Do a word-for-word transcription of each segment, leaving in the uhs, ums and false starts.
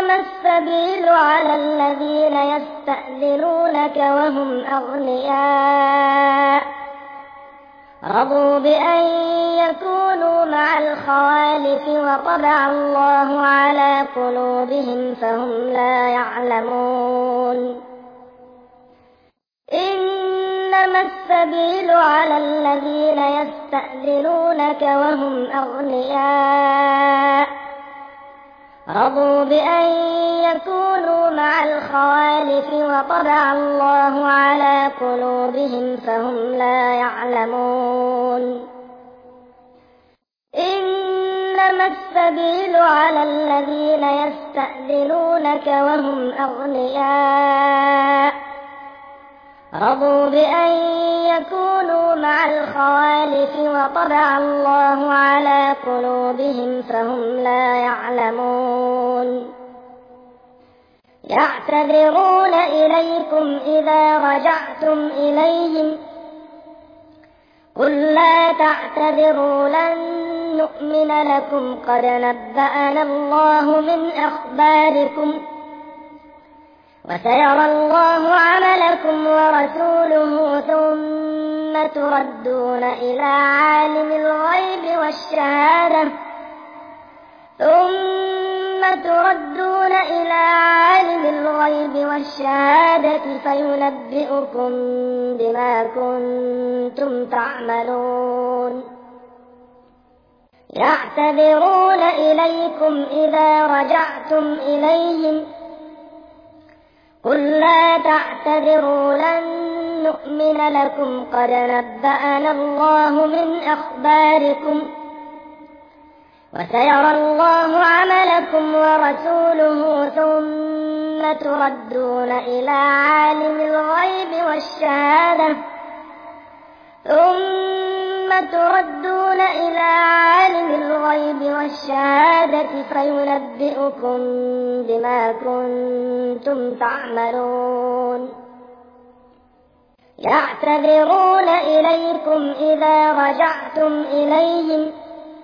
إنما السبيل على الذين يستأذنونك وهم أغنياء رضوا بأن يكونوا مع الخوالف وطبع الله على قلوبهم فهم لا يعلمون. إنما السبيل على الذين يستأذنونك وهم أغنياء رضوا بأن يكونوا مع الخوالف وطبع الله على قلوبهم فهم لا يعلمون. إنما السبيل على الذين يستأذنونك وهم أغنياء رضوا بأن يكونوا مع الخوالف وطبع الله على قلوبهم فهم لا يعلمون. يعتذرون إليكم إذا رجعتم إليهم قل لا تعتذروا لن نؤمن لكم قد نبأنا الله من أخباركم وسيرى الله عملكم ورسوله ثم تردون إلى عالم الغيب والشهادة ثم تردون إلى عالم الغيب والشهادة فينبئكم بما كنتم تعملون. يعتذرون إليكم إذا رجعتم إليهم قل لا تعتذروا لن نؤمن لكم قد نبأنا الله من أخباركم وسيرى الله عملكم ورسوله ثم تردون إلى عالم الغيب والشهادة ثم تردون إلى عالم الغيب والشهادة فينبئكم بما كنتم تعملون. يعتذرون إليكم إذا رجعتم إليهم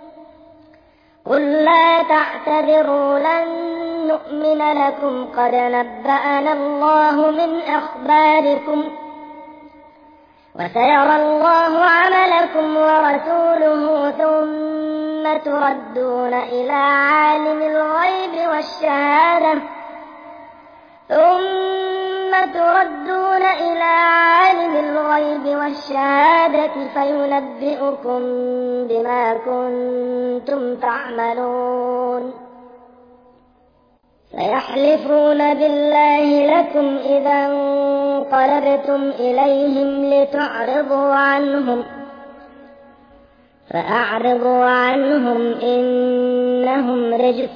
قل لا تعتذروا لن نؤمن لكم قد نبأنا الله من أخباركم وسيرى الله عملكم ورسوله ثم تردون إلى عالم الغيب والشهادة ثم تردون إلى عالم الغيب والشهادة فينبئكم بما كنتم تعملون. سيحلفون بالله لكم إذا انقلبتم إليهم لتعرضوا عنهم فأعرضوا عنهم إنهم رجس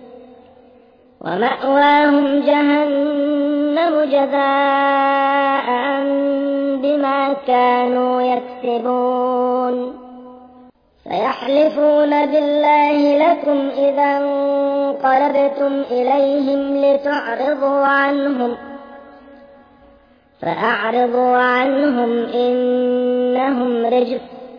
ومأواهم جهنم جزاء بما كانوا يكسبون. سيحلفون بالله لكم إذا انقلبتم إليهم لتعرضوا عنهم فأعرضوا عنهم إنهم رجس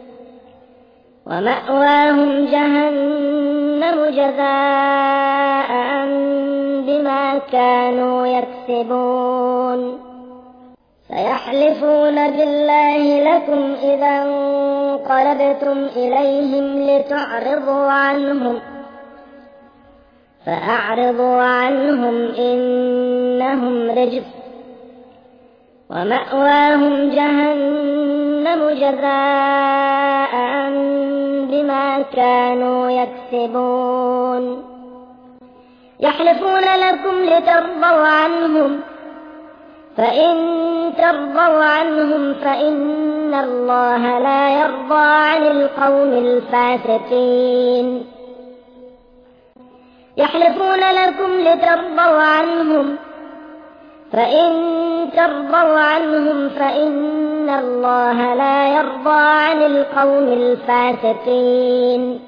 ومأواهم جهنم جزاء بما كانوا يكسبون. سيحلفون بالله لكم إذا انقلبتم إليهم لتعرضوا عنهم فأعرضوا عنهم إنهم رجس ومأواهم جهنم جزاء بما كانوا يكسبون. يحلفون لكم لترضوا عنهم فإن ترضوا عنهم فإن الله لا يرضى عن القوم الفاسقين. يحلفون لكم لترضوا عنهم فإن ترضوا عنهم فإن الله لا يرضى عن القوم الفاسقين.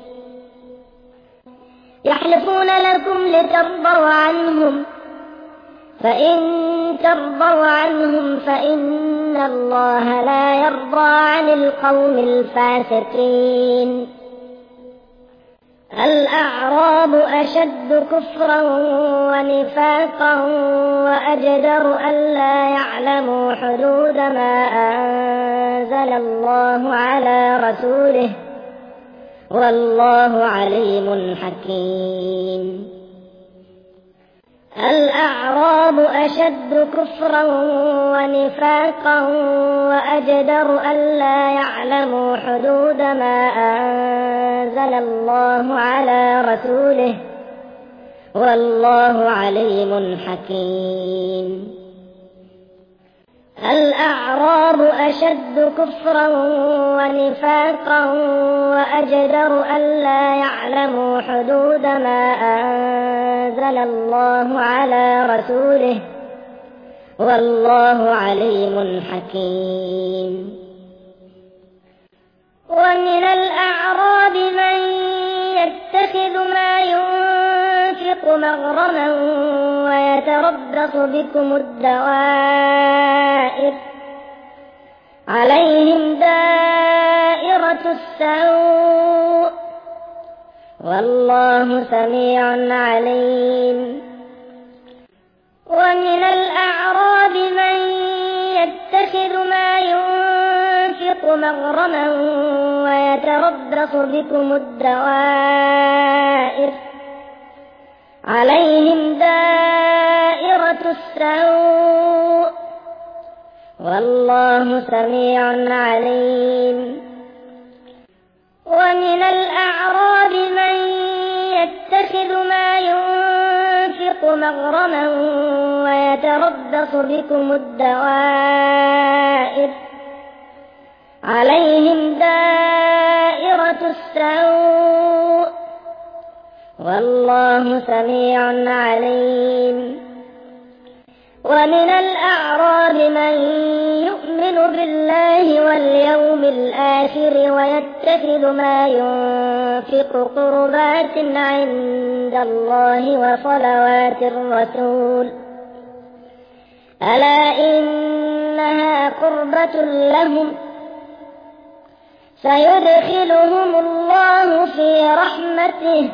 يحلفون لكم لترضوا عنهم فإن ترضوا عنهم فإن الله لا يرضى عن القوم الفاسقين. الأعراب أشد كفرا ونفاقا وأجدر ألا يعلموا حدود ما أنزل الله على رسوله والله عليم حكيم. الأعراب أشد كفرا ونفاقا وأجدر ألا يعلموا حدود ما أنزل الله على رسوله والله عليم حكيم. الأعراب أشد كفرا ونفاقا وأجدر ألا يعلموا حدود ما أنزل الله على رسوله والله عليم حكيم. ومن الأعراب من يتخذ ما ينفق مغرما ويتربص بكم الدوائر عليهم دائرة السوء والله سميع عليم. ومن الأعراب من يتخذ ما ينفق مغرما ويتربص بكم الدوائر عليهم دائرة السوء والله سميع عليم. ومن الأعراب من يتخذ ما ينفق مغرما ويتربص بكم الدوائر عليهم دائرة السوء والله سميع عليم. ومن الأعراب من يؤمن بالله واليوم الآخر ويتخذ ما ينفق قربات عند الله وصلوات الرسول ألا إنها قربة لهم سيدخلهم الله في رحمته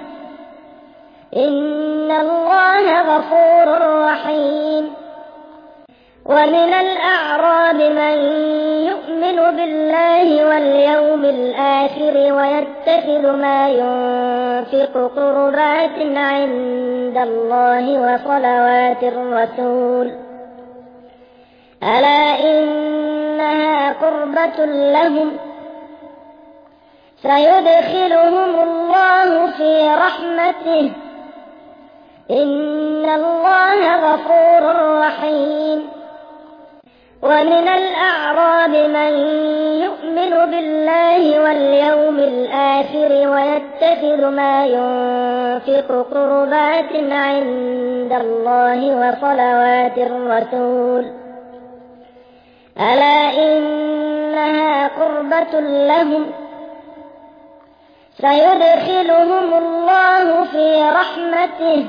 إن الله غفور رحيم. ومن الأعراب من يؤمن بالله واليوم الآخر ويتخذ ما ينفق قربات عند الله وصلوات الرسول ألا إنها قربة لهم سيدخلهم الله في رحمته إن الله غفور رحيم. ومن الأعراب من يؤمن بالله واليوم الآخر ويتخذ ما ينفق قربات عند الله وصلوات الرسول ألا إنها قربة لهم سيدخلهم الله في رحمته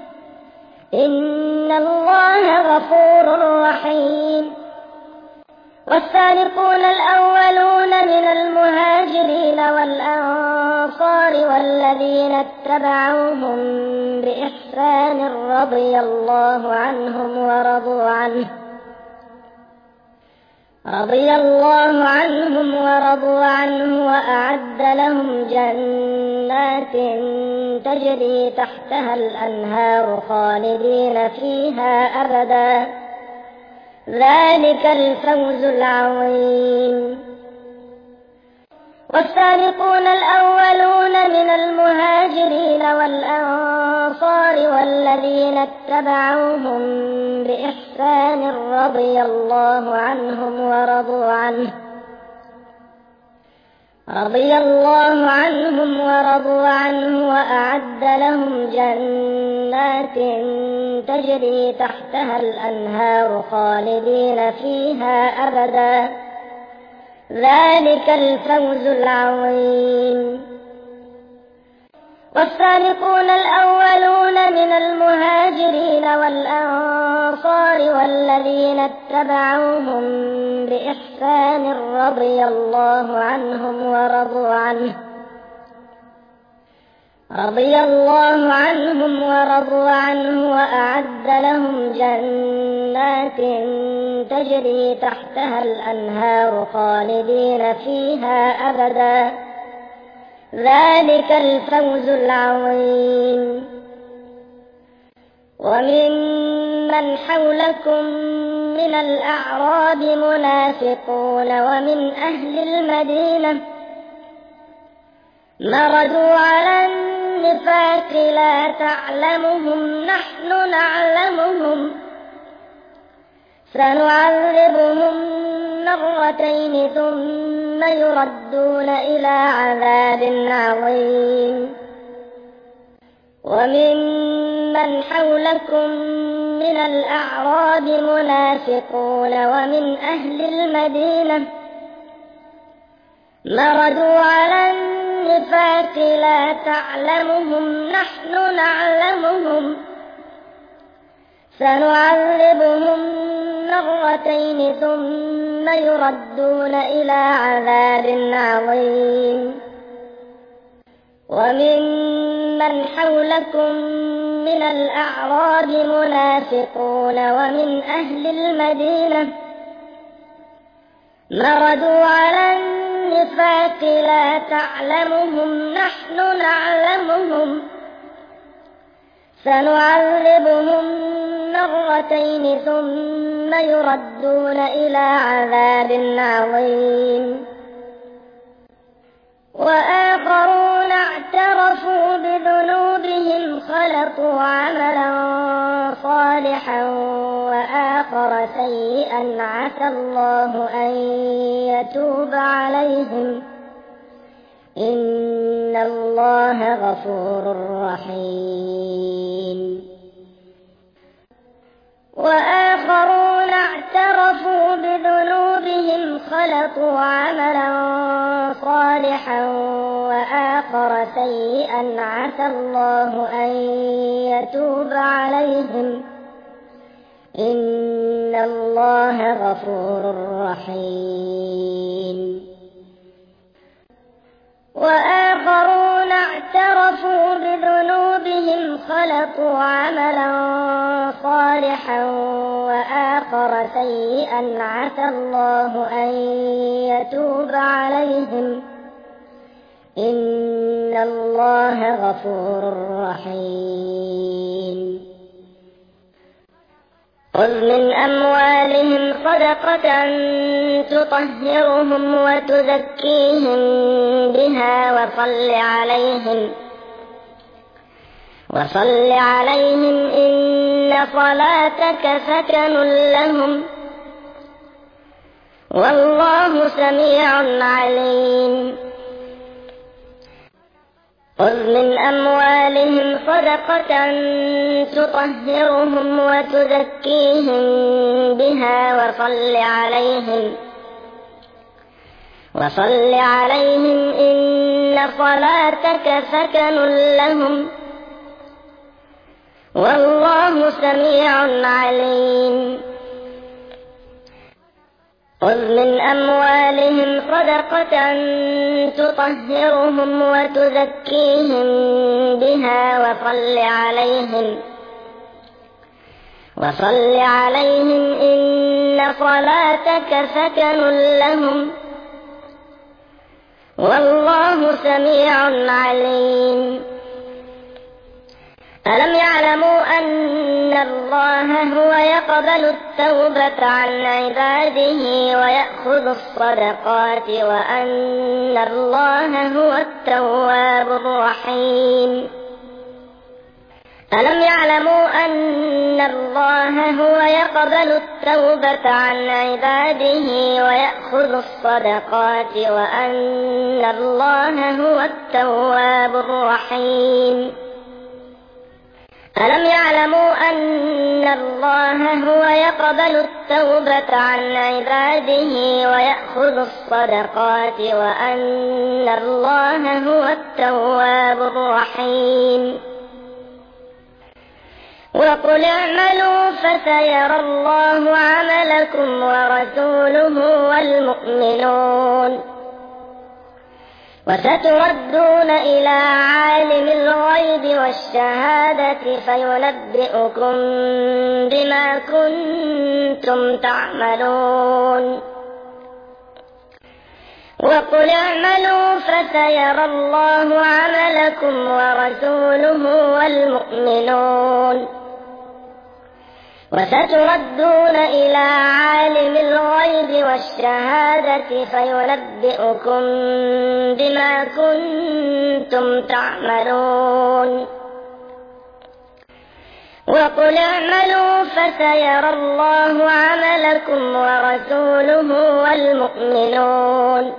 إن الله غفور رحيم. والسابقون الأولون من المهاجرين والأنصار والذين اتبعوهم بإحسان رضي الله عنهم ورضوا عنه رضي الله عنهم ورضوا عنه وأعد لهم جنات تجري تحتها الأنهار خالدين فيها أبدا ذلك الفوز العظيم. والسابقون الأولون من المهاجرين والأنصار والذين اتبعوهم بإحسان رضي الله عنهم ورضوا عنه رضي الله عنهم ورضوا عنه وأعد لهم جنات تجري تحتها الأنهار خالدين فيها أبدا ذلك الفوز العظيم. والسابقون الأولون من المهاجرين والأنصار والذين اتبعوهم بإحسان رضي الله عنهم ورضوا عنه رضي الله عنهم ورضوا عنه وأعد لهم جنات تجري تحتها الأنهار خالدين فيها أبدا، ذلك الفوز العظيم. وممن حولكم من الأعراب منافقون ومن أهل المدينة مردوا على النفاق لا تعلمهم نحن نعلمهم سنعذبهم مرتين ثم يردون إلى عذاب عظيم. وممن حولكم من الأعراب منافقون ومن أهل المدينة مردوا على النفاق لا تعلمهم نحن نعلمهم سنعذبهم مرتين ثم يردون إلى عذاب عظيم. وممن حولكم من الأعراب منافقون ومن أهل المدينة مردوا على النفاق لا تعلمهم نحن نعلمهم سنعذبهم مرتين ثم يردون إلى عذاب عظيم. وآخرون اعترفوا بذنوبهم خلطوا عملا صالحا وآخر سيئا عسى الله أن يتوب عليهم إن الله غفور رحيم. وآخرون اعترفوا بذنوبهم خلطوا عملا صالحا وآخر سيئا عسى الله أن يتوب عليهم إن الله غفور رحيم. وآخرون اعترفوا بذنوبهم خلطوا عملا صالحا وآخر سيئا عسى الله أن يتوب عليهم إن الله غفور رحيم. خذ من أموالهم صدقة تطهرهم وتزكيهم بها وصل عليهم وصل عليهم إن صلاتك سكن لهم والله سميع عليم. خذ من أموالهم صدقة تطهرهم وتزكيهم بها وصل عليهم وصل عليهم إن صلاتك سكن لهم والله سميع عليم. خذ من أموالهم صدقة تطهرهم وتزكيهم بها وصل عليهم وصل عليهم إن صلاتك سكن لهم والله سميع عليم. ألم يعلموا أن الله هو يقبل التوبة عن عباده ويأخذ الصدقات وأن الله هو التواب الرحيم. ألم يعلموا أن الله هو يقبل التوبة عن عباده ويأخذ الصدقات وأن الله هو التواب الرحيم. ألم يعلموا أن الله هو يقبل التوبة عن عباده ويأخذ الصدقات وأن الله هو التواب الرحيم. وقل اعملوا فسيرى الله عملكم ورسوله والمؤمنون وستردون إلى عالم الغيب والشهادة فينبئكم بما كنتم تعملون وقل اعملوا فسيرى الله عملكم ورسوله والمؤمنون وستردون إلى عالم الغيب والشهادة فينبئكم بما كنتم تعملون وقل اعملوا فسيرى الله عملكم ورسوله والمؤمنون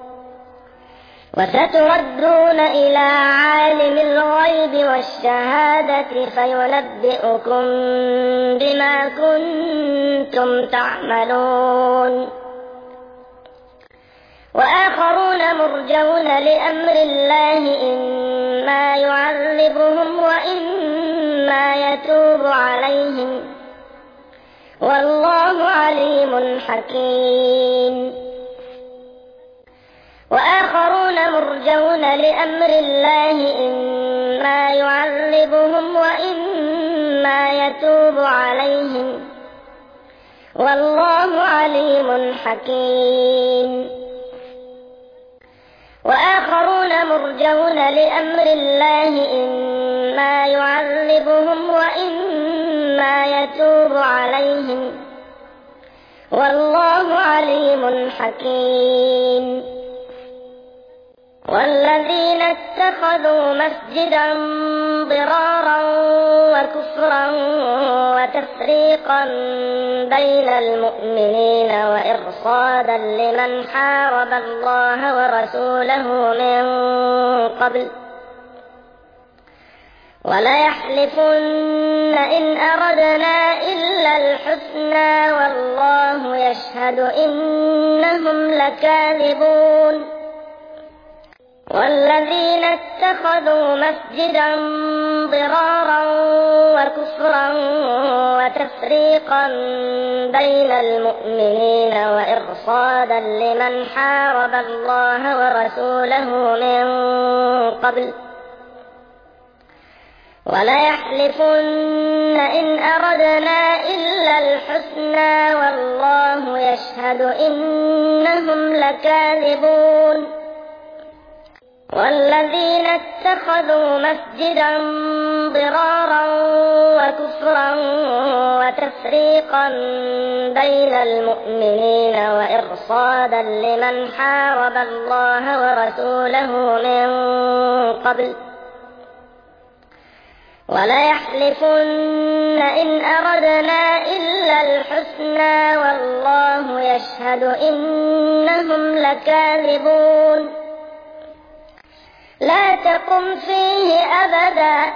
وستردون إلى عالم الغيب والشهادة فينبئكم بما كنتم تعملون وآخرون مرجون لأمر الله إما يعذبهم وإما يتوب عليهم والله عليم حكيم وآخرون مرجون لأمر الله إما يعذبهم وإما يتوب عليهم والله عليم حكيم وآخرون مرجون لأمر الله إما يعذبهم وإما يتوب عليهم والله عليم حكيم والذين اتخذوا مسجدا ضرارا وكفرا وتفريقا بين المؤمنين وإرصادا لمن حارب الله ورسوله من قبل وليحلفن إن أردنا إلا الحسنى والله يشهد إنهم لكاذبون والذين اتخذوا مسجدا ضرارا وكفرا وتفريقا بين المؤمنين وإرصادا لمن حارب الله ورسوله من قبل وليحلفن إن أردنا إلا الحسنى والله يشهد إنهم لكاذبون والذين اتخذوا مسجدا ضرارا وكفرا وتفريقا بين المؤمنين وإرصادا لمن حارب الله ورسوله من قبل وليحلفن إن أردنا إلا الحسنى والله يشهد إنهم لكاذبون لا تقم فيه أبدا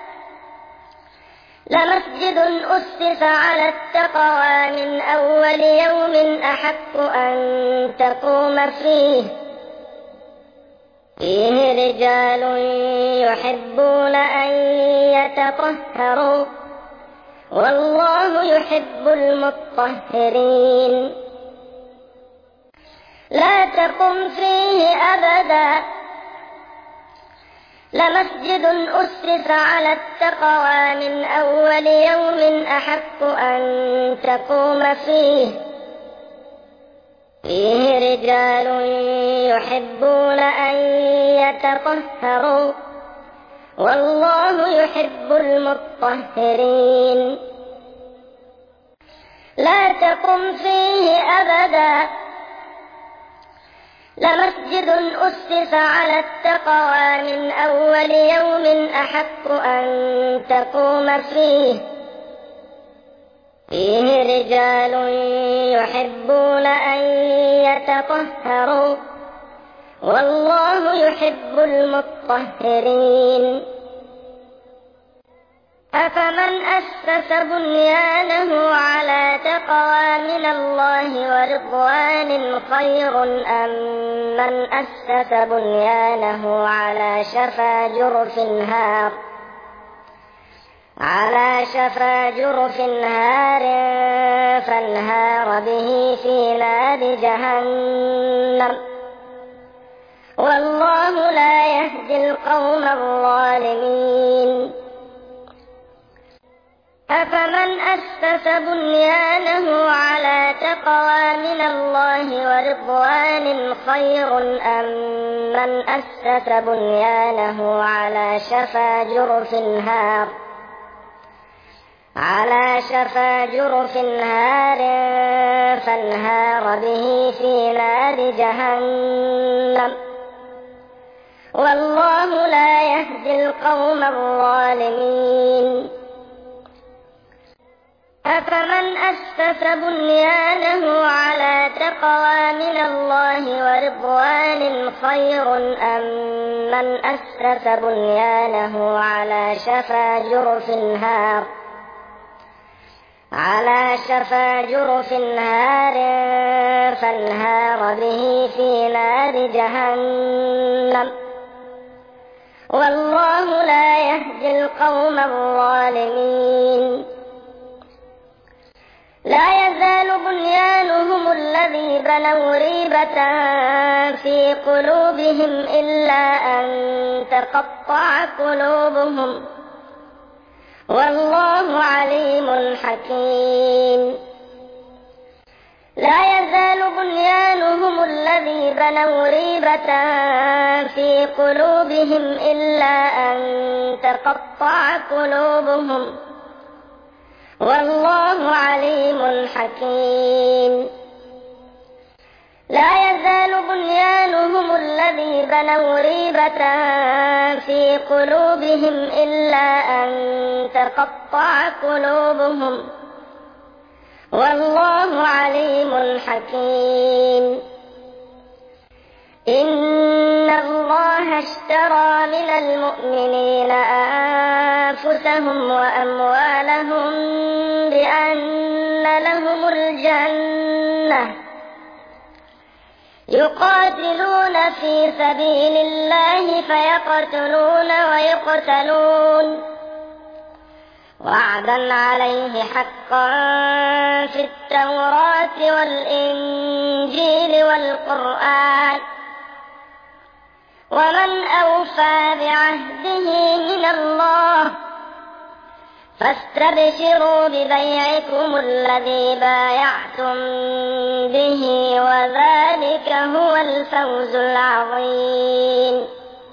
لمسجد أسس على التقوى من أول يوم أحق أن تقوم فيه فيه رجال يحبون أن يتطهروا والله يحب المطهرين لا تقم فيه أبدا لمسجد أسس على التقوى من أول يوم أحق أن تقوم فيه فيه رجال يحبون أن يتطهروا والله يحب المطهرين لا تقم فيه أبدا لمسجد أسس على التقوى من أول يوم أحق أن تقوم فيه فيه رجال يحبون أن يتطهروا والله يحب المطهرين أفمن أسس بنيانه على تقوى من الله ورضوان خير أم من أسس بنيانه على شفا جرف هار على شفا جرف هار فانهار به في نار جهنم والله لا يهدي القوم الظالمين أفمن أسس بنيانه على تقوى من الله ورضوان خير أم من أسس بنيانه على شفا جرف هار على شفا جرف هار فانهار به في نار جهنم والله لا يهدي القوم الظالمين أفمن أسس بنيانه على تقوى من الله ورضوان خير أم من أسس بنيانه على شفا جرف هار على شفا جرف هار فانهار به في نار جهنم والله لا يهدي القوم الظالمين لا يزال بنيانهم الذي بنوا ريبة في قلوبهم إلا أن تقطع قلوبهم والله عليم حكيم لا يزال بنيانهم الذي بنوا ريبة في قلوبهم إلا أن تقطع قلوبهم والله عليم حكيم لا يزال بنيانهم الذي بنوا ريبة في قلوبهم إلا أن تقطع قلوبهم والله عليم حكيم إن الله اشترى من المؤمنين أنفسهم وأموالهم بأن لهم الجنة يقاتلون في سبيل الله فيقتلون ويقتلون وعدا عليه حقا في التوراة والإنجيل والقرآن ومن أوفى بعهده من الله فاستبشروا ببيعكم الذي بايعتم به وذلك هو الفوز العظيم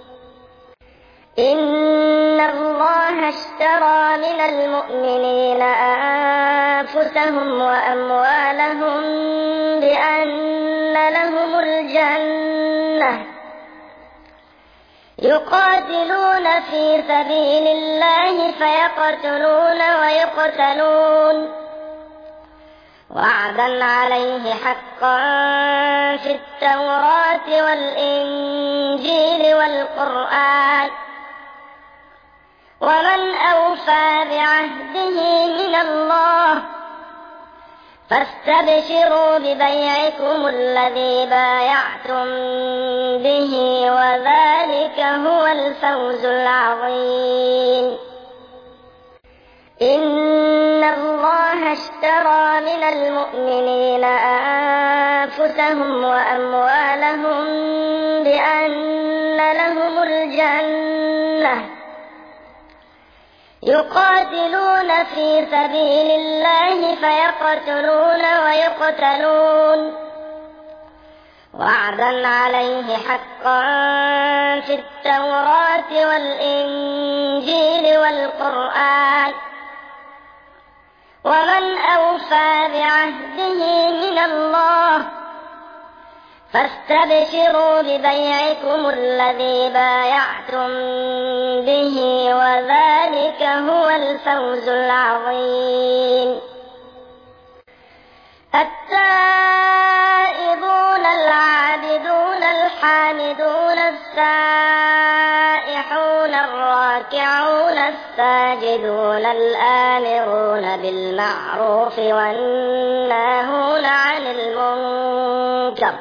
إن الله اشترى من المؤمنين أنفسهم وأموالهم بأن لهم الجنة يقاتلون في سبيل الله فيقتلون ويقتلون وعدا عليه حقا في التوراة والإنجيل والقرآن ومن أوفى بعهده من الله فاستبشروا ببيعكم الذي بايعتم به وذلك هو الفوز العظيم إن الله اشترى من المؤمنين أنفسهم وأموالهم بأن لهم الجنة يقاتلون في سبيل الله فيقتلون ويقتلون وعدا عليه حقا في التوراة والإنجيل والقرآن ومن أوفى بعهده من الله فاستبشروا ببيعكم الذي بايعتم به وذلك هو الفوز العظيم التائبون العابدون الحامدون السائحون الراكعون الساجدون الآمرون بالمعروف والناهون عن المنكر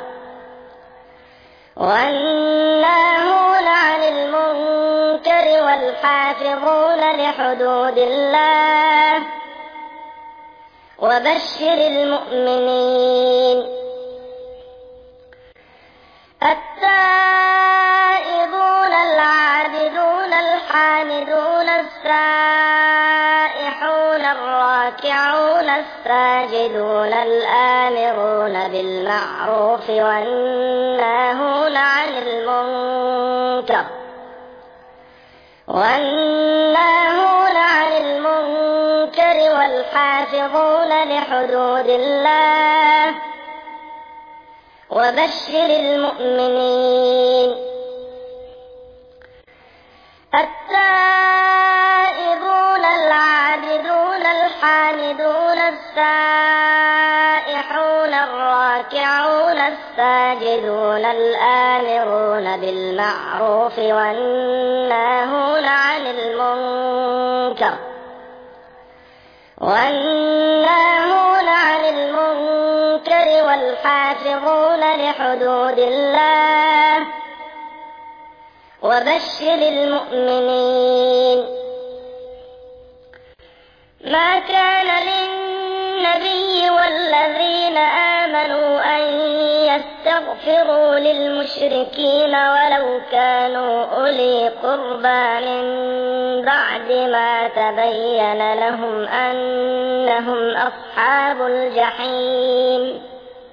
والناهون عن المنكر والحافظون لحدود الله وبشر المؤمنين التائبون العابدون الحامدون السائحون الراكعون الساجدون الآمرون بالمعروف والناهون عن المنكر والناهون عن المنكر والحافظون لحدود الله وبشر المؤمنين. التائبون العابدون الحامدون السائحون الراكعون الساجدون الآمرون بالمعروف والناهون عن المنكر والناهون عن المنكر والحافظون لحدود الله وبشر المؤمنين. ما كان للنبي والذين آمنوا أن يستغفروا للمشركين ولو كانوا أولي قربى من بعد ما تبين لهم أنهم أصحاب الجحيم.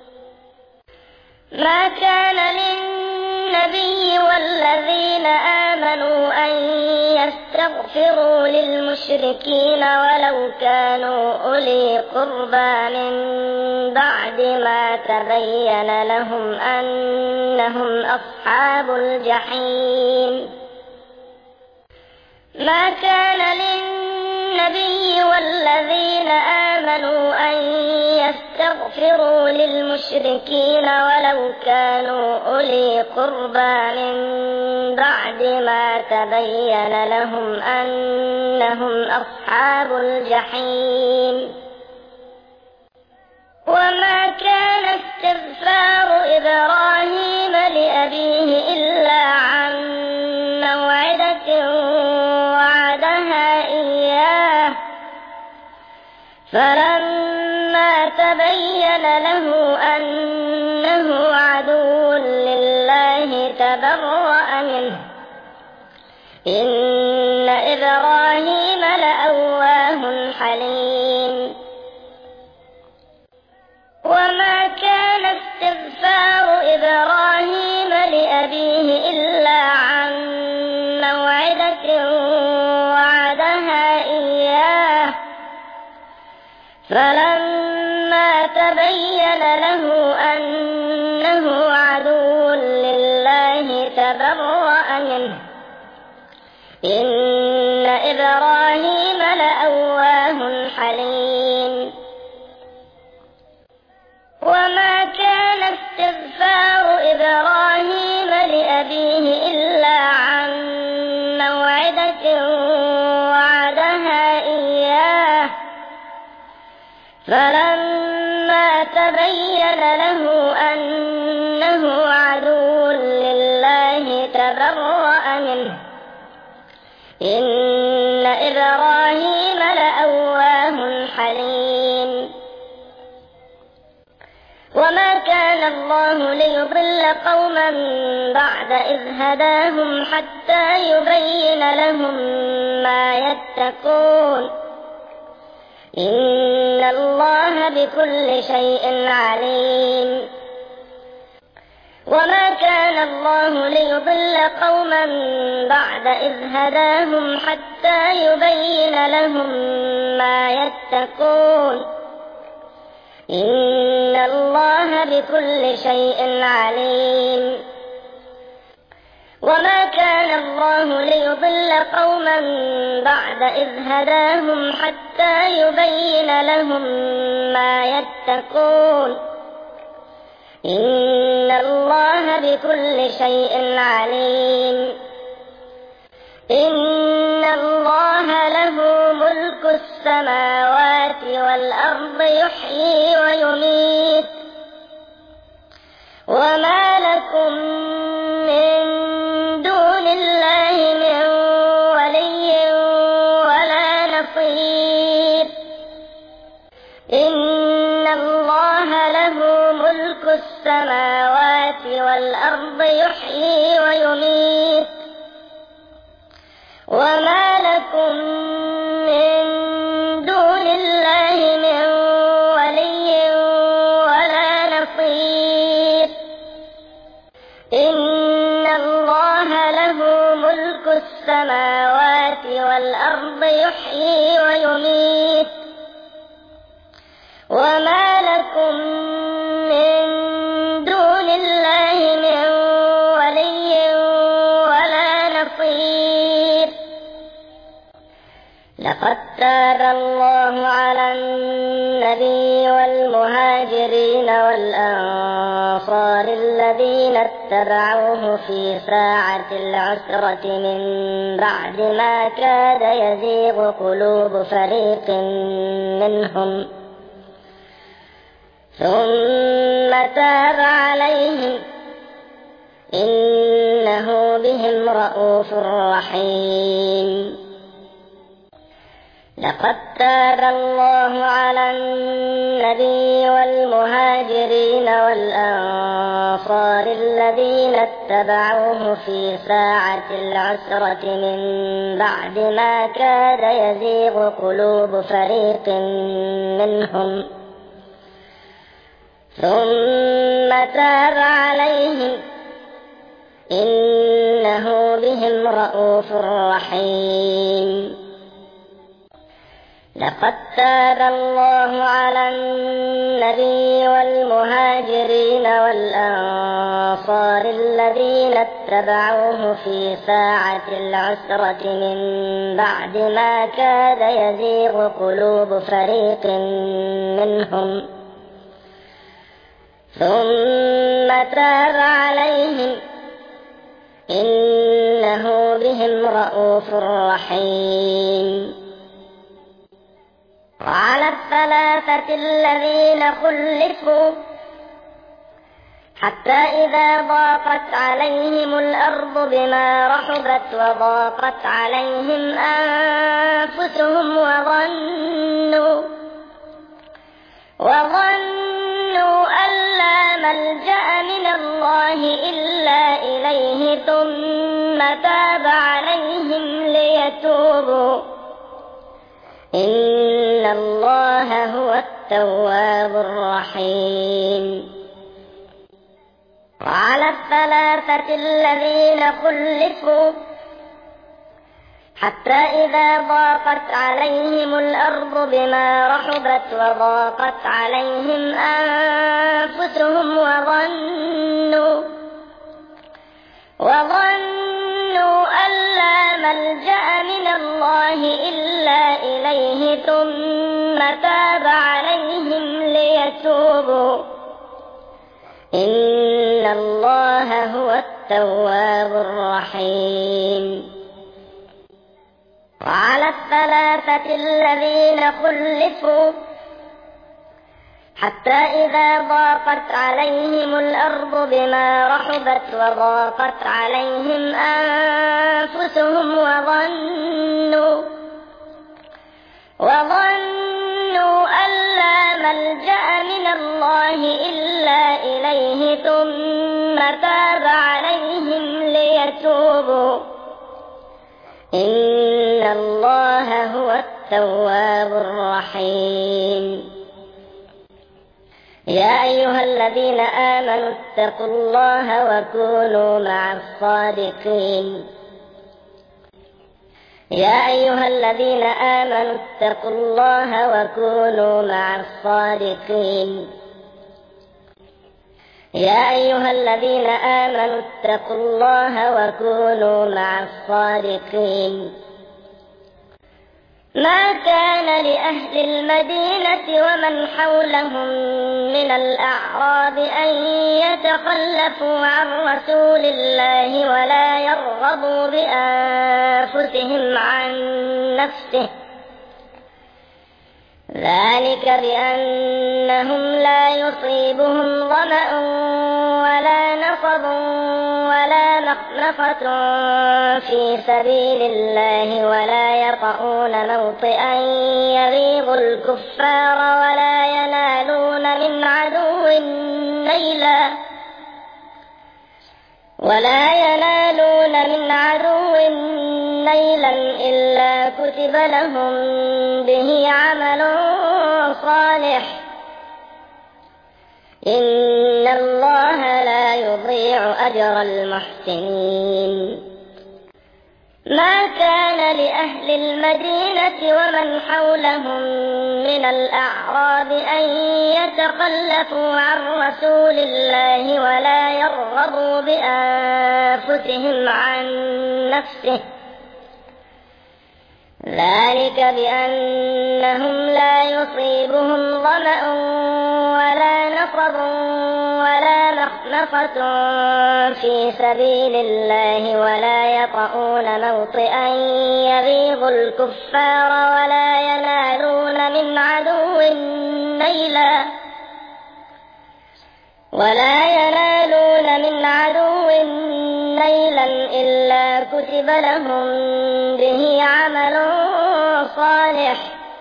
ما كان للنبي والذين آمنوا أن يستغفروا للمشركين ولو كانوا أولي قربى من بعد ما تبين لهم أنهم أصحاب الجحيم. ما كان للنبي والذين آمنوا أن يستغفروا للمشركين ولو كانوا أولي قربى من بعد ما تبين لهم أنهم أصحاب الجحيم. وما كان استغفار إبراهيم لأبيه إلا عن موعدة وعدها إياه فلما تبين له أنه عدو لله تبرأ منه إن إبراهيم لأواه حليم. وما كان استغفار إبراهيم لأبيه إلا عن موعدة وعدها إياه فلما تبين له أنه عدو لله تبرأ منه إن إبراهيم لأواه حليم. وما كان استغفار إبراهيم لأبيه إلا عن موعدة وعدها إياه فلما تبين له أنه عدو لله تبرأ منه إن إبراهيم لأواه حليم. وما كان الله ليضل قوما بعد إذ هداهم حتى يبين لهم ما يتقون إن الله بكل شيء عليم. وما كان الله ليضل قوما بعد إذ هداهم حتى يبين لهم ما يتقون إن الله بكل شيء عليم. وما كان الله ليضل قوما بعد إذ هداهم حتى يبين لهم ما يتقون إن الله بكل شيء عليم. إن الله له ملك السماوات والأرض يحيي ويميت وما لكم من دون الله من ولي ولا نصير. إن الله له ملك السماوات والأرض يحيي ويميت وما لكم من دون الله من ولي ولا نصير إن الله له ملك السماوات والأرض يحيي ويميت وما لكم من دون الله من ولي ولا نصير لقد تاب الله على النبي والمهاجرين والأنصار الذين اتبعوه في ساعة العسرة من بعد ما كاد يزيغ قلوب فريق منهم ثم تاب عليهم إنه بهم رءوف رحيم لقد تاب الله على النبي والمهاجرين والأنصار الذين اتبعوه في ساعة العسرة من بعد ما كاد يزيغ قلوب فريق منهم ثم تاب عليهم إنه بهم رءوف رحيم لقد تاب الله على النبي والمهاجرين والأنصار الذين اتبعوه في ساعة العسرة من بعد ما كاد يزيغ قلوب فريق منهم ثم تاب عليهم إنه بهم رءوف رحيم وعلى الثلاثة الذين خلفوا حتى إذا ضاقت عليهم الأرض بما رحبت وضاقت عليهم أنفسهم وظنوا وظنوا أن لا ملجأ من الله إلا إليه ثم تاب عليهم ليتوبوا إن الله هو التواب الرحيم وعلى الثلاثة الذين خلفوا حتى إذا ضاقت عليهم الأرض بما رحبت وضاقت عليهم أنفسهم وظنوا وظنوا أن لا ملجأ من الله إلا إليه ثم تاب عليهم ليتوبوا إن الله هو التواب الرحيم وعلى الثلاثة الذين خلفوا حتى إذا ضاقت عليهم الأرض بما رحبت وضاقت عليهم أنفسهم وظنوا وظنوا أن لا ملجأ من الله إلا إليه ثم تاب عليهم ليتوبوا إن الله هو التواب الرحيم يا أيها الذين آمنوا اتقوا الله وكونوا مع الصادقين يا أيها الذين آمنوا اتقوا الله وكونوا مع الصادقين يا أيها الذين آمنوا اتقوا الله وكونوا مع الصادقين ما كان لأهل المدينة ومن حولهم من الأعراب أن يتخلفوا عن رسول الله ولا يرغبوا بأنفسهم عن نفسه ذلك بأنهم لا يصيبهم ظمأ ولا نصب ولا مخنفة في سبيل الله ولا يطؤون موطئا يغيظ الكفار ولا ينالون من عدو نيلا ولا ينالون من عدو نيلا إلا كتب لهم به عمل صالح إن الله لا يضيع أجر المحسنين ما كان لأهل المدينة ومن حولهم من الأعراب أن يتخلفوا عن رسول الله ولا يرغبوا بأنفسهم عن نفسه ذلك بأنهم لا يصيبهم ظمأ ولا نصب ولا مخمصة في سبيل الله ولا يطؤون موطئا يغيظ الكفار ولا ينالون من عدو نيلا ولا ينالون من عدو نيلا إلا كتب لهم به عمل صالح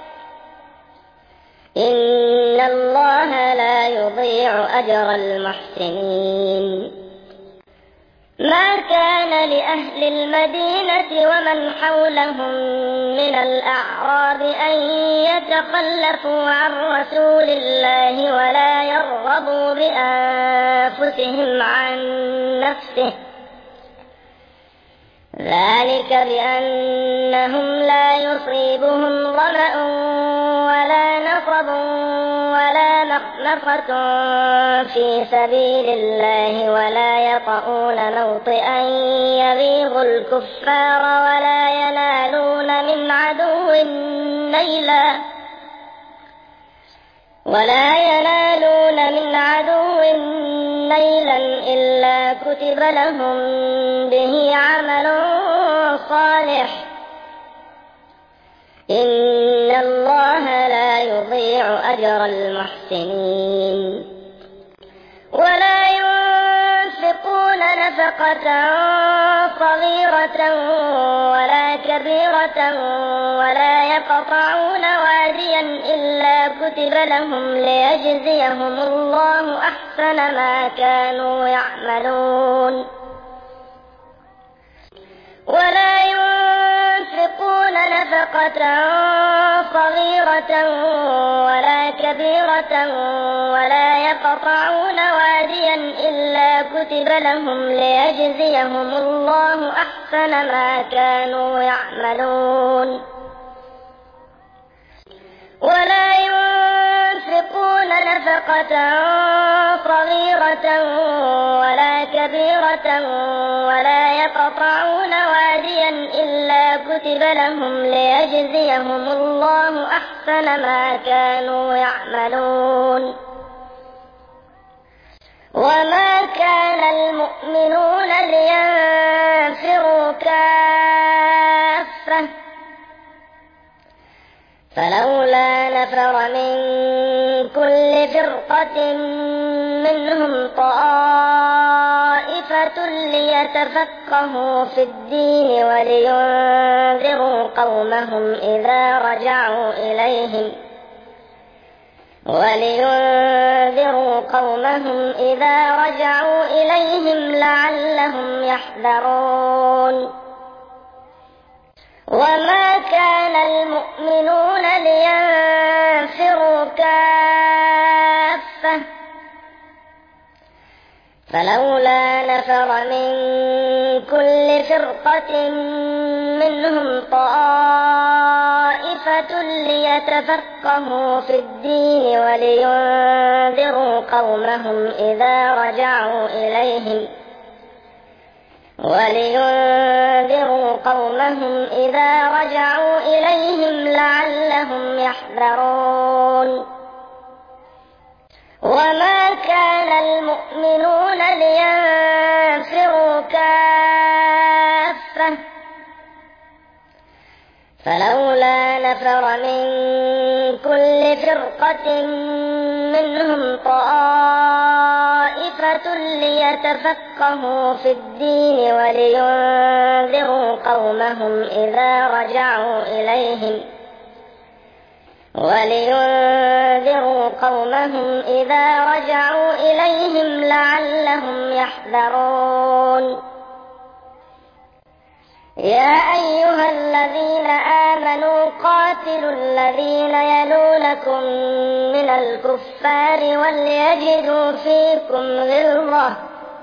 إن الله لا يضيع أجر المحسنين ما كان لأهل المدينة ومن حولهم من الأعراب أن يتخلفوا عن رسول الله ولا يرغبوا بأنفسهم عن نفسه ذلك بأنهم لا يصيبهم ظمأ ولا نصب ولا مخمصة في سبيل الله ولا يطؤون موطئا يغيظ الكفار ولا ينالون من عدو نيلا ولا ينالون من عدو نيلا إلا كتب لهم به عمل صالح إن الله لا يضيع أجر المحسنين ولا ينفقون نفقة صغيرة ولا كبيرة ولا يقطعون واديا إلا كتب لهم ليجزيهم الله أحسن ما كانوا يعملون ولا ينفقون نفقة صغيرة ولا كبيرة ولا يقطعون واديا إلا كتب لهم ليجزيهم الله أحسن ما كانوا يعملون ولا ينفقون نفقة صغيرة ولا كبيرة ولا يقطعون واديا إلا كتب لهم ليجزيهم الله أحسن ما كانوا يعملون وما كان المؤمنون لينفروا كافة فلولا نفر من كل فرقة منهم طائفة ليتفقهوا في الدين ولينذروا قومهم إذا رجعوا إليهم ولينذروا قومهم إذا رجعوا إليهم لعلهم يحذرون وما كان المؤمنون لينفروا كافة فلولا نفر من كل فرقة منهم طائفة ليتفقهوا في الدين ولينذروا قومهم إذا رجعوا إليهم ولينذروا قومهم إذا رجعوا إليهم لعلهم يحذرون وما كان المؤمنون لينفروا كافة فلولا نفر من كل فرقة منهم طائفة ليتفقهوا في الدين ولينذروا قومهم إذا رجعوا إليهم ولينذروا قومهم إذا رجعوا إليهم لعلهم يحذرون يا أيها الذين آمنوا قاتلوا الذين يلونكم من الكفار وليجدوا فيكم غلظة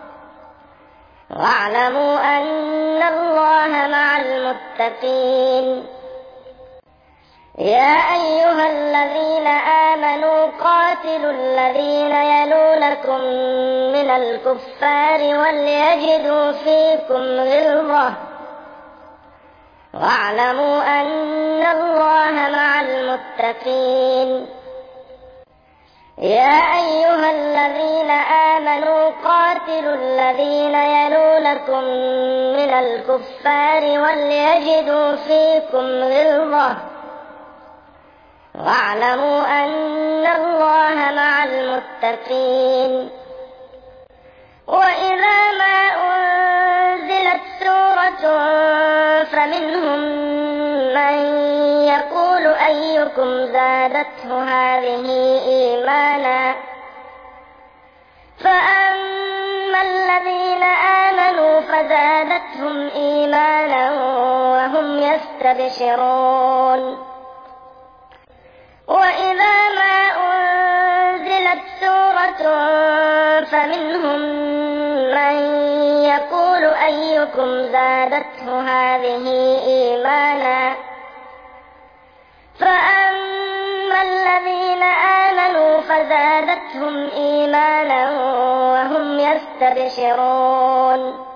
واعلموا أن الله مع المتقين يا أيها الذين آمنوا قاتلوا الذين يلونكم من الكفار وليجدوا فيكم غلظة واعلموا أن الله مع المتقين يا أيها الذين آمنوا قاتلوا الذين يلونكم من الكفار وليجدوا فيكم غلظة واعلموا أن الله مع المتقين وإذا ما أنزلت سورة فمنهم من يقول أيكم زادته هذه إيمانا فأما الذين آمنوا فزادتهم إيمانا وهم يستبشرون وإذا ما أنزلت سورة فمنهم من يقول أيكم زادته هذه إيمانا فأما الذين آمنوا فزادتهم إيمانا وهم يستبشرون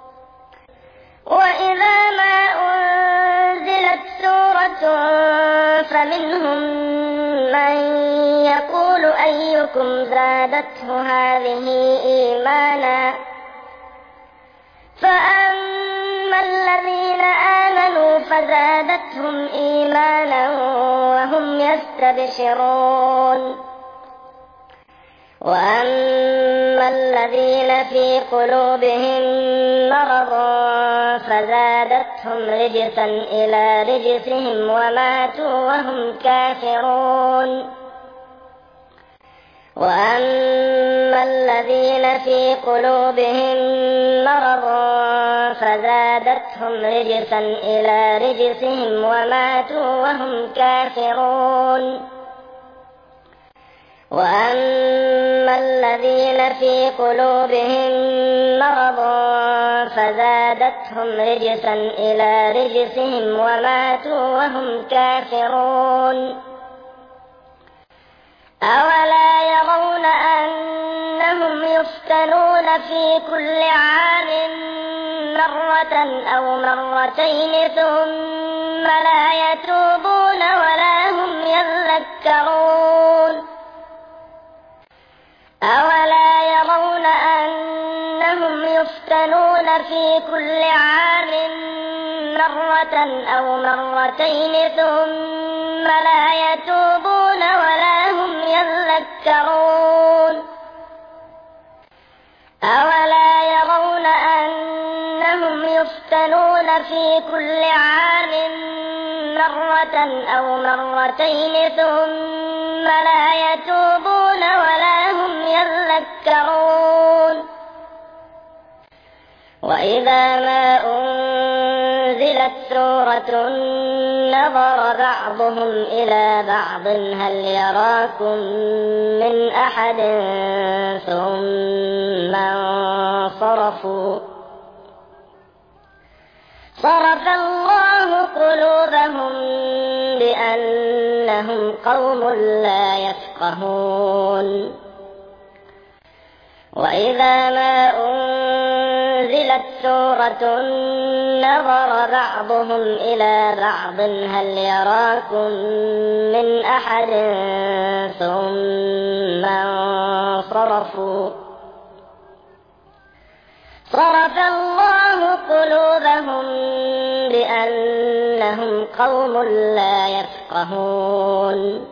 وإذا ما أنزلت سورة فمنهم من يقول أيكم زادته هذه إيمانا فأما الذين آمنوا فزادتهم إيمانا وهم يستبشرون وأما الذين في قلوبهم مرض فزادتهم رجسا إلى رجسهم وماتوا وهم كافرون وأما الذين في قلوبهم مرض فزادتهم رجسا إلى رجسهم وماتوا وهم كافرون وأما الذين في قلوبهم مرض فزادتهم رجسا إلى رجسهم وماتوا وهم كافرون أولا يرون أنهم يفتنون في كل عام مرة أو مرتين ثم لا يتوبون ولا هم يذكرون أولا يرون أنهم يفتنون في كل عام مرة أو مرتين ثم لا يتوبون ولا هم يذكرون أولا يرون أنهم يفتنون في كل عام مرة أو مرتين ثم لا يتوبون ولا هم يذكرون وإذا ما أنزلت سورة نظر بعضهم إلى بعض هل يراكم من أحد ثم انصرفوا صرف الله قلوبهم بأنهم قوم لا يفقهون وإذا ما أنزلت سورة نظر بعضهم إلى بعض هل يراكم من أحد ثم انصرفوا صرف الله قلوبهم بأنهم قوم لا يفقهون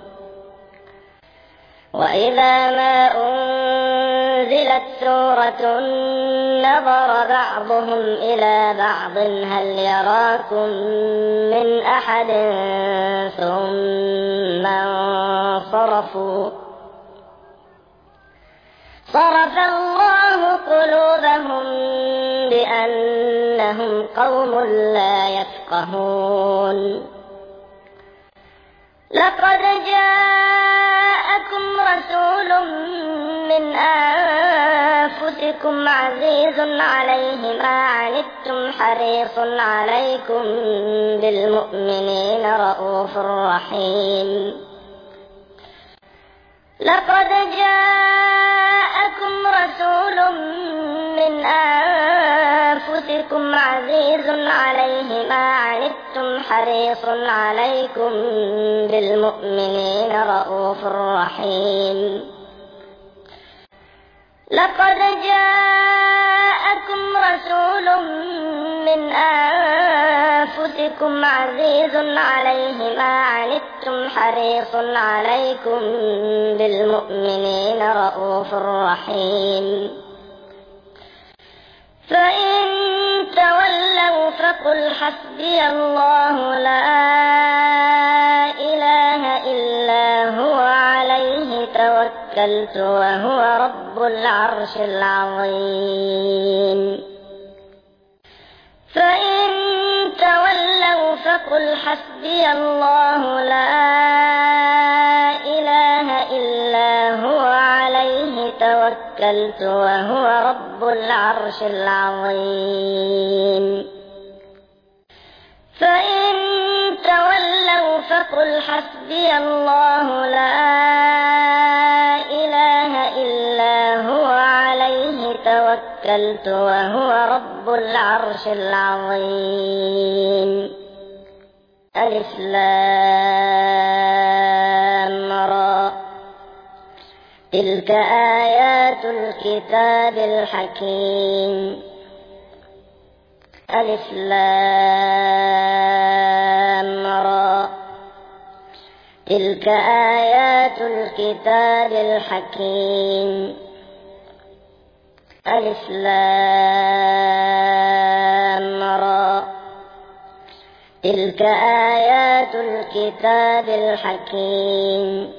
وإذا ما أنزلت سورة نظر بعضهم إلى بعض هل يراكم من أحد ثم انصرفوا صرف الله قلوبهم بأنهم قوم لا يفقهون لقد جاءكم رسول من أنفسكم عزيز عليه ما عنتم حريص عليكم بالمؤمنين رءوف رحيم لقد جاءكم رسول من أنفسكم عزيز عليه ما عنتم حريص عليكم بالمؤمنين رءوف رحيم لقد جاءكم رسول من أنفسكم عزيز عليه ما عنتم حريص عليكم بالمؤمنين رءوف رحيم فإن تولوا فقل حسبي الله لا إله إلا هو عليه توكلت وهو رب العرش العظيم فإن تولوا فقل حسبي الله لا إله إلا هو عليه توكلت وهو رب العرش العظيم فإن تولوا فقل حسبي الله لا إله إلا هو عليه توكلت وهو رب العرش العظيم ألف لام را تلك آيات الكتاب الحكيم ألف لام را تلك آيات الكتاب الحكيم ألف لام را تلك آيات الكتاب الحكيم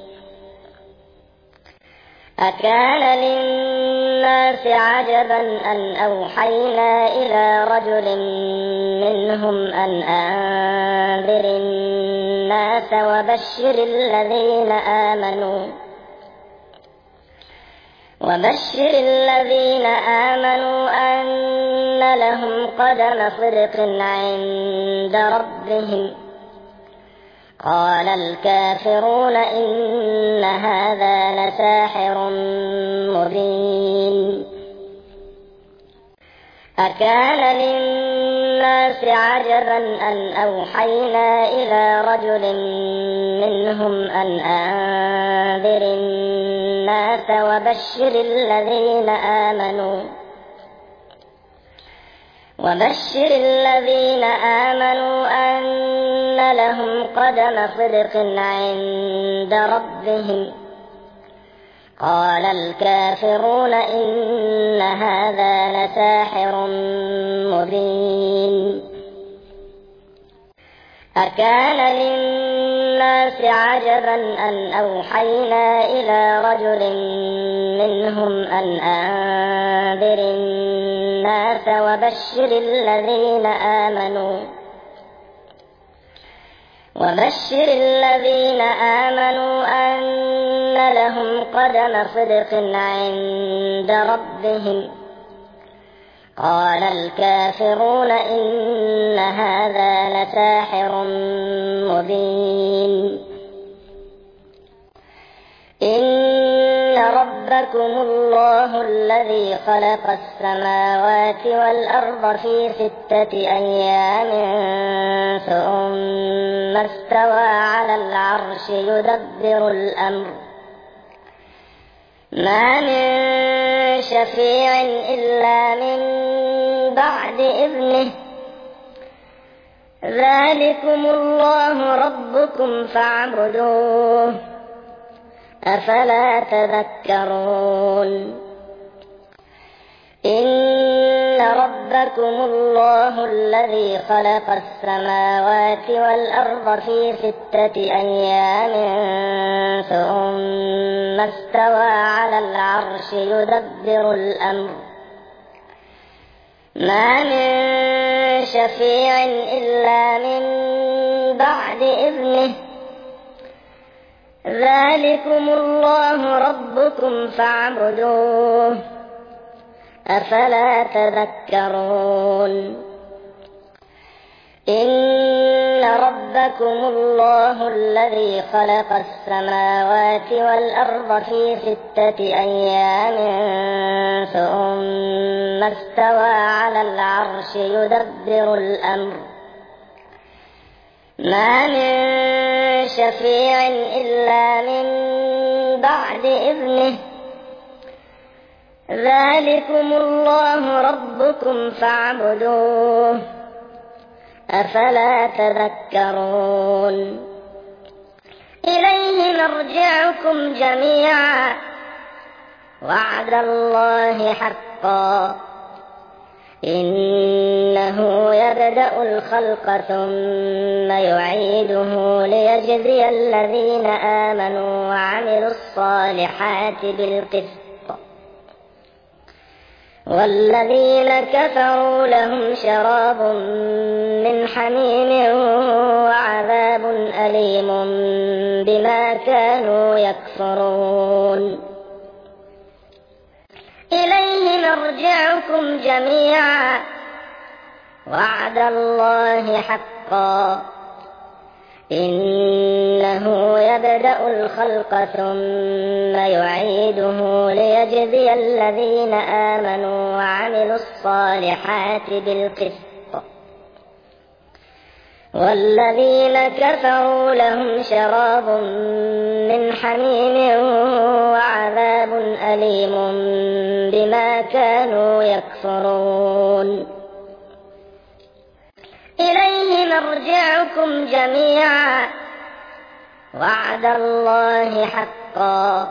أكان للناس عجبا أن أوحينا إلى رجل منهم أن أنذر الناس وبشر الذين آمنوا وبشر الذين آمنوا أن لهم قدم صدق عند ربهم قال الكافرون إن هذا لساحر مبين أكان للناس عجبا أن أوحينا إلى رجل منهم أن أنذر الناس وبشر الذين آمنوا وبشر الذين آمنوا أن لهم قدم صدق عند ربهم قال الكافرون إن هذا لساحر مبين أكان للناس عجبا أن أوحينا إلى رجل منهم أن أنذر الناس وبشر الذين آمنوا وبشر الذين آمنوا أن لهم قدم صدق عند ربهم قال الكافرون إن هذا لساحر مبين إن ربكم الله الذي خلق السماوات والأرض في ستة أيام ثم استوى على العرش يدبر الأمر ما من شفيع إلا من بعد إذنه ذلكم الله ربكم فاعبدوه أفلا تذكرون إن ربكم الله الذي خلق السماوات والأرض في ستة أيام ثم استوى على العرش يدبر الأمر ما من شفيع إلا من بعد إذنه ذلكم الله ربكم فاعبدوه أفلا تذكرون إن ربكم الله الذي خلق السماوات والأرض في ستة أيام ثم استوى على العرش يدبر الأمر ما من شفيع إلا من بعد إذنه ذلكم الله ربكم فاعبدوه أفلا تذكرون إليه مرجعكم جميعا وعد الله حقا إنه يبدأ الخلق ثم يعيده ليجزي الذين آمنوا وعملوا الصالحات بالقسط والذين كفروا لهم شراب من حميم وعذاب أليم بما كانوا يكفرون إليه مرجعكم جميعا وعد الله حقا إنه يبدأ الخلق ثم يعيده ليجزي الذين آمنوا وعملوا الصالحات بالقسط والذين كفروا لهم شراب من حميم وعذاب أليم بما كانوا يكفرون إليه مرجعكم جميعا وعد الله حقا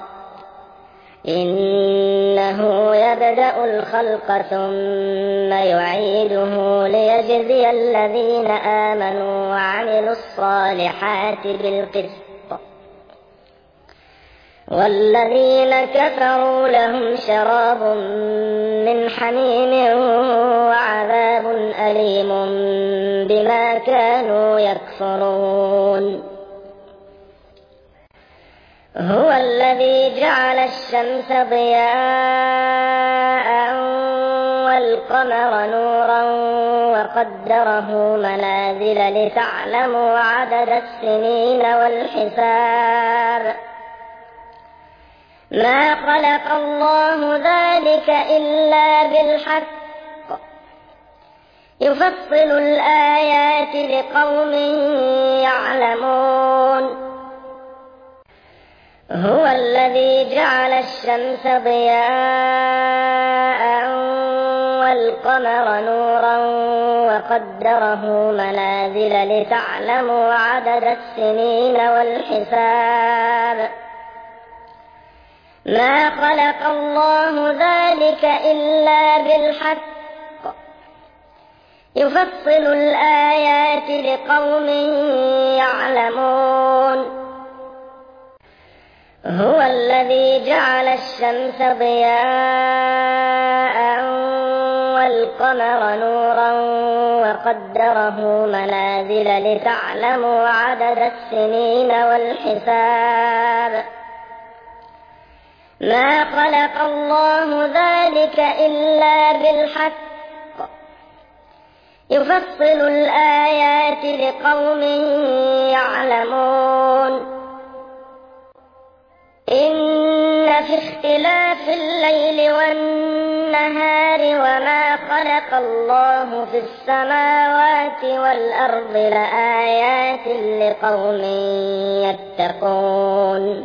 إنه يبدأ الخلق ثم يعيده ليجزي الذين آمنوا وعملوا الصالحات بالقسط والذين كفروا لهم شراب من حميم وعذاب أليم بما كانوا يكفرون هو الذي جعل الشمس ضياء والقمر نورا وقدره منازل لتعلموا عدد السنين والحساب ما خلق الله ذلك إلا بالحق يفصل الآيات لقوم يعلمون هو الذي جعل الشمس ضياء والقمر نورا وقدره منازل لتعلموا عدد السنين والحساب ما خلق الله ذلك إلا بالحق يفصل الآيات لقوم يعلمون هو الذي جعل الشمس ضياء والقمر نورا وقدره منازل لتعلموا عدد السنين والحساب ما خلق الله ذلك إلا بالحق يفصل الآيات لقوم يعلمون إن في اختلاف الليل والنهار وما خلق الله في السماوات والأرض لآيات لقوم يتقون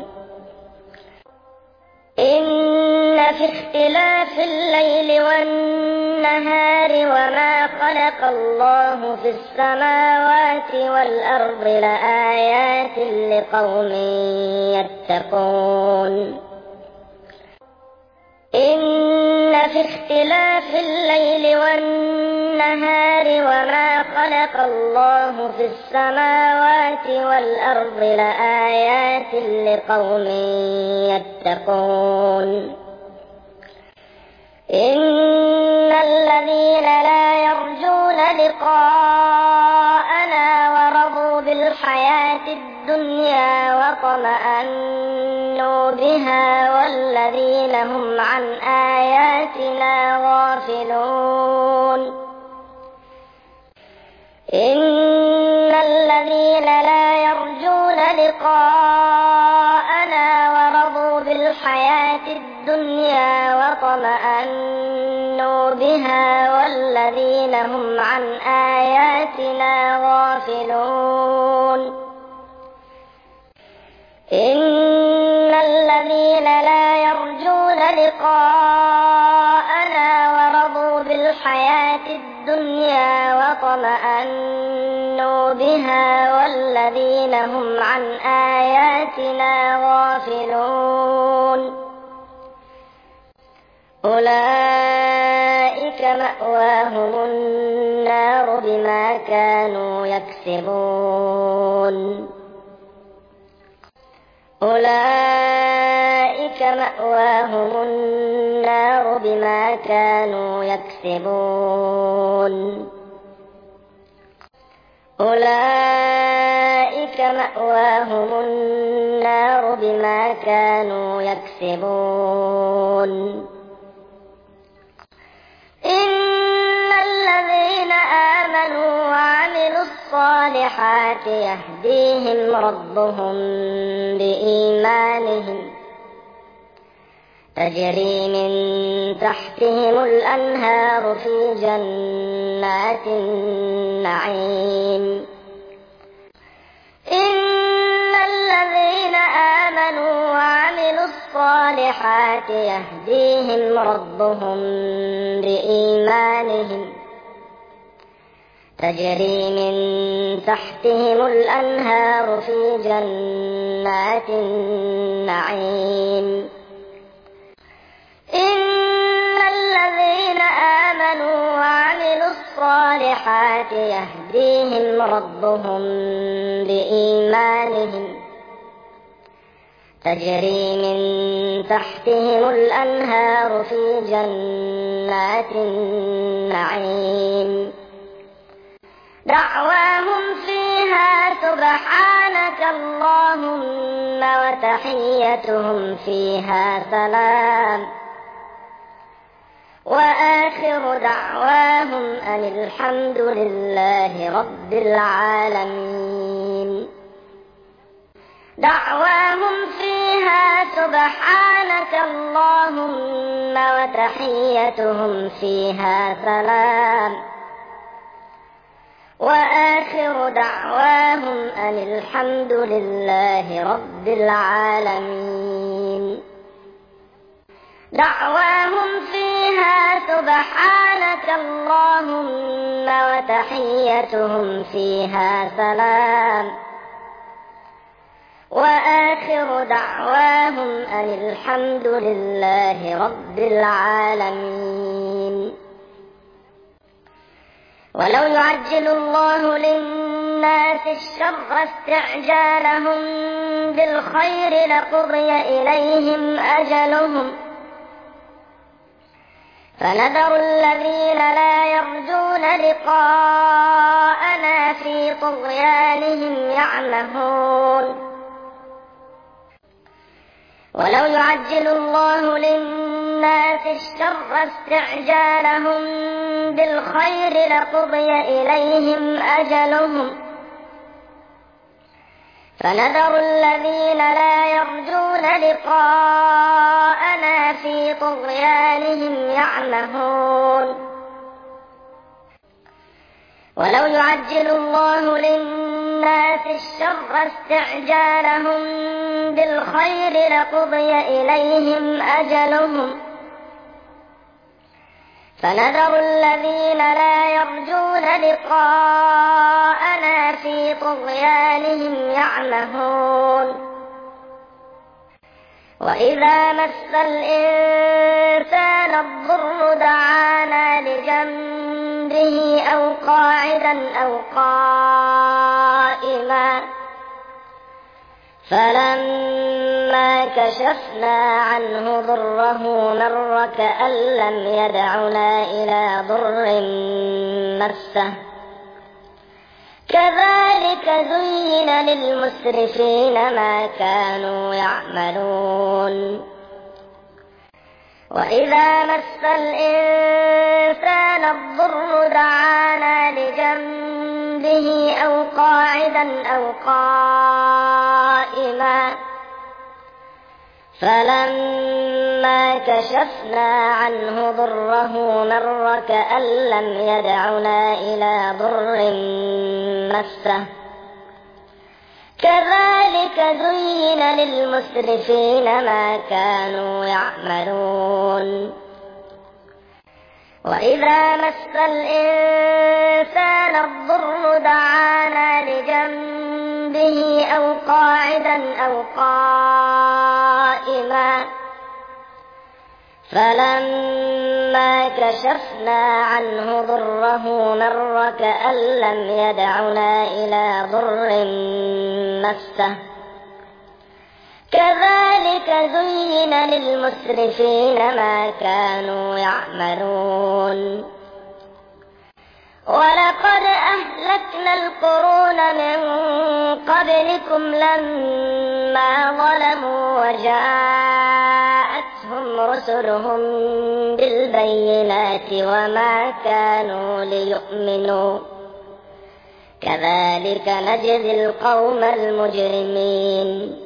إن في اختلاف الليل والنهار وما خلق الله في السماوات والأرض لآيات لقوم يتقون إن في اختلاف الليل والنهار وما خلق الله في السماوات والأرض لآيات لقوم يتقون إن الذين لا يرجون لقاءنا ورضوا بالحياة الدنيا واطمأنوا بها والذين هم عن آياتنا غافلون إن الذين لا يرجون لقاءنا ورضوا بالحياة الدنيا واطمأنوا بها والذين هم عن آياتنا غافلون إن الذين لا يرجون لقاءنا ورضوا بالحياة الدنيا واطمأنوا بها والذين هم عن آياتنا غافلون أولئك مأواهم النار بما كانوا يكسبون أولئك مأواهم النار بما كانوا يكسبون أولئك مأواهم النار بما كانوا يكسبون إن الذين آمنوا وعملوا الصالحات يهديهم ربهم بإيمانهم تجري من تحتهم الأنهار في جنات النعيم إن الذين آمنوا وعملوا الصالحات يهديهم ربهم بإيمانهم تجري من تحتهم الأنهار في جنات النعيم إن الذين آمنوا وعملوا الصالحات يهديهم ربهم بإيمانهم تجري من تحتهم الأنهار في جنات النعيم دعواهم فيها سبحانك اللهم وتحيتهم فيها سلام وآخر دعواهم أن الحمد لله رب العالمين دعواهم فيها سبحانك اللهم وتحيتهم فيها سلام وآخر دعواهم أن الحمد لله رب العالمين دعواهم فيها سبحانك اللهم وتحيتهم فيها سلام وآخر دعواهم أن الحمد لله رب العالمين ولو يعجل الله للناس الشر استعجالهم بالخير لقضي إليهم أجلهم فنذر الذين لا يرجون لقاءنا في طغيانهم يعمهون ولو يعجل الله للناس الشر استعجالهم بالخير لقضي إليهم أجلهم فنذر الذين لا يرجون لقاءنا في طغيانهم يعمهون ولو يعجل الله للناس الشر استعجالهم بالخير لقضي إليهم أجلهم فنذر الذين لا يرجون لقاءنا في طغيانهم يعمهون وإذا مس الإنسان مسنا الضر دعانا لجنبه أو قاعدا أو قائما فلما كشفنا عنه ضره مر كأن لم يدعنا إلى ضر مسه كذلك زين للمسرفين ما كانوا يعملون وإذا مس الإنسان الضر دعانا لجنبه أو قاعدا أو قائما فلما كشفنا عنه ضره مر كأن لم يدعنا إلى ضر مسه كذلك زين للمسرفين ما كانوا يعملون وإذا مس الإنسان الضر دعانا لجنبه أو قاعدا أو قائما فلما كشفنا عنه ضره مر كأن لم يدعنا إلى ضر مسه كذلك زين للمسرفين ما كانوا يعملون ولقد أهلكنا القرون من قبلكم لما ظلموا وجاءتهم رسلهم بالبينات وما كانوا ليؤمنوا كذلك نجزي القوم المجرمين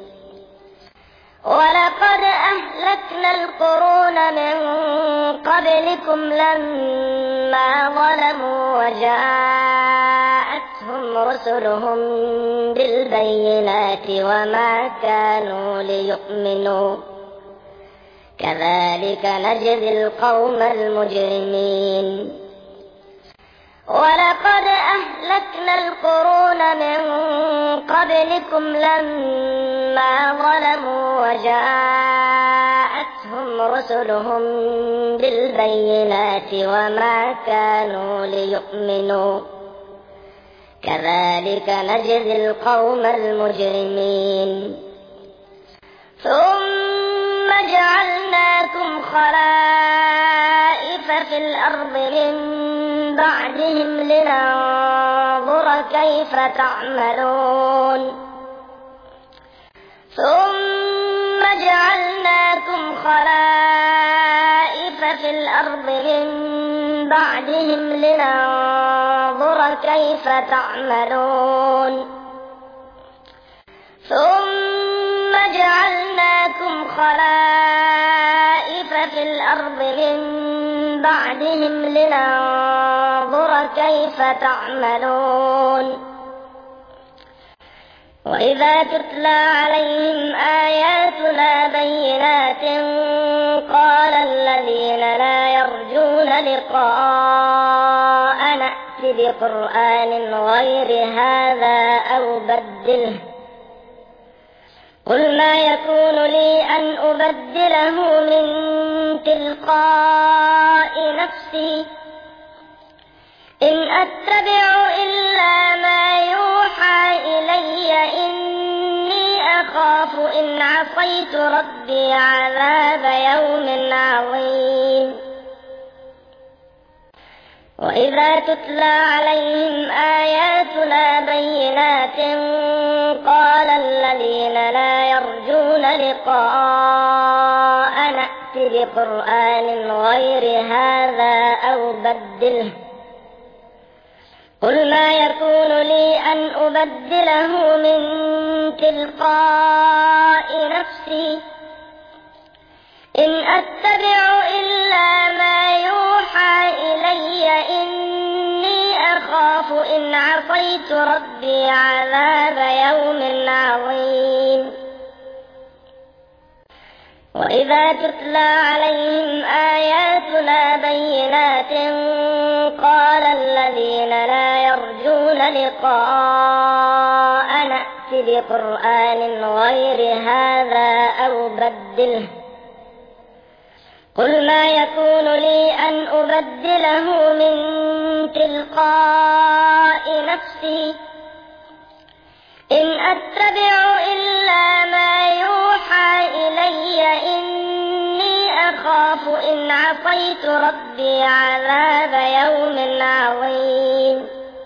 ولقد أهلكنا القرون من قبلكم لما ظلموا وجاءتهم رسلهم بالبينات وما كانوا ليؤمنوا كذلك نجزي القوم المجرمين ولقد أهلكنا القرون من قبلكم لما ظلموا وجاءتهم رسلهم بالبينات وما كانوا ليؤمنوا كذلك نجزي القوم المجرمين ثم جعلناكم خلائف في الأرض من بعدهم لننظر كيف تعملون ثم جعلناكم خلائف في الأرض من بعدهم لننظر كيف تعملون ثم جعلناكم خلائف في الأرض من بعدهم لننظر كيف تعملون وإذا تتلى عليهم آياتنا بينات قال الذين لا يرجون لقاءنا ائت بقرآن غير هذا أو بدله قل ما يكون لي أن أبدله من تلقاء نفسي إن أتبع إلا ما يوحى إلي إني أخاف إن عصيت ربي عذاب يوم عظيم وإذا تتلى عليهم آياتنا بينات قال الذين لا يرجون لقاءنا ائت بقرآن غير هذا أو بدله قل ما يكون لي أن أبدله من تلقاء نفسي إن أتبع إلا ما يوحى إلي إني أخاف إن عصيت ربي عذاب يوم عظيم وإذا تتلى عليهم آياتنا بينات قال الذين لا يرجون لقاءنا ائت بقرآن غير هذا أو بدله قل ما يكون لي أن أبدله من تلقاء نفسي إن أتبع إلا ما يوحى إلي إني أخاف إن عصيت ربي عذاب يوم عظيم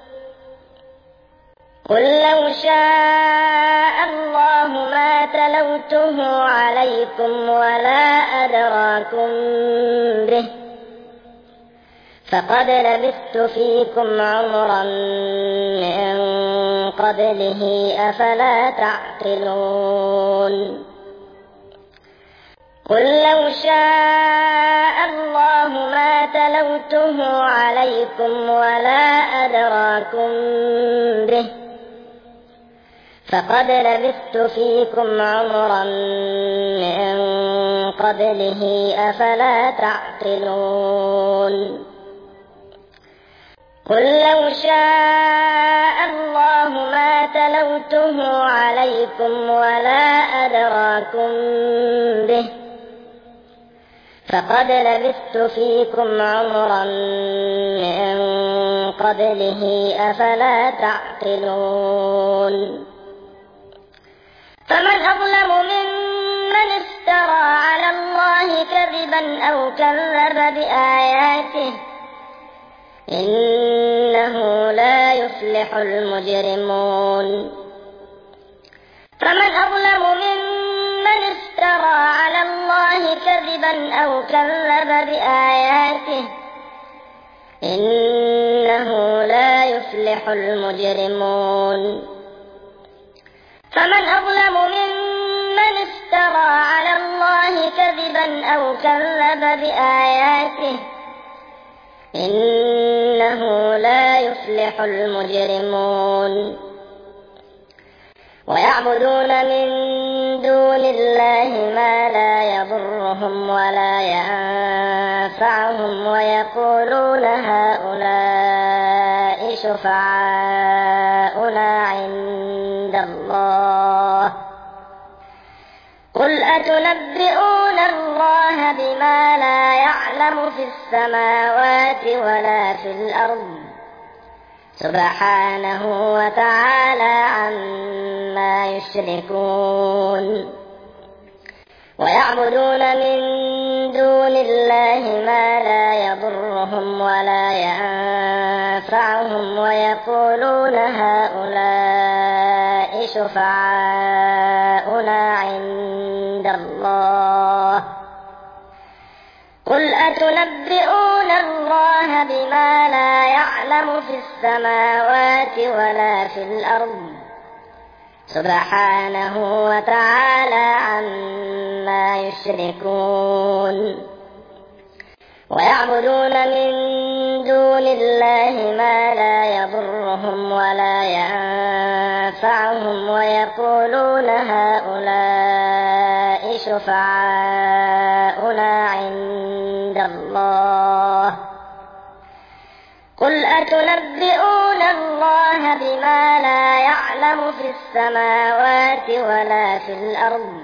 قل لو شاء الله ما تلوته عليكم ولا أدراكم به فقد لبثت فيكم عمرا من قبله أفلا تعقلون قل لو شاء الله ما تلوته عليكم ولا أدراكم به فقد لبثت فيكم عمرا من قبله أفلا تعقلون قل لو شاء الله ما تلوته عليكم ولا أدراكم به فقد لبثت فيكم عمرا من قبله أفلا تعقلون فمن أظلم ممن افترى على الله كذبا أو كذب بآياته إنه لا يفلح المجرمون فمن أظلم ممن افترى على الله كذبا أو كذب بآياته إنه لا يفلح المجرمون فمن أظلم ممن افترى على الله كذبا أو كذب بآياته إنه لا يفلح المجرمون ويعبدون من دون الله ما لا يضرهم ولا ينفعهم ويقولون هؤلاء شفعاؤنا عند الله قل أتنبئون الله بما لا يعلم في السماوات ولا في الأرض سبحانه وتعالى عما يشركون ويعبدون من دون الله ما لا يضرهم ولا ينفعهم ويقولون هؤلاء شفعاؤنا عند الله قل أتنبئون الله بما لا يعلم في السماوات ولا في الأرض سبحانه وتعالى عما يشركون ويعبدون من دون الله ما لا يضرهم ولا ينفعهم ويقولون هؤلاء شفعاؤنا عند الله قل أتنبئون الله بما لا يعلم في السماوات ولا في الأرض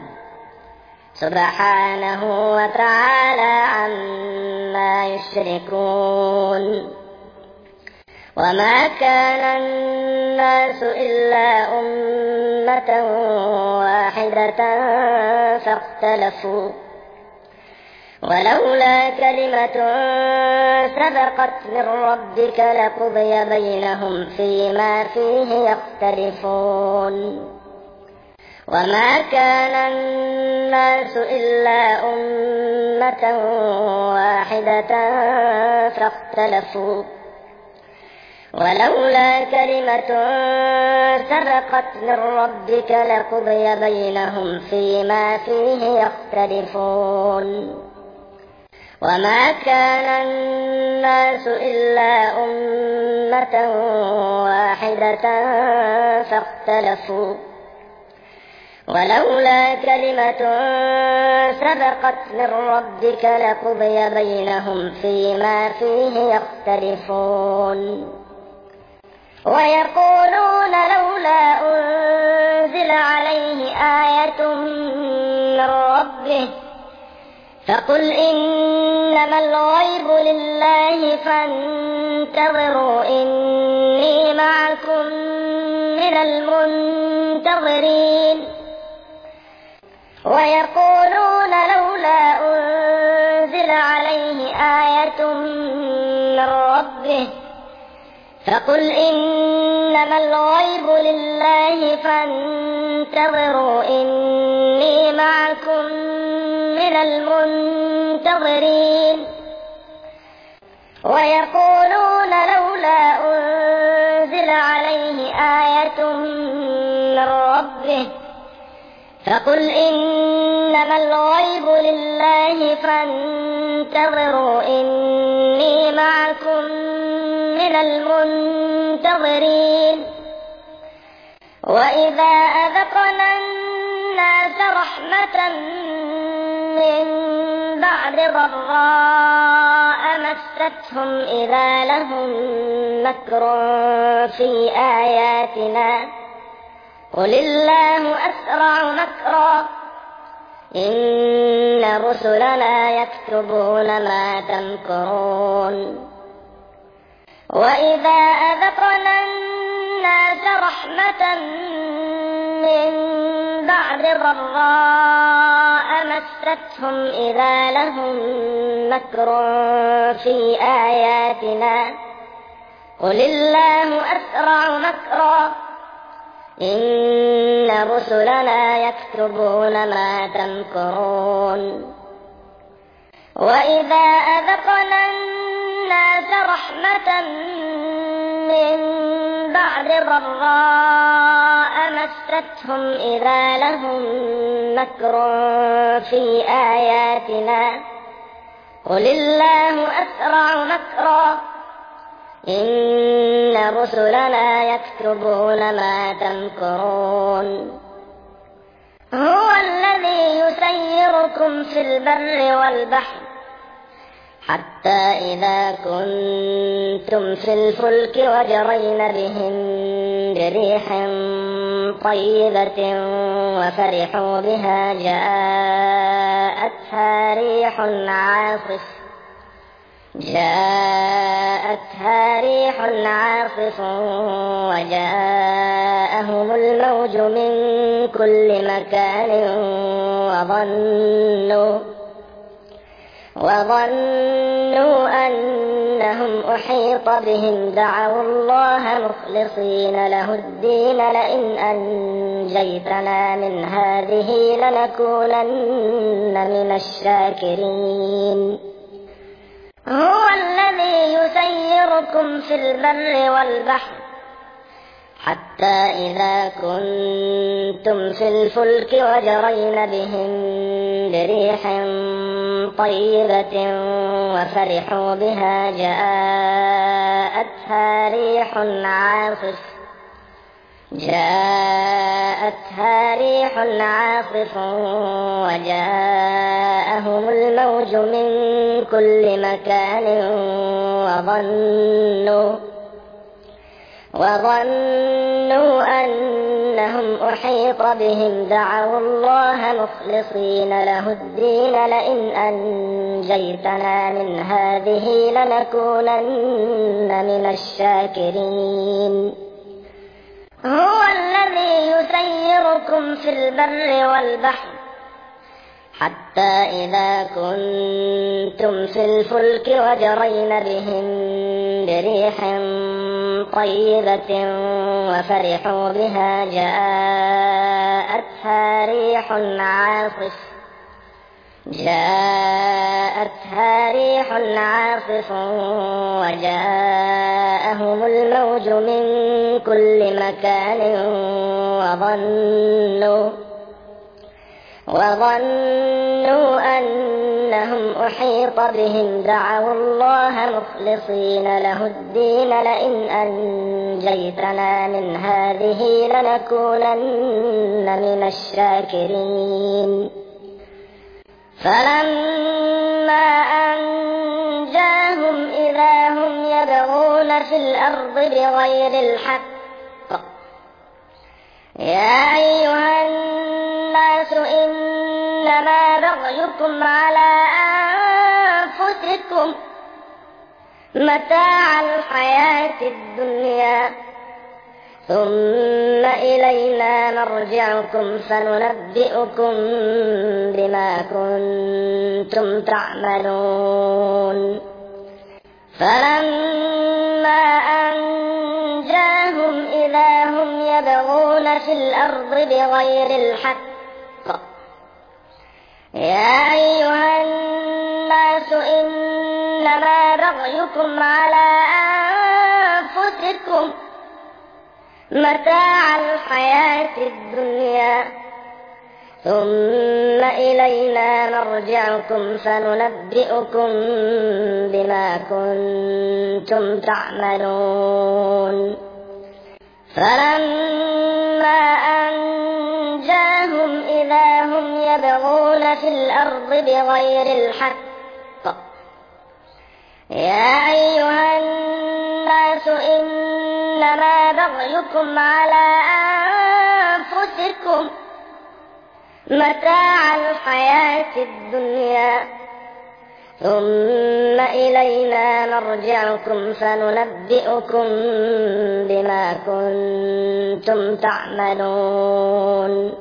سبحانه وتعالى عما يشركون وما كان الناس إلا أمة واحدة فاختلفوا ولولا كلمة سبقت من ربك لقضي بينهم فيما فيه يختلفون وما كان الناس إلا أمة واحدة فاختلفوا ولولا كلمة سبقت من ربك لقضي بينهم فيما فيه يختلفون وما كان الناس إلا أمة واحدة فاختلفوا ولولا كلمة سبقت من ربك لقضي بينهم فيما فيه يختلفون ويقولون لولا أنزل عليه آية من ربه فقل إنما الغيب لله فانتظروا إني معكم من المنتظرين ويقولون لولا أنزل عليه آية من ربه فقل إنما الغيب لله فانتظروا إني معكم من المنتظرين ويقولون لولا أنزل عليه آية من ربه فقل إنما الغيب لله فانتظروا إني معكم من المنتظرين وإذا أذقنا الناس رحمة من بعد ضراء مستهم إذا لهم مكر في آياتنا قل الله أسرع مكرا إن رسلنا يكتبون ما تمكرون وإذا أذقنا الناس رحمة من بعد ضراء مستهم إذا لهم مكر في آياتنا قل الله أسرع مكرا إن رسلنا يكتبون ما تمكرون وإذا أذقنا الناس رحمة من بعد ضراء مستهم إذا لهم مكر في آياتنا قل الله أسرع مكرا إن رسلنا يكتبون ما تمكرون هو الذي يسيركم في البر والبحر حتى إذا كنتم في الفلك وجرين بهم بريح طيبة وفرحوا بها جاءتها ريح عاصف جاءتها ريح عاصف وجاءهم الموج من كل مكان وظنوا وظنوا أنهم أحيط بهم دعوا الله مخلصين له الدين لئن أنجيتنا من هذه لنكونن من الشاكرين هو الذي يسيركم في البر والبحر حتى إذا كنتم في الفلك وجرين بهم بريح طيبة وفرحوا بها جاءتها ريح عاصف جاءتها ريح عاصف وجاءهم الموج من كل مكان وظنوا وظنوا أنهم أحيط بهم دعوا الله مخلصين له الدين لئن أنجيتنا من هذه لنكونن من الشاكرين هو الذي يسيركم في البر والبحر حتى إذا كنتم في الفلك وجرين بهم بريح طيبة وفرحوا بها جاءتها ريح عاصف جاءتها ريح عاصف وجاءهم الموج من كل مكان وظنوا وظنوا أنهم أحيط بهم دعوا الله مخلصين له الدين لئن أنجيتنا من هذه لنكونن من الشاكرين فلما أنجاهم إذا هم يبغون في الأرض بغير الحق يا أيها الناس إنما بغيكم على أنفسكم متاع الحياة الدنيا ثم إلينا مرجعكم فننبئكم بما كنتم تعملون. فلما أنجاهم إذا هم يبغون في الأرض بغير الحق يا أيها الناس إنما بغيكم على أنفسكم متاع الحياة الدنيا ثم إلينا مرجعكم فننبئكم بما كنتم تعملون. فلما أنجاهم إذا هم يبغون في الأرض بغير الحق يا أيها الناس إنما بغيكم على أنفسكم متاع الحياة الدنيا ثم إلينا مرجعكم فننبئكم بما كنتم تعملون.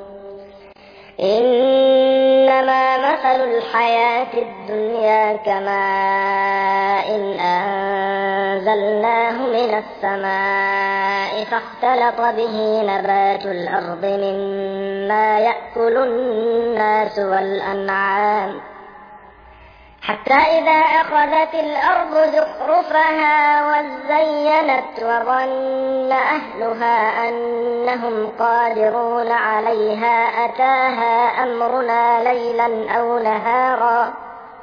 إنما مثل الحياة الدنيا كماء إن أنزلناه من السماء فاختلط به نبات الأرض مما يأكل الناس والأنعام حتى إذا أخذت الأرض زخرفها وزينت وظن أهلها أنهم قادرون عليها أتاها أمرنا ليلا أو نهارا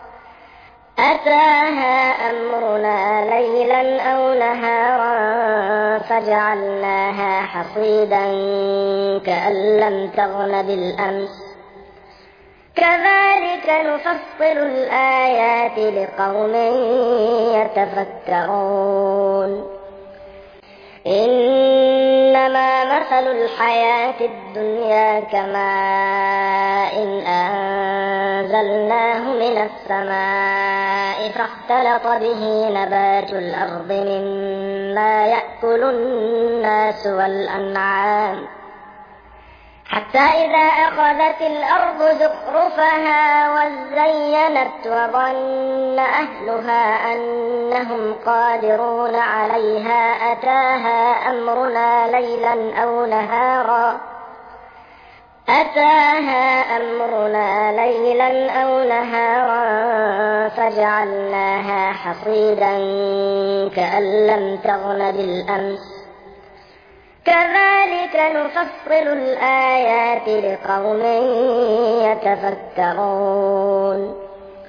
أتاها أمرنا ليلا أو نهارا فجعلناها حصيدا كأن لم تغن بالأمس كذلك نفصل الآيات لقوم يتفكرون. إنما مثل الحياة الدنيا كماء إن أنزلناه من السماء فاختلط به نبات الأرض مما يأكل الناس والأنعام حتى إذا أخذت الأرض زخرفها وزينت وظن أهلها أنهم قادرون عليها أتاها أمرنا ليلا أو نهارا أتاها أمرنا ليلا أو نهارا فجعلناها حصيدا كأن لم تغن بالأمس كذلك نفصل الآيات لقوم يتفكرون.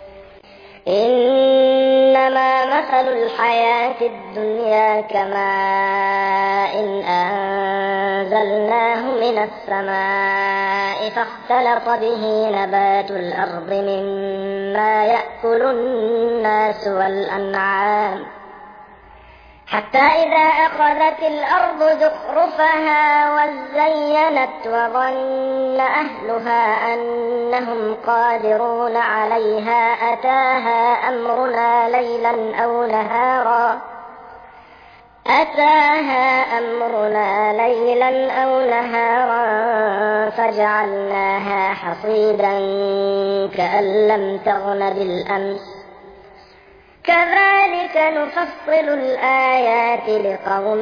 إنما مثل الحياة الدنيا كماء إن أنزلناه من السماء فاختلط به نبات الأرض مما يأكل الناس والأنعام حتى إذا أخذت الأرض زخرفها وزينت وظن أهلها أنهم قادرون عليها أتاها أمرنا ليلا أو نهارا أتاها أمرنا ليلا أو نهارا فجعلناها حصيدا كأن لم تغن بالأمس كذلك نفصل الآيات لقوم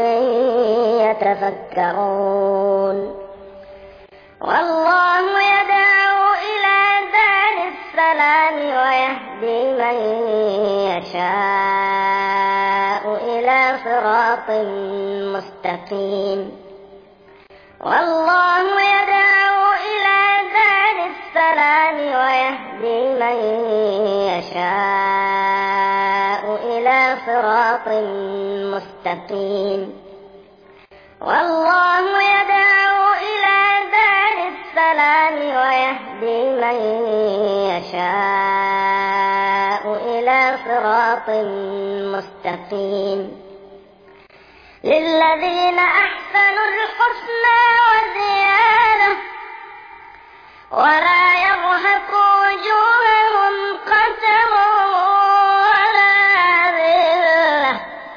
يتفكرون. والله يدعو إلى دار السلام ويهدي من يشاء إلى صراط مستقيم. والله يدعو إلى دار السلام ويهدي من يشاء إلى صراط مستقيم. والله يدعو إلى دار السلام ويهدي من يشاء إلى صراط مستقيم. للذين أحسنوا الحسنى وزيادة ولا يرهق وجوههم قتر ولا ذلة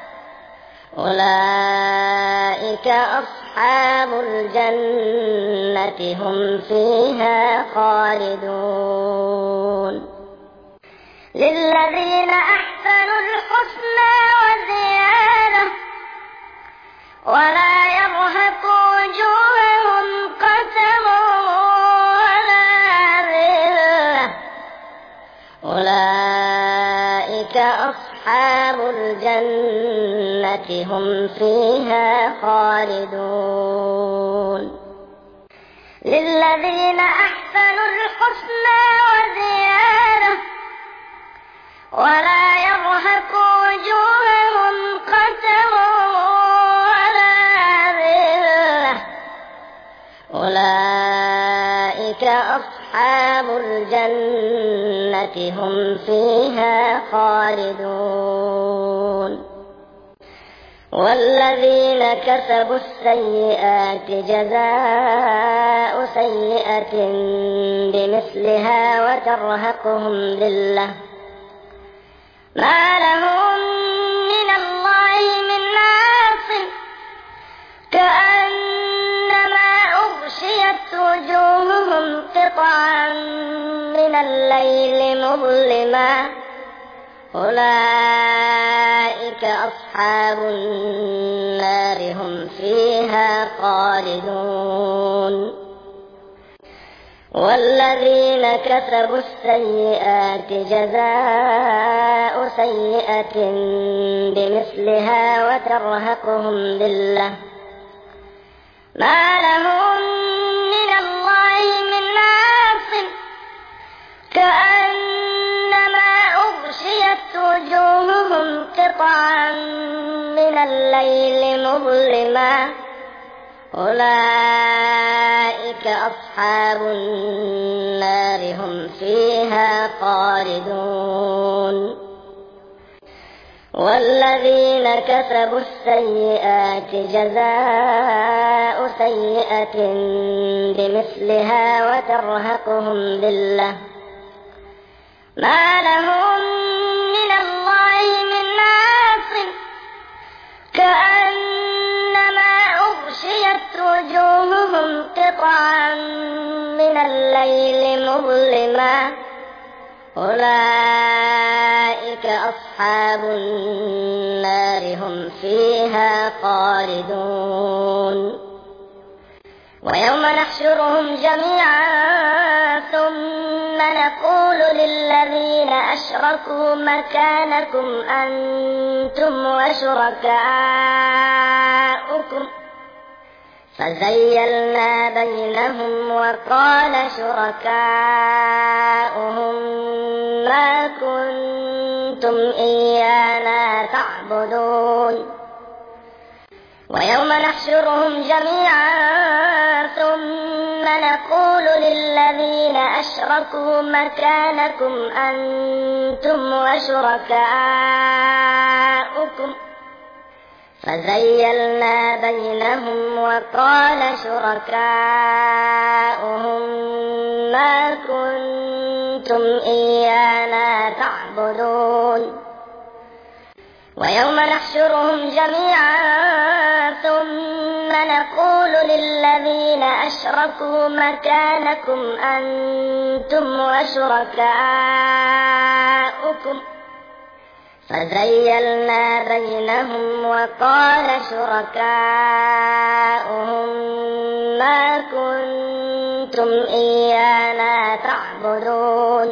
أولئك أصحاب الجنة هم فيها خالدون للذين أحسنوا الحسنى وزيادة ولا يرهق وجوههم قتر ولا ذلة أولئك أصحاب الجنة هم فيها خالدون للذين أحسنوا الحسنى وزيادة ولا يرهق وجوههم قتر ولا ذلة أولئك أصحاب الجنة هم فيها خالدون والذين كسبوا السيئات جزاء سيئة بمثلها وترهقهم ذلة ما لهم من الله من عاصم كأنما أغشيت وجوههم قطعا من الليل مظلما أولئك أصحاب النار هم فيها خالدون والذين كسبوا السيئات جزاء سيئة بمثلها وترهقهم ذلة ما لهم من الله من عاصم كأنما أغشيت وجوههم قطعا من الليل مظلما أولئك أصحاب النار هم فيها خالدون والذين كسبوا السيئات جزاء سيئة بمثلها وترهقهم ذلة ما لهم من الله من عاصم كأنما أغشيت وجوههم قطعا من الليل مظلما أولئك أصحاب النار هم فيها خالدون ويوم نحشرهم جميعا ثم نقول للذين أشركوا مكانكم أنتم وشركاؤكم فزيلنا بينهم وقال شركاؤهم ما كنتم إيانا تعبدون ويوم نحشرهم جميعا ثم نقول للذين أشركوا مكانكم أنتم وشركاؤكم فزيلنا بينهم وقال شركاؤهم ما كنتم إيانا تعبدون ويوم نحشرهم جميعا ثم نقول للذين أشركوا مكانكم أنتم وشركاؤكم فزيلنا بينهم وقال شركاؤهم ما كنتم إيانا تعبدون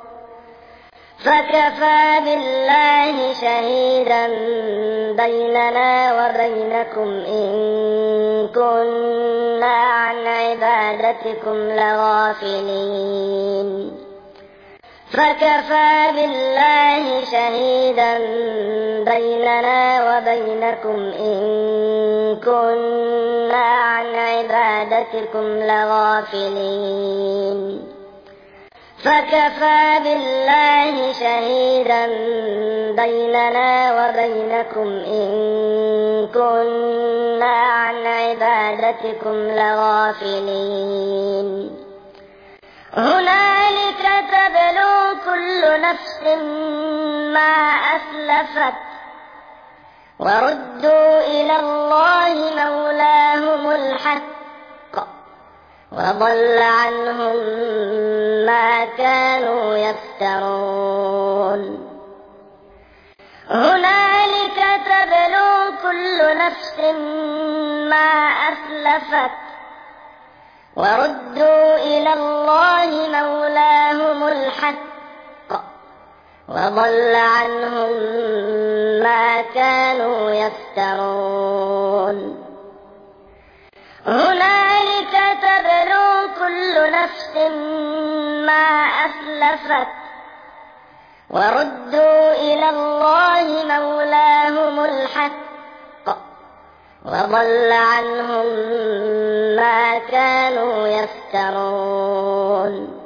فكفى بالله شهيدا بيننا وبينكم إن كنا عن عبادتكم لغافلين فكفى بالله شهيدا بيننا وبينكم إن كنا عن عبادتكم لغافلين فكفى بالله شهيدا بيننا وبينكم إن كنا عن عبادتكم لغافلين هنالك تبلو كل نفس ما أسلفت وردوا إلى الله مولاهم الحق وضل عنهم ما كانوا يفترون هنالك تبلو كل نفس ما أسلفت وردوا إلى الله مولاهم الحق وضل عنهم ما كانوا يفترون هنالك تبلو كل نفس ما أسلفت وردوا إلى الله مولاهم الحق وضل عنهم ما كانوا يفترون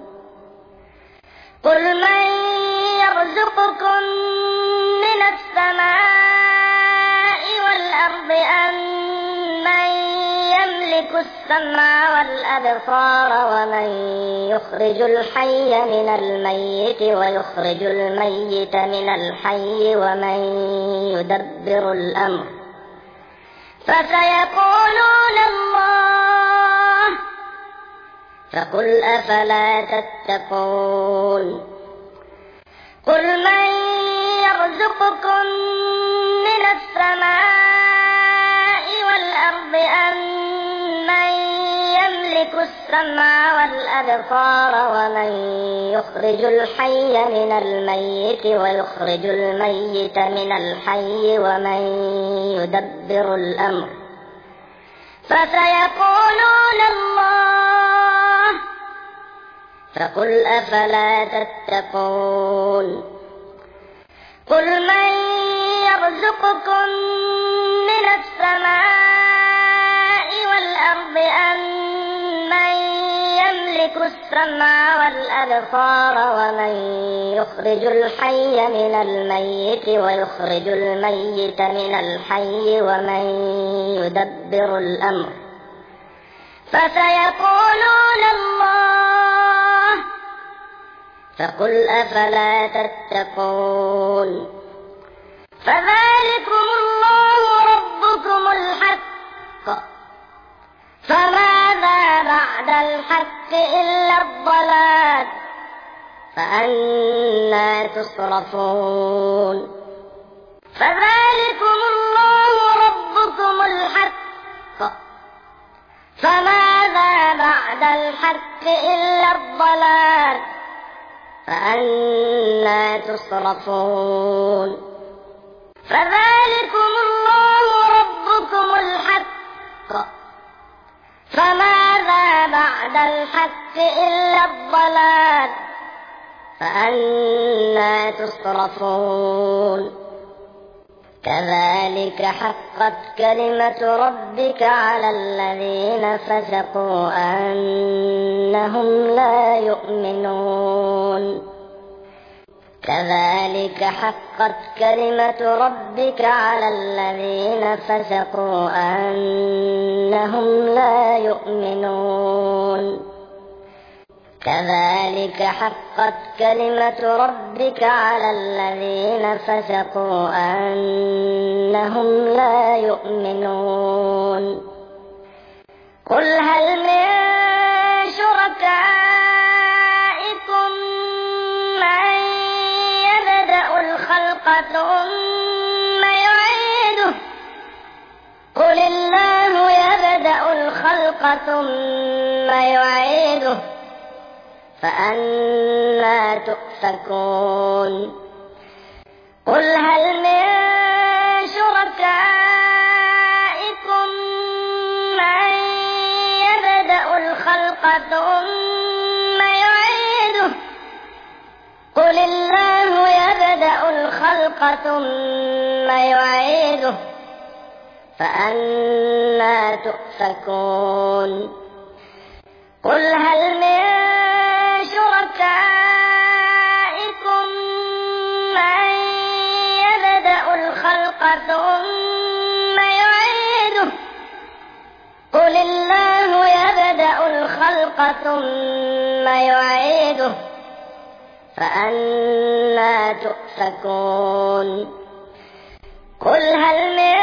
قل من يرزقكم من السماء والأرض أم من يملك السمع والأبصار ومن يخرج الحي من الميت ويخرج الميت من الحي ومن يدبر الأمر فسيقولون الله فقل أفلا تتقون قل من يرزقكم من السماء والأرض أم من يملك السمع والأبصار ومن يخرج الحي من الميت ويخرج الميت من الحي ومن يدبر الأمر فسيقولون الله فقل أفلا تتقون قل من يرزقكم من السماء والأرض أم من يملك السمع والأبصار ومن يخرج الحي من الميت ويخرج الميت من الحي ومن يدبر الأمر فسيقولون الله فقل أفلا تتقون فذلكم الله ربكم الحق فماذا بعد الحق إلا الضلال فأنى تصرفون فذلكم الله ربكم الحق فماذا بعد الحق إلا الضلال فأنى تصرفون فذلكم الله ربكم الحق فماذا بعد الحق إلا الضلال فأنى تصرفون كذلك حقت كلمة ربك على الذين فسقوا أنهم لا يؤمنون كذلك حقت كلمة ربك على الذين فسقوا أنهم لا يؤمنون كذلك حقت كلمة ربك على الذين فسقوا أنهم لا يؤمنون قل هل من شركائكم من يبدأ الخلق ثم يعيده قل الله يبدأ الخلق ثم يعيده فأنى تؤفكون قل هل من شركائكم من يبدأ الخلق ثم يعيده قل الله يبدأ الخلق ثم يعيده فأنى تؤفكون قل هل من شركائكم من يبدأ الخلق ثم يعيده قل الله يبدأ الخلق الخلق ثم يعيده فأنى تؤفكون قل هل من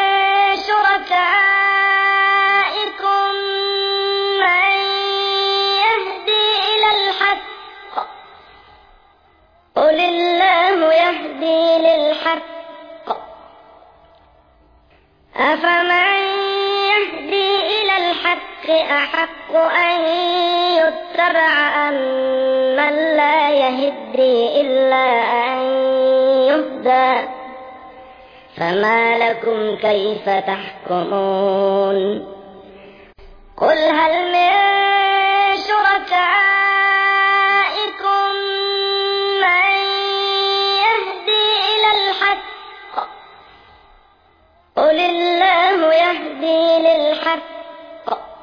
شركائكم من يهدي إلى الحق قل الله يهدي للحق أفمن يهدي إلى الحق أحق أن يتبع أم من لا يهدي إلا أن يهدى فما لكم كيف تحكمون قل هل من شركائكم من يهدي إلى الحق قل الله يهدي للحق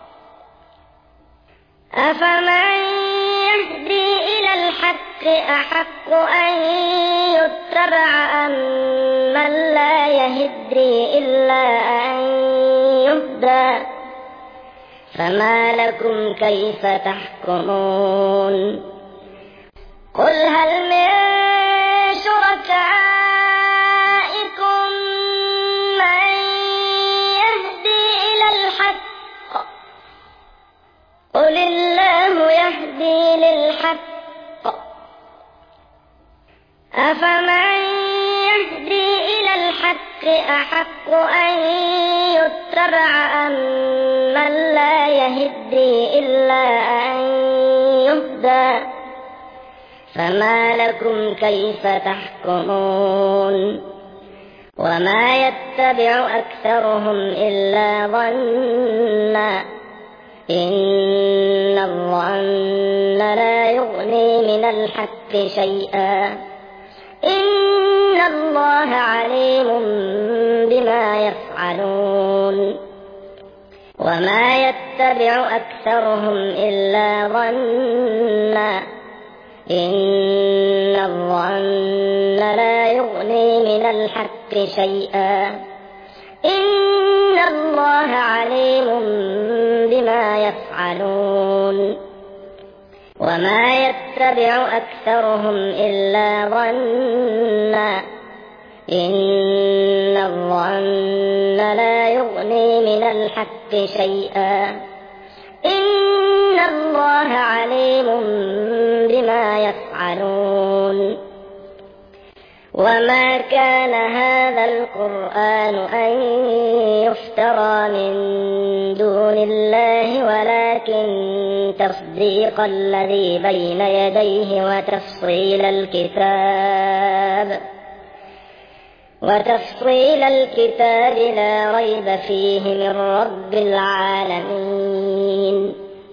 أفمن يهدي إلى الحق أحق أن يتبع أم من لا يهدي إلا أن يهدى فما لكم كيف تحكمون قل هل من شركائكم من يهدي إلى الحق قل الله يهدي للحق أفمن يهدي إلى الحق أحق أن يتبع أم من لا يهدي إلا أن يهدى فما لكم كيف تحكمون وما يتبع أكثرهم إلا ظنا إن الظن لا يغني من الحق شيئا إن الله عليم بما يفعلون وما يتبع أكثرهم إلا ظنا إن الظن لا يغني من الحق شيئا إن الله عليم بما يفعلون وما يتبع أكثرهم إلا ظنا إن الظن لا يغني من الحق شيئا إن الله عليم بما يفعلون وما كان هذا القرآن أن يفترى من دون الله ولكن تصديق الذي بين يديه وتفصيل الكتاب وتفصيل الكتاب لا ريب فيه من رب العالمين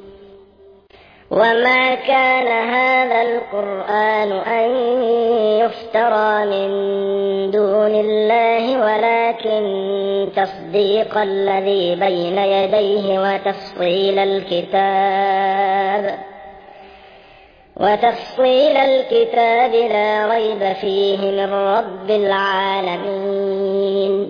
وما كان هذا القرآن أن يفترى من دون الله ولكن تصديق الذي بين يديه وتفصيل الكتاب وتفصيل الكتاب لا ريب فيه من رب العالمين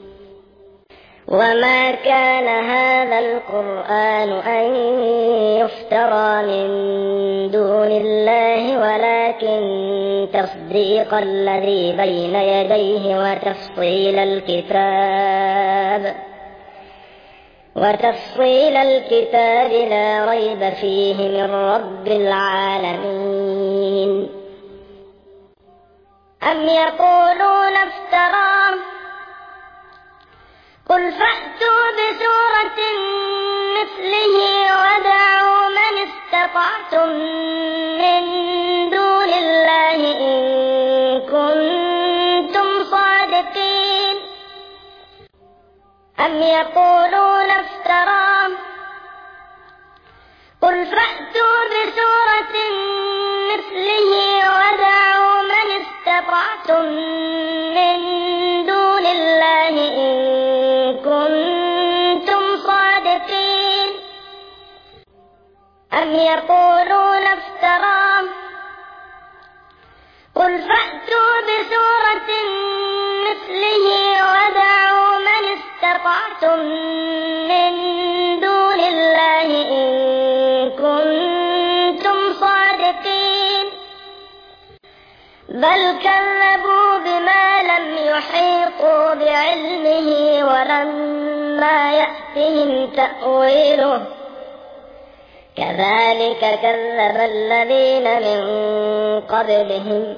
وما كان هذا القرآن أن يفترى من دون الله ولكن تصديق الذي بين يديه وتفصيل الكتاب وتفصيل الكتاب لا ريب فيه من رب العالمين أم يقولون افتراه قل فأتوا بسورة مثله ودعوا من استطعتم من دون الله إن كنتم صادقين أم يقولون افتراه قل فأتوا بسورة مثله ودعوا من استطعتم من دون الله إن كنتم صادقين أم يقولون افتراه قل فأتوا بسورة مثله ودعوا من استطعتم من دون الله إن كنتم بل كذبوا بما لم يحيطوا بعلمه ولما يأتهم تأويله كذلك كذب الذين من قبلهم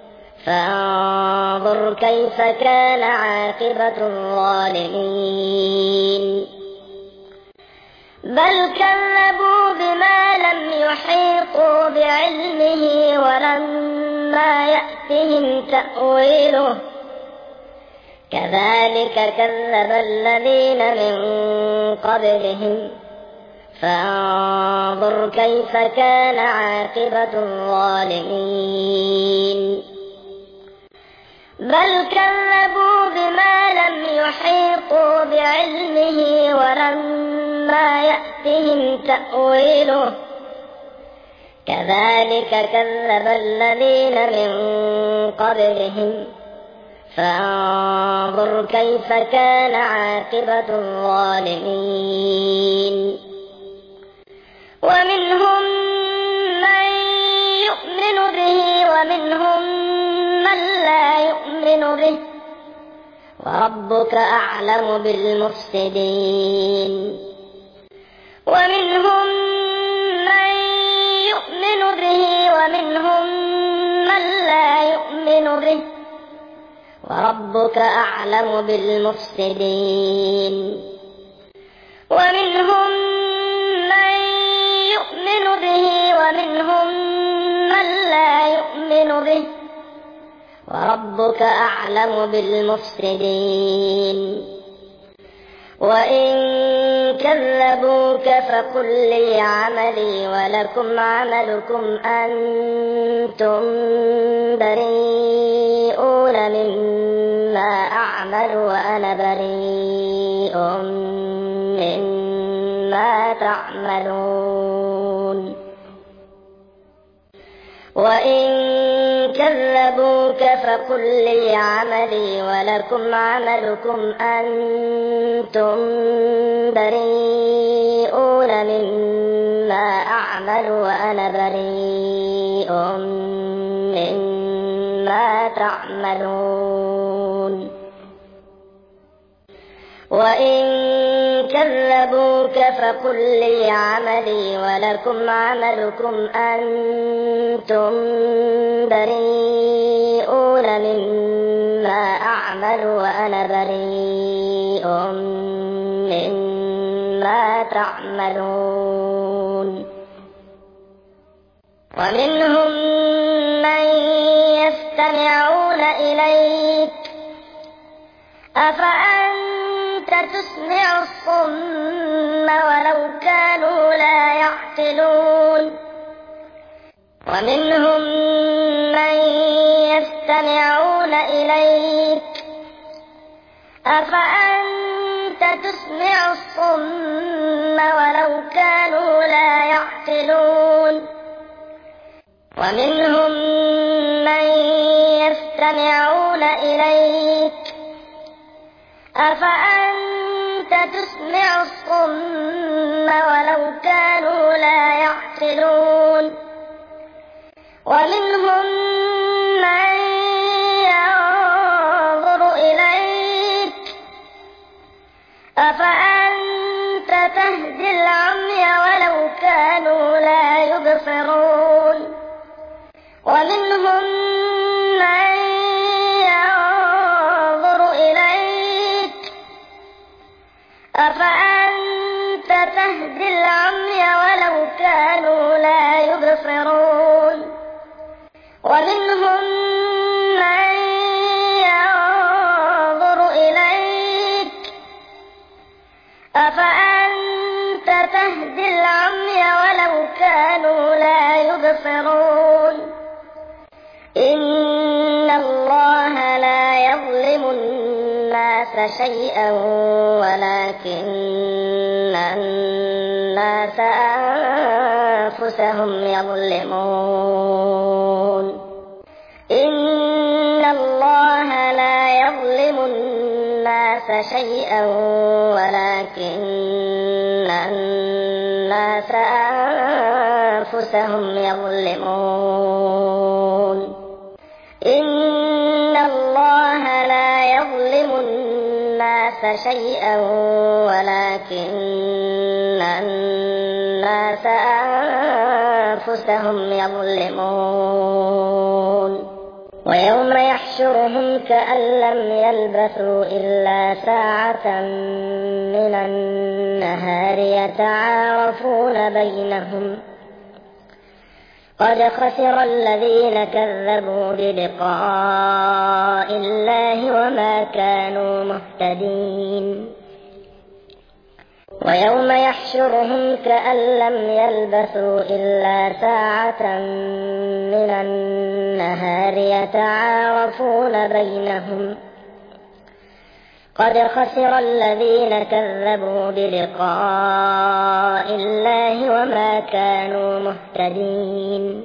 فانظر كيف كان عاقبة الظالمين بل كذبوا بما لم يحيطوا بعلمه ولما يأتهم تأويله كذلك كذب الذين من قبلهم فانظر كيف كان عاقبة الظالمين بل كذبوا بما لم يحيطوا بعلمه ولما يأتهم تأويله كذلك كذب الذين من قبلهم فانظر كيف كان عاقبة الظالمين ومنهم من يؤمن به ومنهم من لا يؤمن به وربك أعلم بالمفسدين ومنهم من يؤمن به ومنهم من لا يؤمن به وربك أعلم بالمفسدين ومنهم من يؤمن به ومنهم من لا يؤمن به وربك أعلم بالمفسدين وإن كذبوك فقل لي عملي ولكم عملكم أنتم بريئون مما أعمل وأنا بريء مما تعملون وإن كذبوك فقل لي عملي ولكم عملكم أنتم بريئون مما أعمل وأنا بريء مما تعملون وإن كذبوك فقل لي عملي ولكم عملكم أنتم بريئون مما أعمل وأنا بريء مما تعملون ومنهم من يستمعون إليك أفأنت تسمع الصم ولو كانوا لا يعقلون ومنهم من يستمعون إليك أفأنت تسمع الصم ولو كانوا لا يعقلون ومنهم من يستمعون إليك أفأنت تسمع الصم ولو كانوا لا يعقلون ومنهم من ينظر إليك أفأنت تهدي العمي ولو كانوا لا يبصرون ومنهم من ينظر إليك أفأنت تهدي العمي ولو كانوا لا يبصرون ومنهم من ينظر إليك أفأنت تهدي العمي ولو كانوا لا يبصرون إن الله لا يظلم الناس شيئا ولكن الناس أنفسهم يظلمون إن الله لا يظلم الناس شيئا ولكن الناس أنفسهم يظلمون إن الله لا يظلم الناس شيئا ولكن الناس أنفسهم يظلمون ويوم يحشرهم كأن لم يلبثوا إلا ساعة من النهار يتعارفون بينهم قد خسر الذين كذبوا بلقاء الله وما كانوا مهتدين ويوم يحشرهم كأن لم يلبثوا إلا ساعة من النهار يتعارفون بينهم قد خسر الذين كذبوا بلقاء الله وما كانوا مهتدين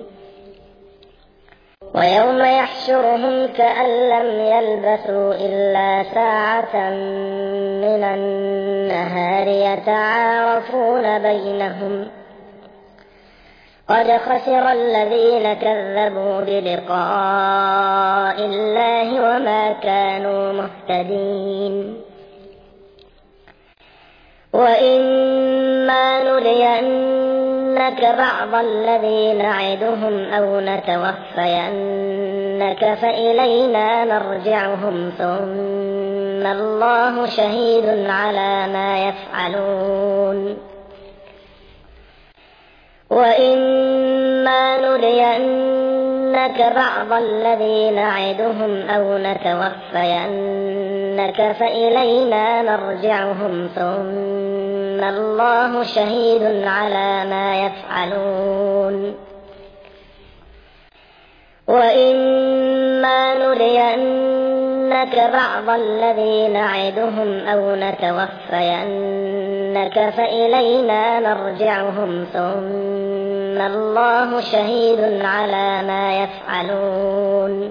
ويوم يحشرهم كأن لم يلبثوا إلا ساعة من النهار يتعارفون بينهم قد خسر الذين كذبوا بلقاء الله وما كانوا مهتدين وإما نرينك بعض الذي نعدهم أو نتوفينك فإلينا مرجعهم ثم الله شهيد على ما يفعلون وإما نرينك بعض الذي نعدهم أو نتوفينك فإلينا مرجعهم ثم الله شهيد على ما يفعلون وإما نرينك بعض الذي نعدهم أو نتوفينك فإلينا مرجعهم ثم الله شهيد على ما يفعلون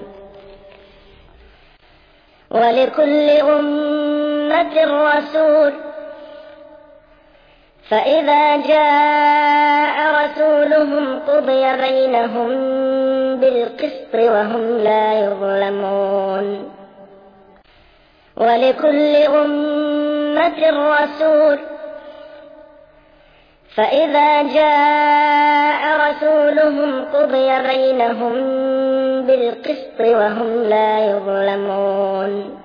ولكل أمة رسول فإذا جاء رسولهم قضي بينهم بالقسط وهم لا يظلمون ولكل أمة رسول فإذا جاء رسولهم قضي بينهم بالقسط وهم لا يظلمون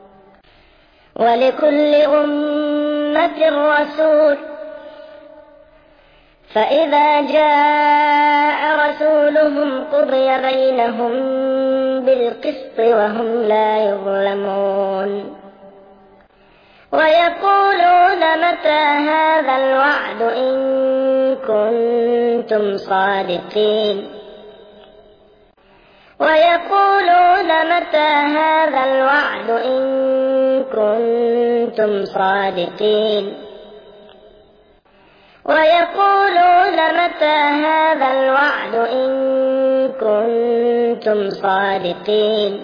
ولكل أمة رسول فإذا جاء رسولهم قضي بينهم بالقسط وهم لا يظلمون ويقولون متى هذا الوعد إن كنتم صادقين ويقولون متى هذا الوعد إن كنتم صادقين ويقولون متى هذا الوعد إن كنتم صادقين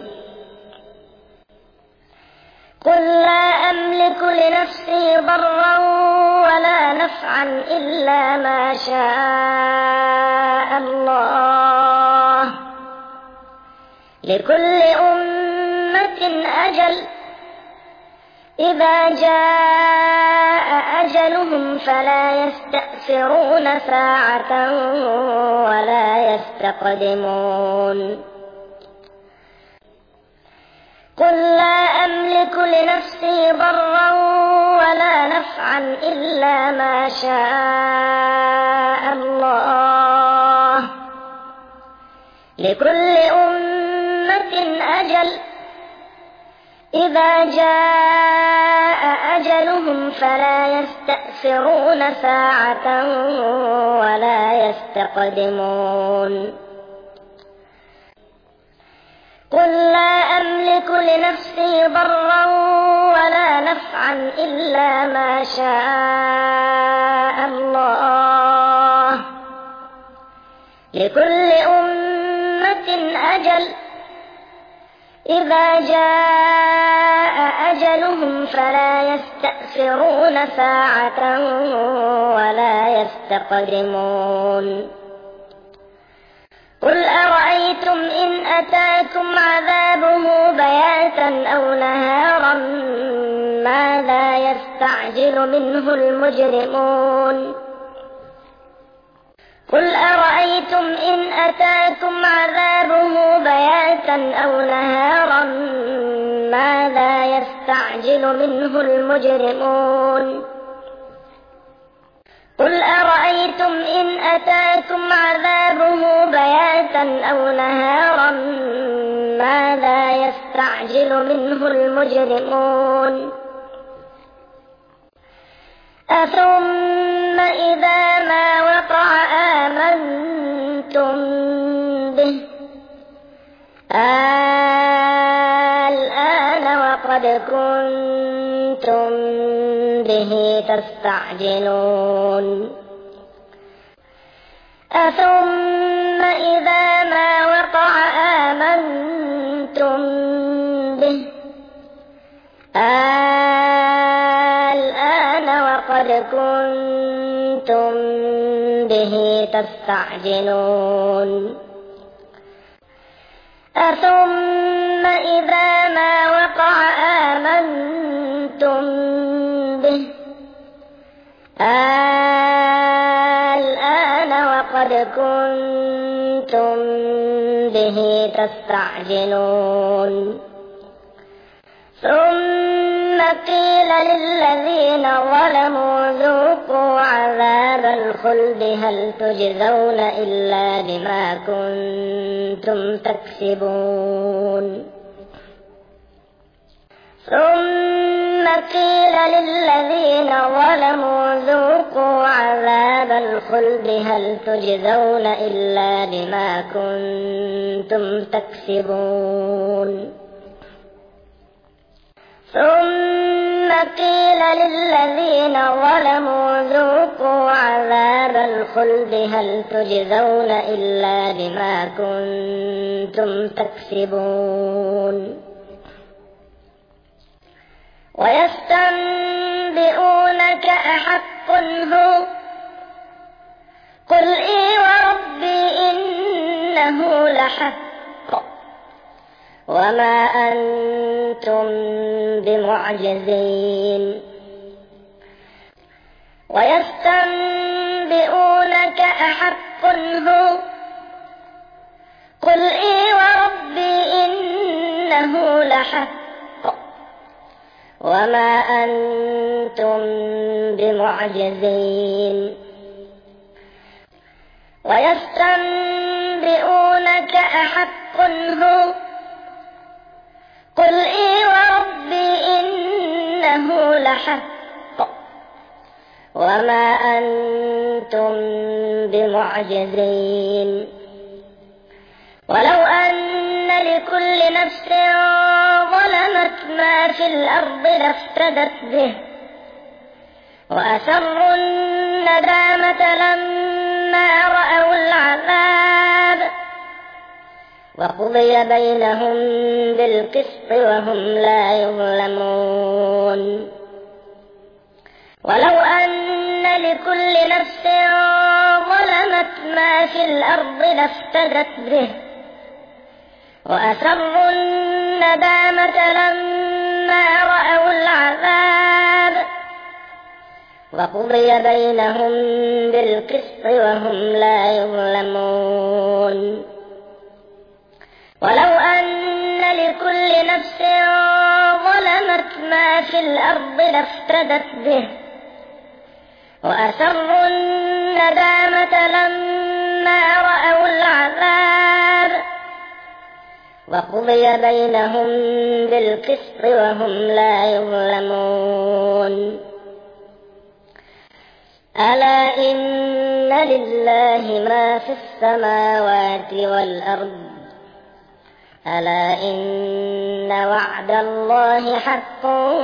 قل لا أملك لنفسي ضرا ولا نفعا إلا ما شاء الله لكل أمة أجل إذا جاء أجلهم فلا يستأخرون ساعة ولا يستقدمون قل لا أملك لنفسي ضرا ولا نفعا إلا ما شاء الله لكل أمة أجل إذا جاء أجلهم فلا يستأخرون ساعة ولا يستقدمون قل لا أملك لنفسي ضرا ولا نفعا إلا ما شاء الله لكل أمة أجل إذا جاء أجلهم فلا يستأخرون ساعة ولا يستقدمون قل أرأيتم إن أتاكم عذابه بياتا أو نهارا ماذا يستعجل منه المجرمون قل أرأيتم إن أتاكم عذابه بياتا أو نهارا ماذا يستعجل منه المجرمون قل أرأيتم إن أتاكم عذابه بياتا أو نهارا ماذا يستعجل منه المجرمون أثم إذا ما وقع آمنتم به الآن وقد كنتم به تستعجلون أثم إذا ما وقع آمنتم به الآن وقد كنتم به تستعجلون أثم إذا ما وقع آمنتم به الآن وقد كنتم به تستعجلون ثم قيل للذين ظلموا ذوقوا عذاب الخلد هل تجزون إلا بما كنتم تكسبون ثم قيل للذين ظلموا ذوقوا عذاب الخلد هل تجزون إلا بما كنتم تكسبون ثم قيل للذين ظلموا ذوقوا عذاب الخلد هل تجزون إلا بما كنتم تكسبون ويستنبئونك أحق هو قل إي وربي إنه لحق وما أنتم بمعجزين ويستنبئونك أحق هو قل إي وربي إنه لحق وما أنتم بمعجزين ويستنبئونك أحق هو قل إي وربي إنه لحق وما أنتم بمعجزين ولو أن لكل نفس ظلمت ما في الأرض لافتدت به وأسروا الندامة لما رأوا العذاب وقضي بينهم بالقسط وهم لا يظلمون ولو أن لكل نفس ظلمت ما في الأرض لافتدت به وأسروا الندامة لما رأوا العذاب وقضي بينهم بالقسط وهم لا يظلمون ولو أن لكل نفس ظلمت ما في الأرض لافتدت به وأسروا الندامة لما رأوا العذاب وقضي بينهم بالقسط وهم لا يظلمون ألا إن لله ما في السماوات والأرض ألا إن وعد الله حق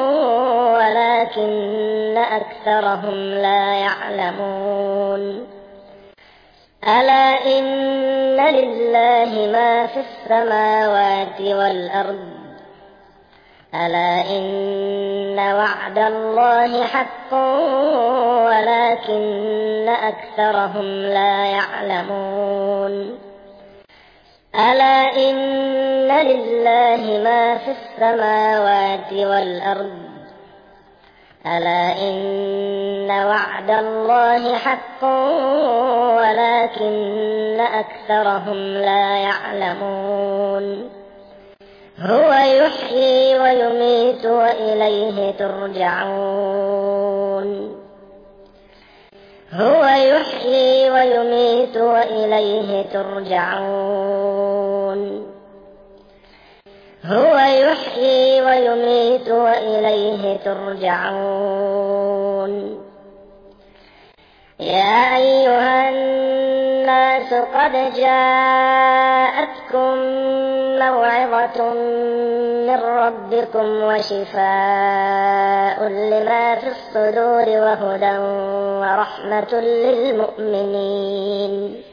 ولكن أكثرهم لا يعلمون ألا إن لله ما في السماوات والأرض ألا إن وعد الله حق ولكن أكثرهم لا يعلمون ألا إن لله ما في السماوات والأرض ألا إن وعد الله حق ولكن أكثرهم لا يعلمون هو يحيي ويميت وإليه ترجعون هو يحيي ويميت وإليه ترجعون هو يحيي ويميت وإليه ترجعون يا أيها الناس قد جاءتكم موعظة من ربكم وشفاء لما في الصدور وهدى ورحمة للمؤمنين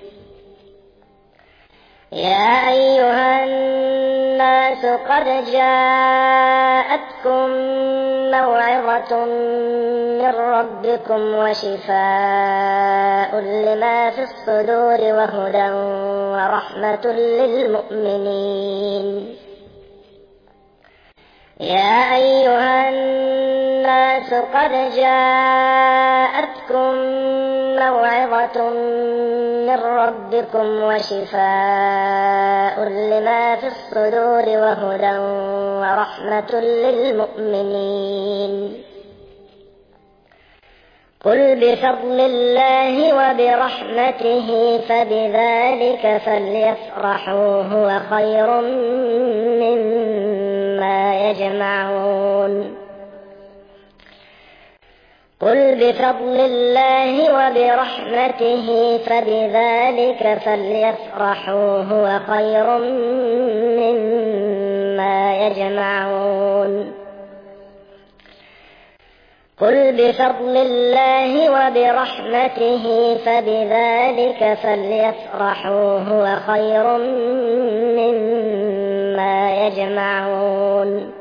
يا أيها الناس قد جاءتكم موعظة من ربكم وشفاء لما في الصدور وهدى ورحمة للمؤمنين يا أيها الناس قد جاءتكم موعظة من ربكم وشفاء لما في الصدور وهدى ورحمة للمؤمنين قل بفضل الله وبرحمته فبذلك فليفرحوا هو خير مما يجمعون قل بفضل الله وبرحمته فبذلك فليفرحوا هو خير مما يجمعون قل بفضل الله وبرحمته فبذلك فليفرحوا هو خير مما يجمعون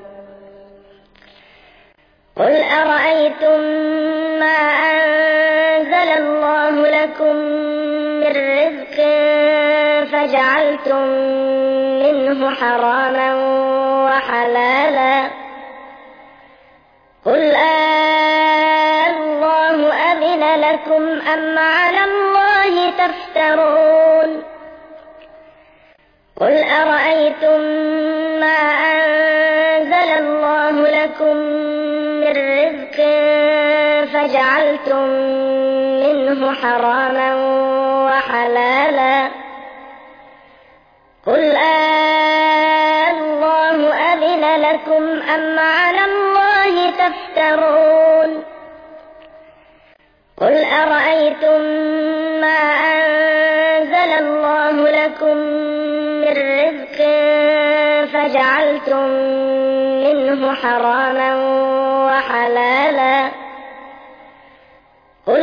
قل أرأيتم ما أنزل الله لكم من رزق فجعلتم منه حراما وحلالا قل الله أذن لكم أم على الله تفترون قل أرأيتم ما أنزل الله لكم من رزق فجعلتم منه حراما وحلالا قل الله أذن لكم أم على الله تفترون قل أرأيتم ما أنزل الله لكم من رزق فجعلتم منه حراما وحلالا قل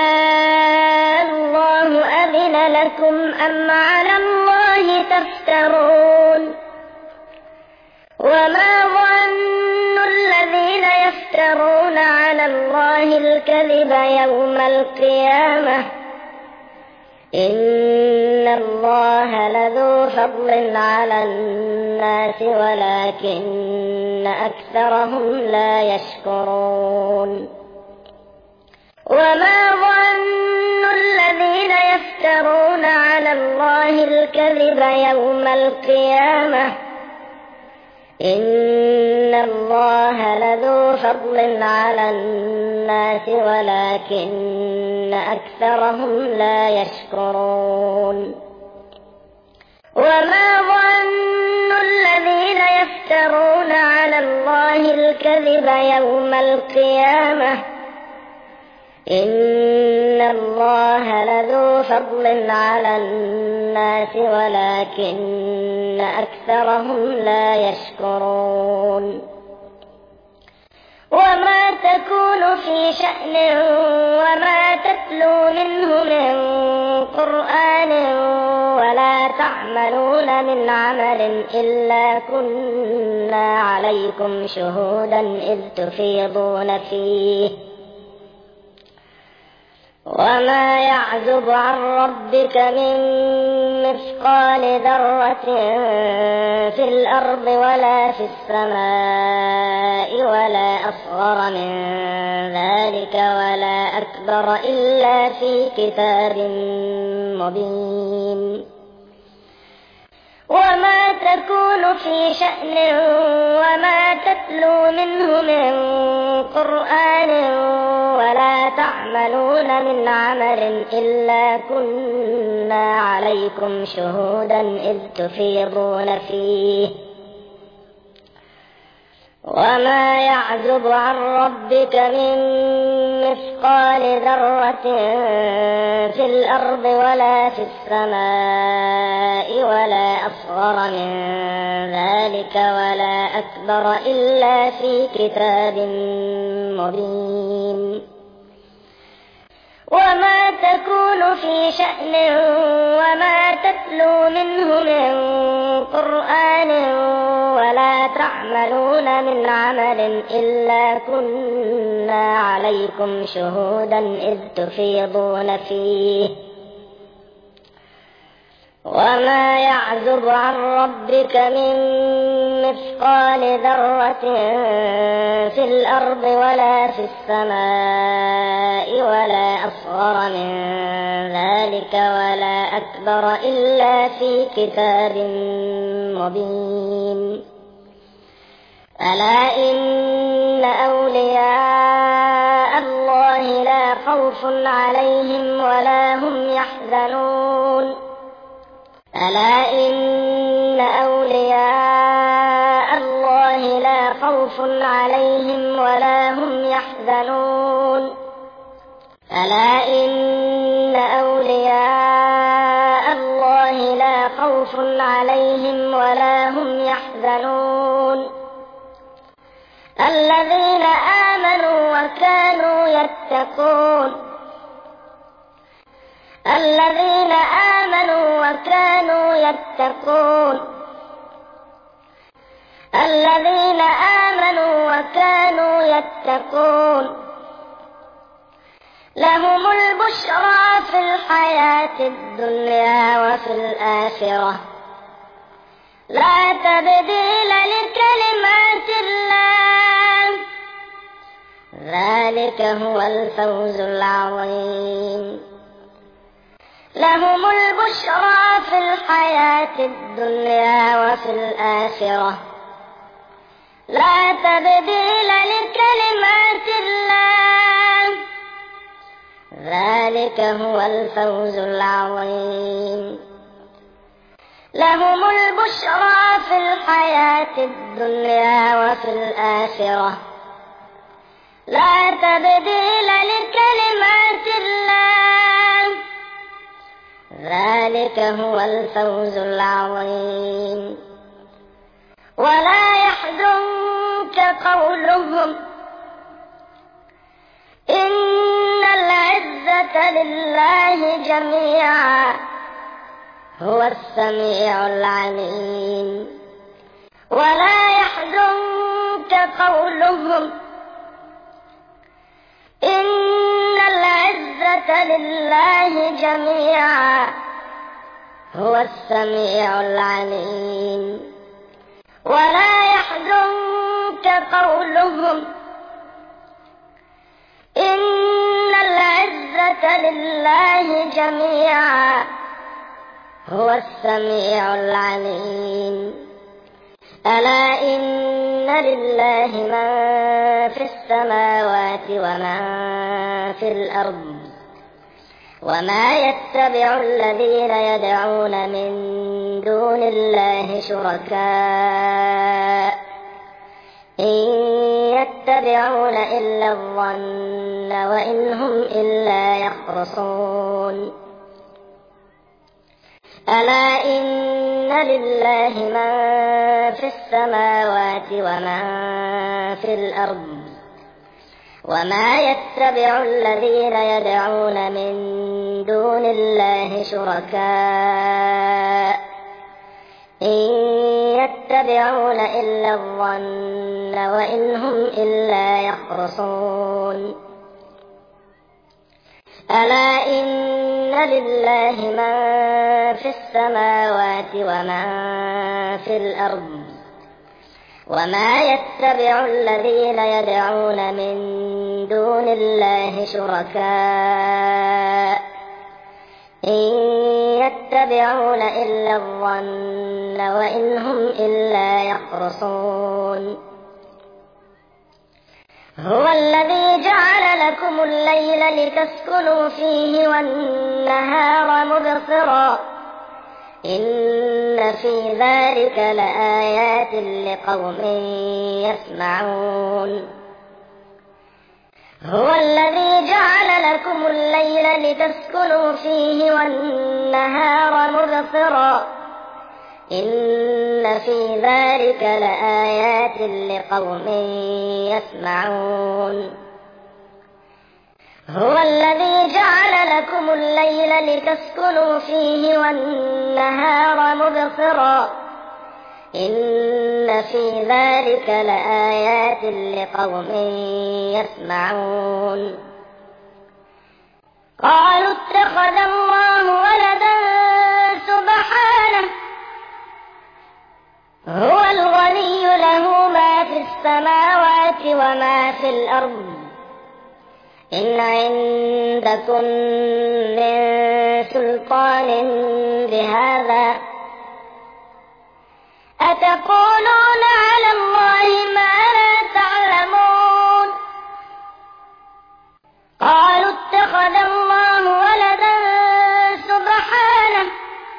الله أذن لكم أم على الله تفترون وما ظن الذين يفترون على الله الكذب يوم القيامة إن الله لذو فضل على الناس ولكن أكثرهم لا يشكرون وما ظن الذين يفترون على الله الكذب يوم القيامة إن الله لذو فضل على الناس ولكن أكثرهم لا يشكرون وما ظن الذين يفترون على الله الكذب يوم القيامة إن الله لذو فضل على الناس ولكن أكثرهم لا يشكرون وما تكون في شأن وما تتلو منه من قرآن ولا تعملون من عمل إلا كنا عليكم شهودا إذ تفيضون فيه وما يعزب عن ربك من مثقال ذرة في الأرض ولا في السماء ولا أصغر من ذلك ولا أكبر إلا في كتاب مبين. وما تكون في شأن وما تتلو منه من قرآن ولا تعملون من عمل إلا كنا عليكم شهودا إذ تفيضون فيه. وما يعزب عن ربك من مثقال ذرة في الأرض ولا في السماء ولا أصغر من ذلك ولا أكبر إلا في كتاب مبين. وما تكون في شأن وما تتلو منه من قرآن ولا تعملون من عمل إلا كنا عليكم شهودا إذ تفيضون فيه. وما يعزب عن ربك من مثقال ذرة في الأرض ولا في السماء ولا أصغر من ذلك ولا أكبر إلا في كتاب مبين. ألا إن أولياء الله لا خوف عليهم ولا هم يحزنون. ألا إن أولياء الله لا خوف عليهم ولا هم يحزنون. ألا إن أولياء الله لا خوف عليهم ولا هم يحزنون. الذين آمنوا وكانوا يتقون. الذين آمنوا وكانوا يتقون. الذين آمنوا وكانوا يتقون لهم البشرى في الحياة الدنيا وفي الآخرة لا تبديل لكلمات الله ذلك هو الفوز العظيم. لهم البشرى في الحياة الدنيا وفي الآخرة لا تبديل لكلمات الله ذلك هو الفوز العظيم. لهم البشرى في الحياة الدنيا وفي الآخرة لا تبديل لكلمات الله ذلك هو الفوز العظيم. ولا يحزنك قولهم إن العزة لله جميعا هو السميع العليم. ولا يحزنك قولهم إن العزة لله جميعا هو السميع العليم. ولا يحزنك قولهم إن العزة لله جميعا هو السميع العليم. ألا إن لله من في السماوات ومن في الأرض وما يتبع الذين يدعون من دون الله شركاء إن يتبعون إلا الظن وإن هم إلا يخرصون. ألا إن لله من في السماوات ومن في الأرض وما يتبع الذين يدعون من دون الله شركاء إن يتبعون إلا الظن وإن هم إلا يخرصون. ألا إن لله من في السماوات ومن في الأرض وما يتبع الذين يدعون من دون الله شركاء إن يتبعون إلا الظن وإن هم إلا يخرصون هو الذي جعل لكم الليل لتسكنوا فيه والنهار مبصرا إن في ذلك لآيات لقوم يسمعون هو الذي جعل لكم الليل لتسكنوا فيه والنهار مبصرا إن في ذلك لآيات لقوم يسمعون هو الذي جعل لكم الليل لتسكنوا فيه والنهار مبصرا إن في ذلك لآيات لقوم يسمعون قالوا اتخذ الله ولدا سبحانه هو الغني له ما في السماوات وما في الأرض إن عندكم من سلطان بهذا أتقولون على الله ما لا تعلمون قالوا اتخذ الله ولدا سبحانه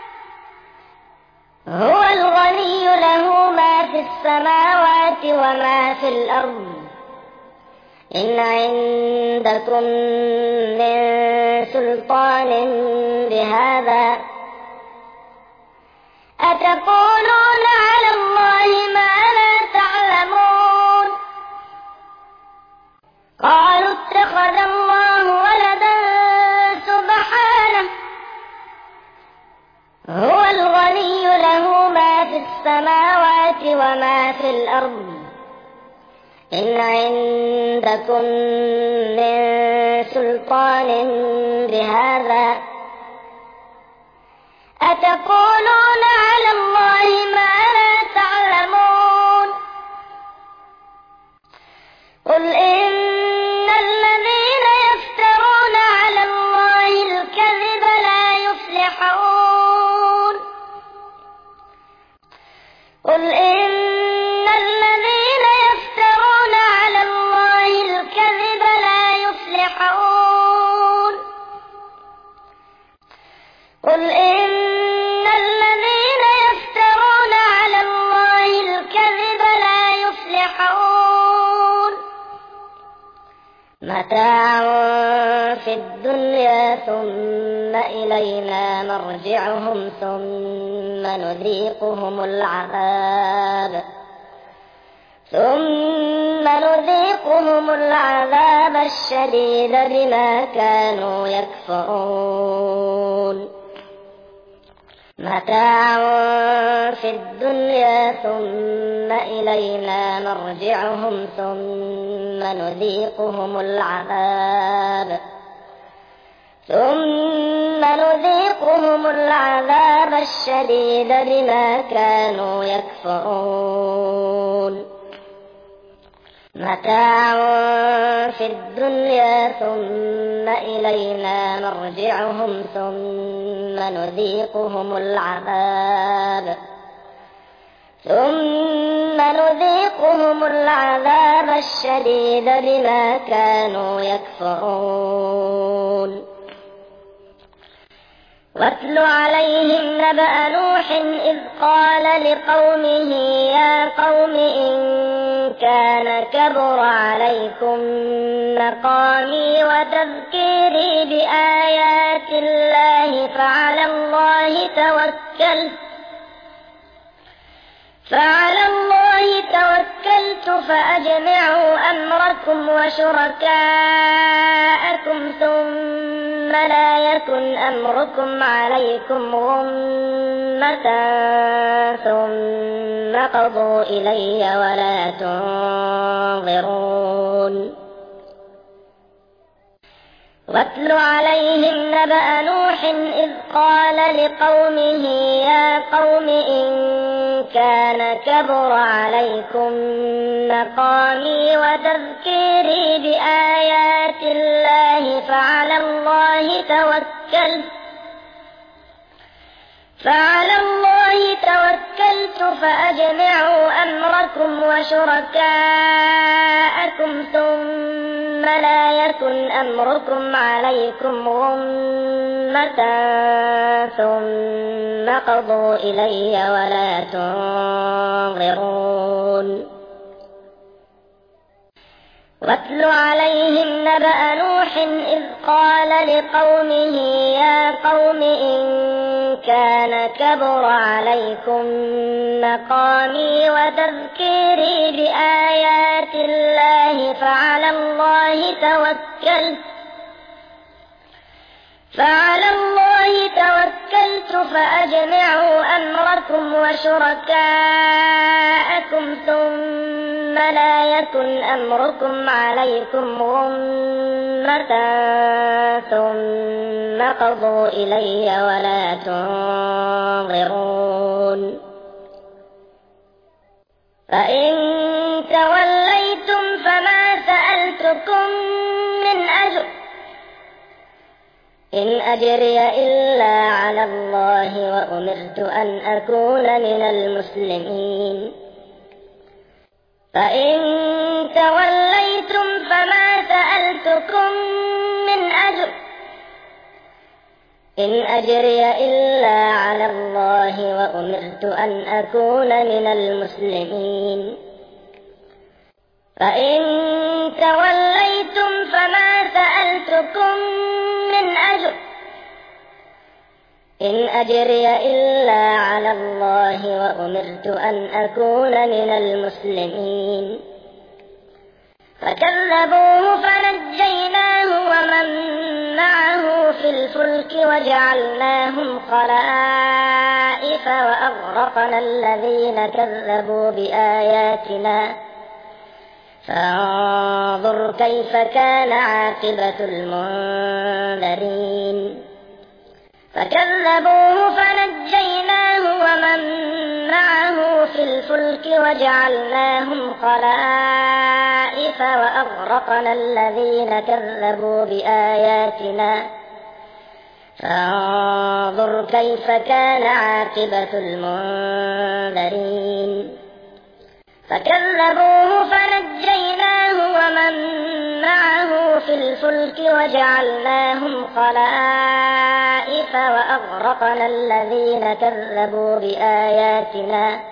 هو الغني له ما في السماوات وما في الأرض إن عندكم من سلطان بهذا أتقولون على الله ما لا تعلمون قالوا اتخذ الله ولدا سبحانه هو الغني له ما في السماوات وما في الأرض إن عندكم من سلطان بهذا أتقولون على الله ما لا تعلمون قل إن الذين يفترون على الله الكذب لا يفلحون قل إن الذين يفترون على الله الكذب لا يفلحون قل إن الذين يفترون على الله الكذب لا يفلحون متاع في الدنيا ثم إلينا مرجعهم ثم نذيقهم العذاب ثم نذيقهم العذاب الشديد بما كانوا يكفرون متاع في الدنيا ثم إلينا مرجعهم ثم نذيقهم العذاب ثم نذيقهم العذاب الشديد بما كانوا يكفرون متاع في الدنيا ثم إلينا مرجعهم ثم نذيقهم العذاب ثم نذيقهم العذاب الشديد بما كانوا يكفرون واتل عليهم نبأ نوح إذ قال لقومه يا قوم إن كان كبر عليكم مقامي وتذكيري بآيات الله فعلى الله توكلت فعلى الله توكلت فأجمعوا أمركم وشركاءكم ثم لا يكن أمركم عليكم غمة ثم قضوا إلي ولا تنظرون واتل عليهم نبأ نوح إذ قال لقومه يا قوم إن كان كبر عليكم مقامي وتذكيري بآيات الله فعلى الله توكلت فعلى الله توكلت فأجمعوا أمركم وشركاءكم ثم لا يكن أمركم عليكم غمة ثم قضوا إلي ولا تنظرون واتل عليهم نبأ نوح إذ قال لقومه يا قوم إن كان كبر عليكم مقامي وتذكيري بآيات الله فعلى الله توكلت فعلى الله توكلت فأجمعوا أمركم وشركاءكم ثم لا يكن أمركم عليكم غمة ثم قضوا إلي ولا تنظرون فإن توليتم فما سألتكم من أجر إن أجري إلا على الله وأمرت أن أكون من المسلمين فإن توليتم فما سألتكم من أجر إن أجري إلا على الله وأمرت أن أكون من المسلمين فإن توليتم فما سألتكم من أجر إن أجري إلا على الله وأمرت أن أكون من المسلمين فكذبوه فنجيناه ومن معه في الفلك وجعلناهم خلائف وأغرقنا الذين كذبوا بآياتنا فانظر كيف كان عاقبة المنذرين فكذبوه فنجيناه ومن معه في الفلك وجعلناهم خلائف وأغرقنا الذين كذبوا بآياتنا فانظر كيف كان عاقبة المنذرين فكذبوه فنجيناه ومن معه في الفلك وجعلناهم خلائف وأغرقنا الذين كذبوا بآياتنا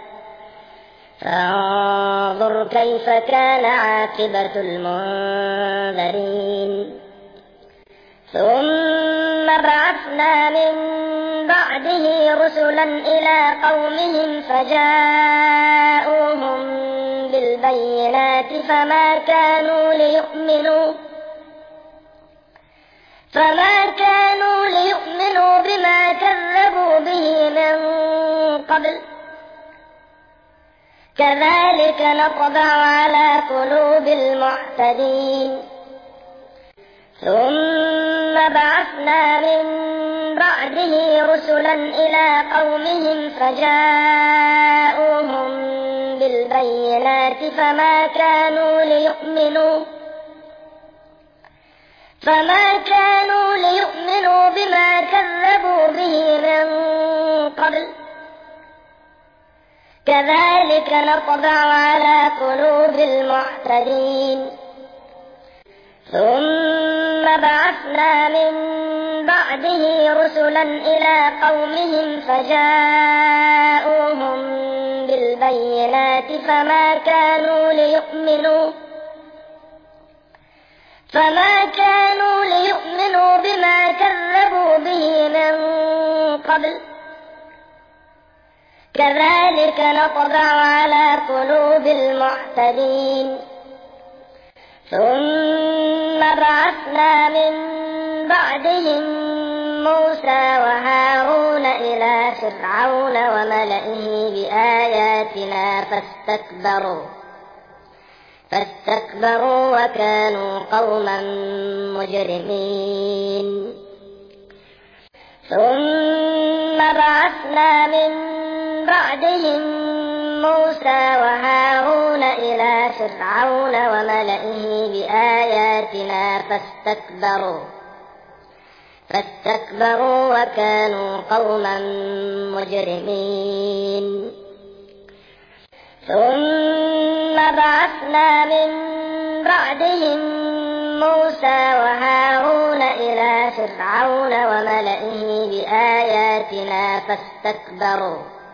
فانظر كيف كان عاقبة المنذرين ثم بعثنا من بعده رسلا إلى قومهم فجاءوهم بالبينات فما كانوا ليؤمنوا فما كانوا ليؤمنوا بما كذبوا به من قبل كذلك نطبع على قلوب المعتدين ثم بعثنا من بعده رسلا إلى قومهم فجاءوهم بالبينات فما كانوا ليؤمنوا فما كانوا ليؤمنوا بما كذبوا به من قبل كذلك نطبع على قلوب المعتدين ثم بعثنا من بعده رسلا إلى قومهم فجاءوهم بالبينات فما كانوا ليؤمنوا فما كانوا ليؤمنوا بما كذبوا به من قبل كذلك نطبع على قلوب المعتدين ثم بعثنا من بعدهم موسى وهارون إلى فرعون وملئه بآياتنا فاستكبروا فاستكبروا وكانوا قوما مجرمين ثم بعثنا من بعدهم موسى وهارون إلى فرعون وملئه بآياتنا فاستكبروا فاستكبروا وكانوا قوما مجرمين ثم بعثنا من بعدهم موسى وهارون إلى فرعون وملئه بآياتنا فاستكبروا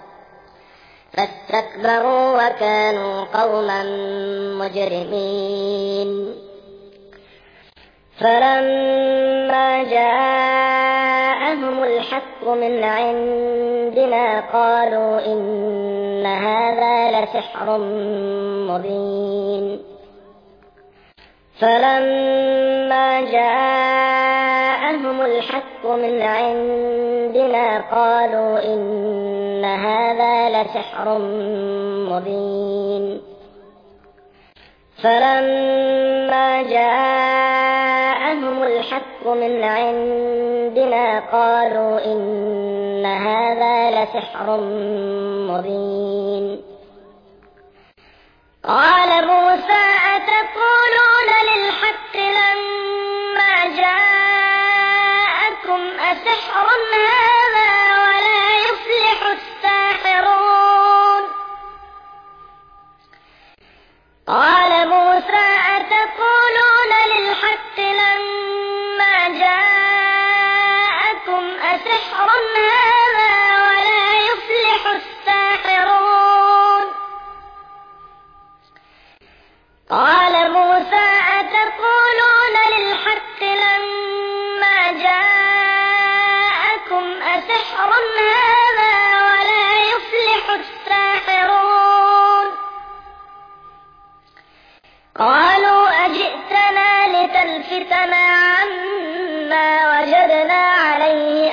فاستكبروا وكانوا قوما مجرمين فلما جاءهم الحق من عندنا قالوا إن هذا لسحر مبين فلما جاءهم الحق من عندنا قالوا إن هذا لسحر مبين فلما جاءهم الحق من عندنا قالوا إن هذا لسحر مبين قال موسى أتقولون للحق لما جاءكم أسحر هذا ولا يفلح الساحرون قال موسى أتقولون للحق لما جاءكم أسحر هذا ولا يفلح الساحرون قال موسى أتقولون للحق لما جاءكم أسحر هذا ولا يفلح الساحرون قالوا أجئتنا لتلفتنا عما وجدنا عليه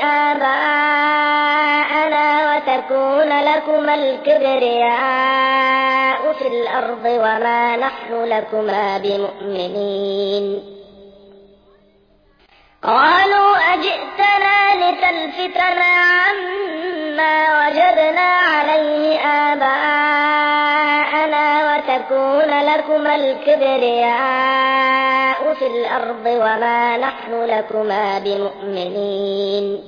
آباءنا وتكون لكما الكبرياء في الأرض وما نحن لكما بمؤمنين قالوا أجئتنا لتلفتنا عما وجدنا عليه آباءنا وتكون لكما الكبرياء في الأرض وما نحن لكما بمؤمنين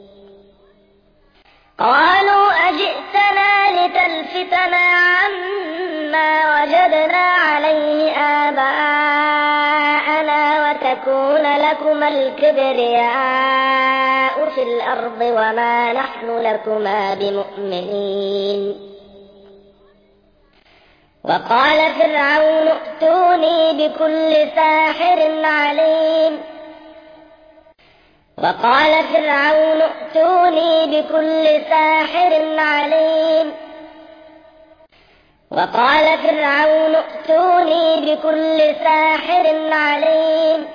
قالوا أجئتنا لتلفتنا عما وجدنا عليه آباءنا وتكون لكما الكبرياء في الأرض وما نحن لكما بمؤمنين وقال فرعون ائتوني بكل ساحر عليم وقال فرعون ائتوني بكل ساحر عليم وقال فرعون ائتوني بكل ساحر عليم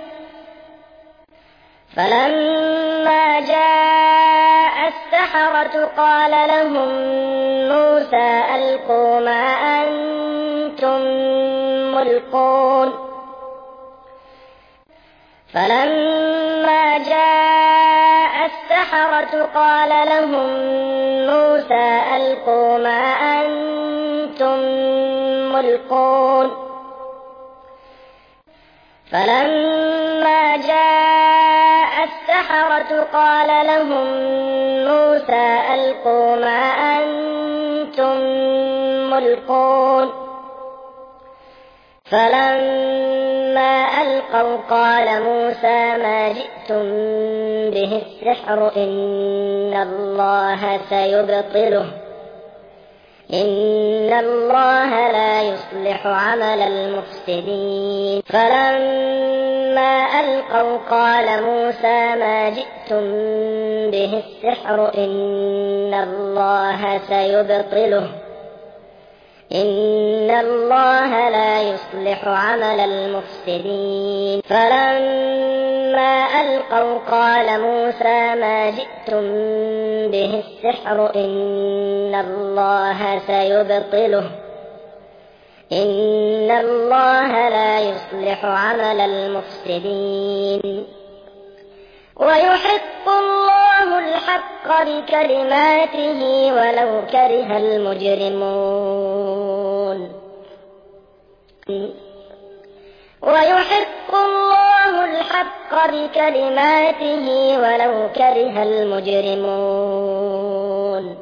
فلما جاء السحرة قال لهم موسى ألقوا ما أنتم ملقون فلما جاء السحرة قال لهم موسى ألقوا ما أنتم ملقون فلما جاء السحرة قال لهم موسى ألقوا ما أنتم ملقون فلما ألقوا قال موسى ما جئتم به السحر إن الله سيبطله إن الله لا يصلح عمل المفسدين فلما ألقوا قال موسى ما جئتم به السحر إن الله سيبطله إن الله لا يصلح عمل المفسدين فلما ألقوا قال موسى ما جئتم به السحر إن الله سيبطله إن إن الله لا يصلح عمل المفسدين ويحق الله الحق بكلماته ولو كره المجرمون ويحق الله الحق بكلماته ولو كره المجرمون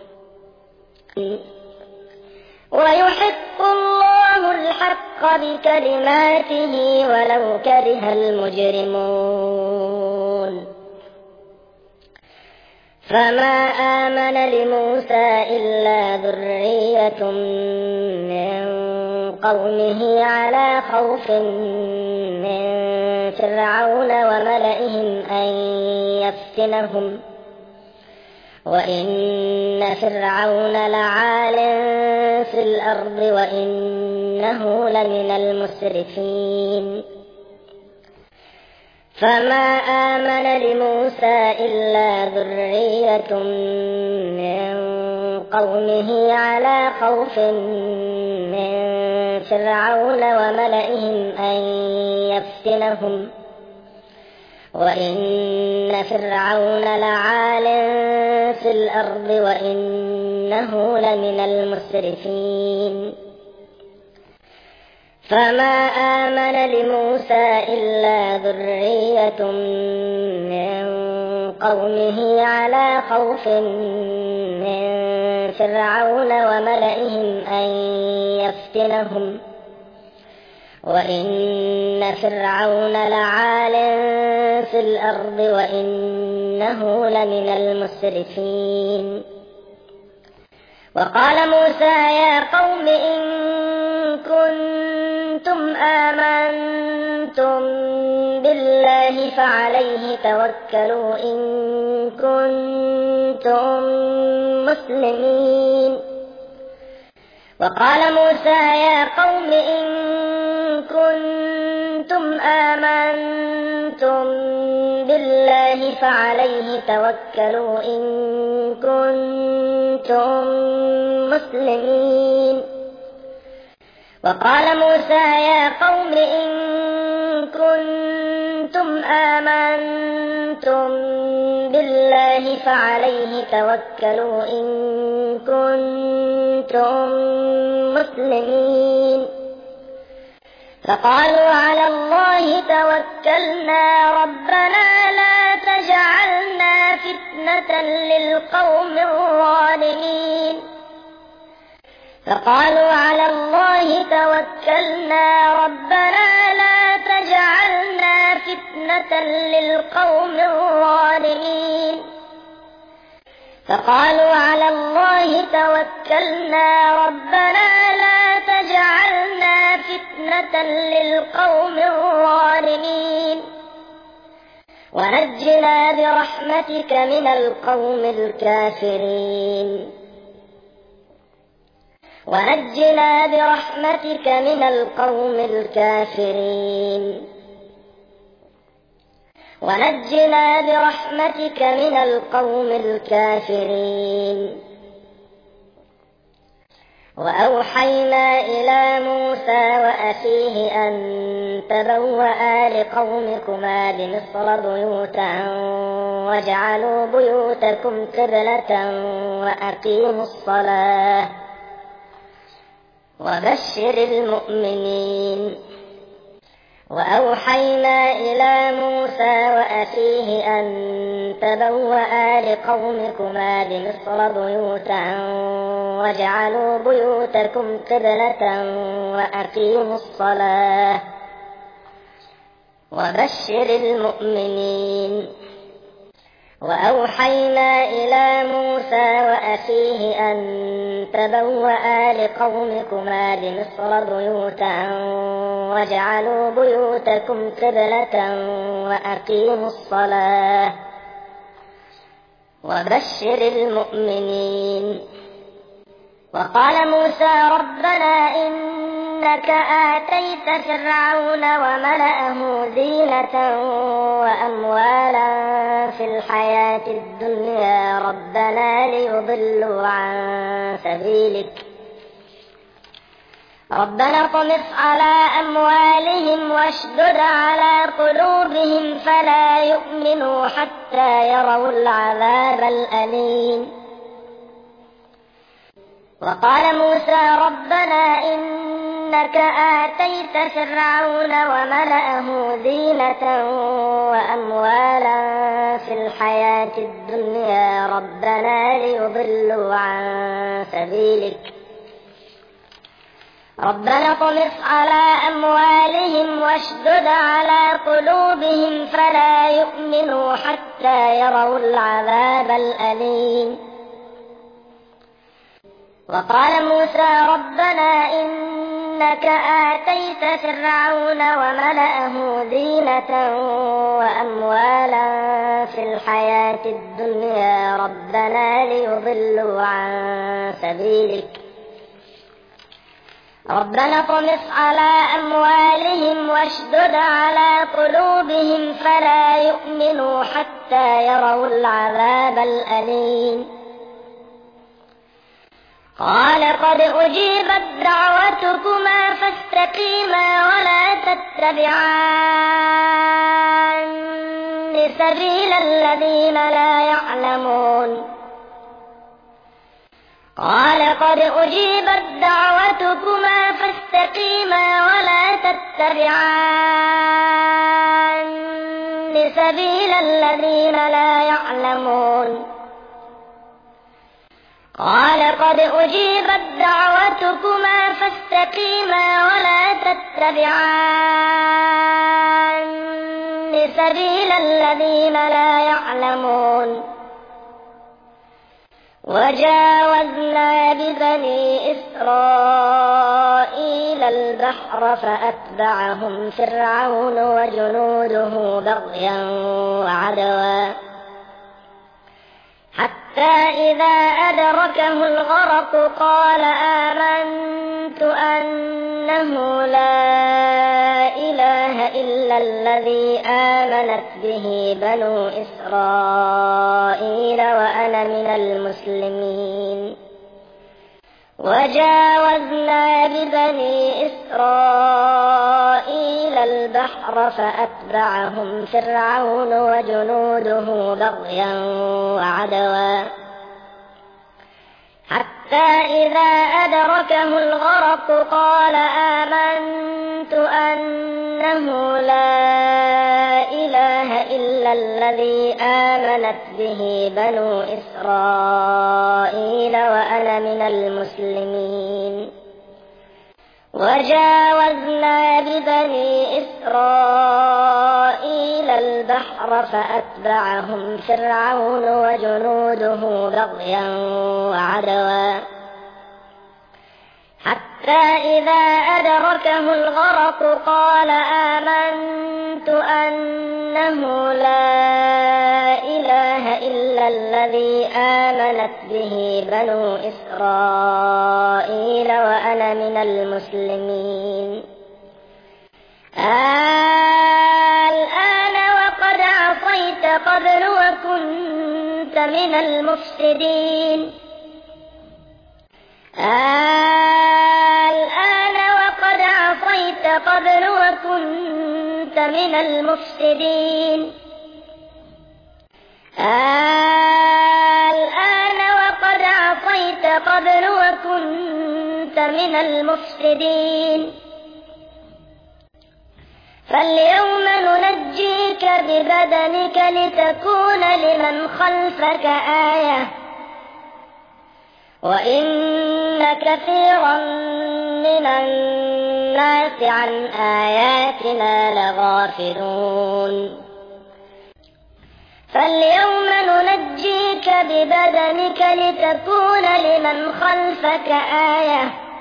ويحق الله الحق بكلماته ولو كره المجرمون فما آمن لموسى إلا ذرية من قومه على خوف من فرعون وملئهم أن يفتنهم وإن فرعون لعال في الأرض وإنه لمن المسرفين فما آمن لموسى إلا ذرية من قومه على خوف من فرعون وملئهم أن يفتنهم وإن فرعون لعال في الأرض وإنه لمن المسرفين فما آمن لموسى إلا ذرية من قومه على خوف من فرعون وملئهم أن يفتنهم وإن فرعون لعال في الأرض وإنه لمن المسرفين وقال موسى يا قوم إن كنتم آمنتم بالله فعليه توكلوا إن كنتم مسلمين وقال موسى يا قوم إن كنتم آمنتم بالله فعليه توكلوا إن كنتم مسلمين وقال موسى يا قوم إن كنتم آمنتم بالله فعليه توكلوا إن كنتم مسلمين فقالوا على الله توكلنا ربنا لا تجعلنا فتنة للقوم الظالمين فقالوا على الله توكلنا ربنا لا تجعلنا فتنة للقوم الظالمين فقالوا على الله توكلنا ربنا لا تجعلنا فتنة للقوم الظالمين ونجنا برحمتك من القوم الكافرين ونجنا برحمتك من القوم الكافرين ونجنا برحمتك من القوم الكافرين وأوحينا إلى موسى وأخيه أن تبوأ لقومكما بمصر بيوتا واجعلوا بيوتكم قبلة وأقيموا الصلاة وبشر المؤمنين وأوحينا إلى موسى وأخيه أن تبوأ لقومكما بمصر بيوتا واجعلوا بيوتكم قبلة وأقيموا الصلاة وبشر المؤمنين وأوحينا إلى موسى وأخيه أن تبوأ لقومكما بمصر بيوتا واجعلوا بيوتكم قبلة وأقيموا الصلاة وبشر المؤمنين وقال موسى ربنا إنك آتيت فرعون وملأه زينة وأموالا في الحياة الدنيا ربنا ليضلوا عن سبيلك ربنا اطمس على أموالهم واشدد على قلوبهم فلا يؤمنوا حتى يروا العذاب الأليم. وقال موسى ربنا إنك آتيت فرعون وملأه زينة وأموالا في الحياة الدنيا ربنا ليضلوا عن سبيلك ربنا اطمس على أموالهم واشدد على قلوبهم فلا يؤمنوا حتى يروا العذاب الأليم. وقال موسى ربنا إنك آتيت فرعون وملأه زينة وأموالا في الحياة الدنيا ربنا ليضلوا عن سبيلك ربنا اطمس على أموالهم واشدد على قلوبهم فلا يؤمنوا حتى يروا العذاب الأليم. قال قد أجيبت دعوتكما فاستقيما ولا تتبعان سبيل الذين لا يعلمون. قال قد أجيبت دعوتكما فاستقيما ولا تتبعان سبيل الذين لا يعلمون. قال قد أجيبت دعوتكما فاستقيما ولا تتبعان سبيل الذين لا يعلمون. وجاوزنا ببني إسرائيل البحر فأتبعهم فرعون وجنوده بغيا وعدوا حتى إذا أدركه الغرق قال آمنت أنه لا إله إلا الذي آمنت به بنو إسرائيل وأنا من المسلمين. وجاوزنا ببني إسرائيل البحر فأتبعهم فرعون وجنوده بغيا وعدوا حتى إذا أدركه الغرق قال آمنت أنه لا إله إلا الذي آمنت به بنو إسرائيل وأنا من المسلمين. وجاوزنا ببني إسرائيل البحر فأتبعهم فرعون وجنوده بغيا وعدوا حتى إذا أدركه الغرق قال آمنت أنه لا إله إلا الذي آمنت به بنو إسرائيل وأنا من المسلمين. الآن وقد عصيت قبل وكنت من المفسدين. الآن وقد عصيت قبل وكنت من المفسدين. الآن وقد عصيت قبل وكنت من المفسدين. فاليوم ننجيك ببدنك لتكون لمن خلفك آية وإن كثيرا من الناس عن آياتنا لغافلون. فاليوم ننجيك ببدنك لتكون لمن خلفك آية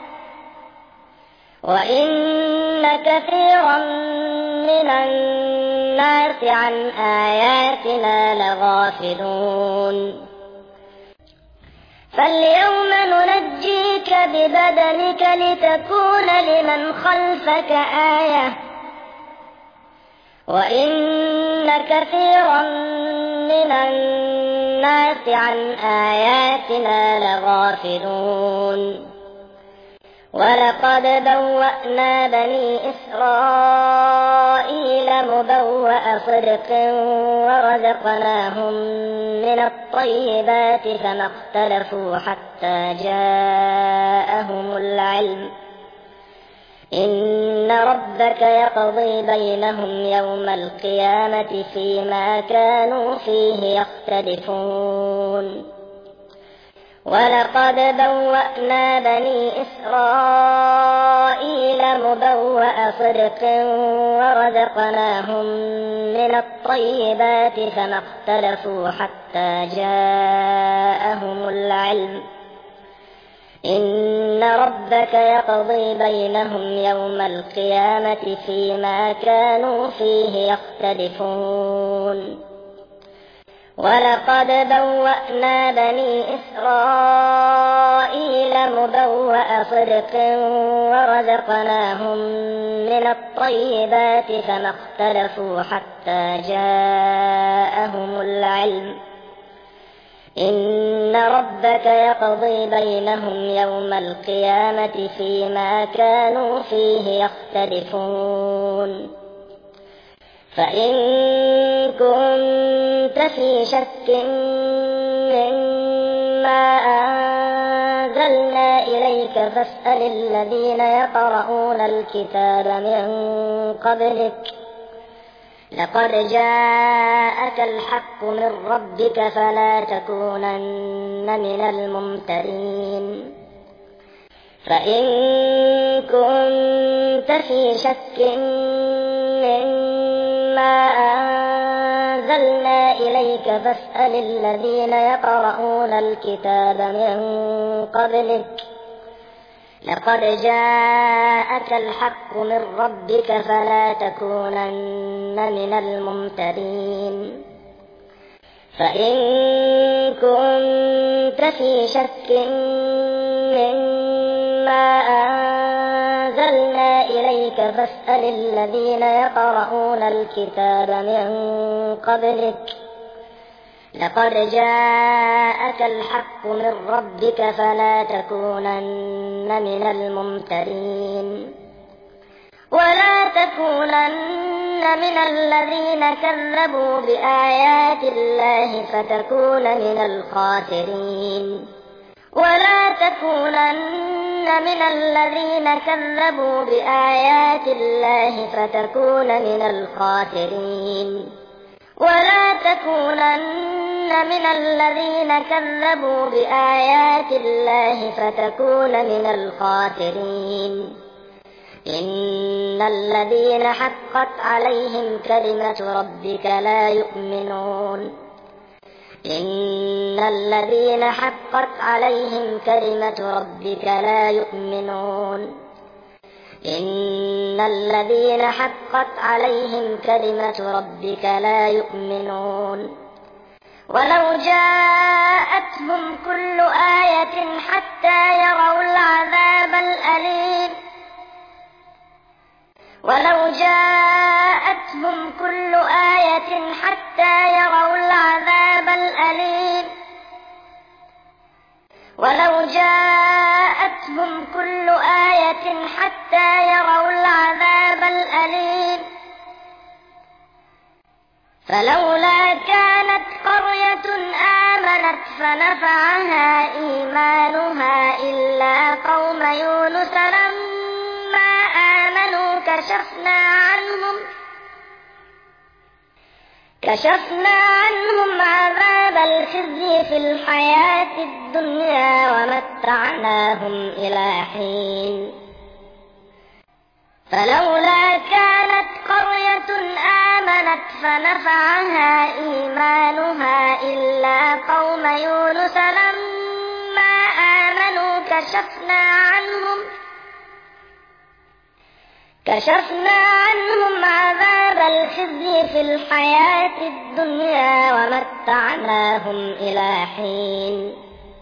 وإن كثيرا من الناس عن آياتنا لغافلون. فاليوم ننجيك ببدنك لتكون لمن خلفك آية وإن كثيرا من الناس عن آياتنا لغافلون. ولقد بوأنا بني إسرائيل مبوأ صدق ورزقناهم من الطيبات فما اختلفوا حتى جاءهم العلم إن ربك يقضي بينهم يوم القيامة فيما كانوا فيه يختلفون. ولقد بوأنا بني إسرائيل مبوأ صدق ورزقناهم من الطيبات فما اختلفوا حتى جاءهم العلم إن ربك يقضي بينهم يوم القيامة فيما كانوا فيه يختلفون. ولقد بوأنا بني إسرائيل مبوأ صدق ورزقناهم من الطيبات فما اختلفوا حتى جاءهم العلم إن ربك يقضي بينهم يوم القيامة فيما كانوا فيه يختلفون. فإن كنت في شك مما أنزلنا إليك فاسأل الذين يقرؤون الكتاب من قبلك لقد جاءك الحق من ربك فلا تكونن من الممترين. فإن كنت في شك مما أنزلنا إليك فاسأل الذين يقرؤون الكتاب من قبلك لقد جاءك الحق من ربك فلا تكونن من الممترين. فإن كنت في شك مما أنزلنا إليك فاسأل الذين يقرؤون الكتاب من قبلك لقد جاءك الحق من ربك فلا تكونن من الممترين. ولا تكونن من الذين كذبوا بآيات الله فتكون من الخاسرين. ولا تكونن من الذين كذبوا بآيات الله فتكون من الخاسرين. ولا تكونن من الذين كذبوا بآيات الله فتكون من الخاسرين. إن الذين حقت عليهم كلمة ربك لا يؤمنون. إن الذين حقت عليهم كلمة ربك لا يؤمنون. إن الذين حقت عليهم كلمة ربك لا يؤمنون. ولو جاءتهم كل آية حتى يروا العذاب الأليم ولو جاءتهم كل آية حتى يروا العذاب الأليم ولو جاءتهم كل آية حتى يروا العذاب الأليم فلولا كانت قرية آمنت فنفعها إيمانها إلا قوم يونس لما آمنوا كشفنا عنهم كشفنا عنهم عذاب الخزي في الحياة الدنيا ومتعناهم إلى حين فلولا كانت قرية آمنت فنفعها إيمانها إلا قوم يونس لما آمنوا كشفنا عنهم كشفنا عنهم عذاب الخزي في الحياة الدنيا ومتعناهم إلى حين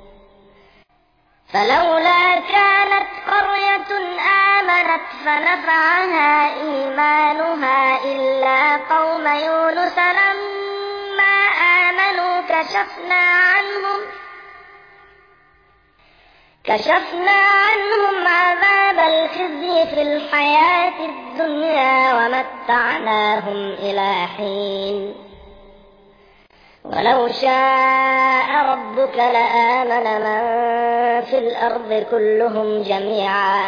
فلولا كانت قرية آمنت فنفعها إيمانها إلا قوم يونس لما آمنوا كشفنا عنهم كشفنا عنهم عذاب الخزي في الحياة الدنيا ومتعناهم إلى حين ولو شاء ربك لآمن من في الأرض كلهم جميعا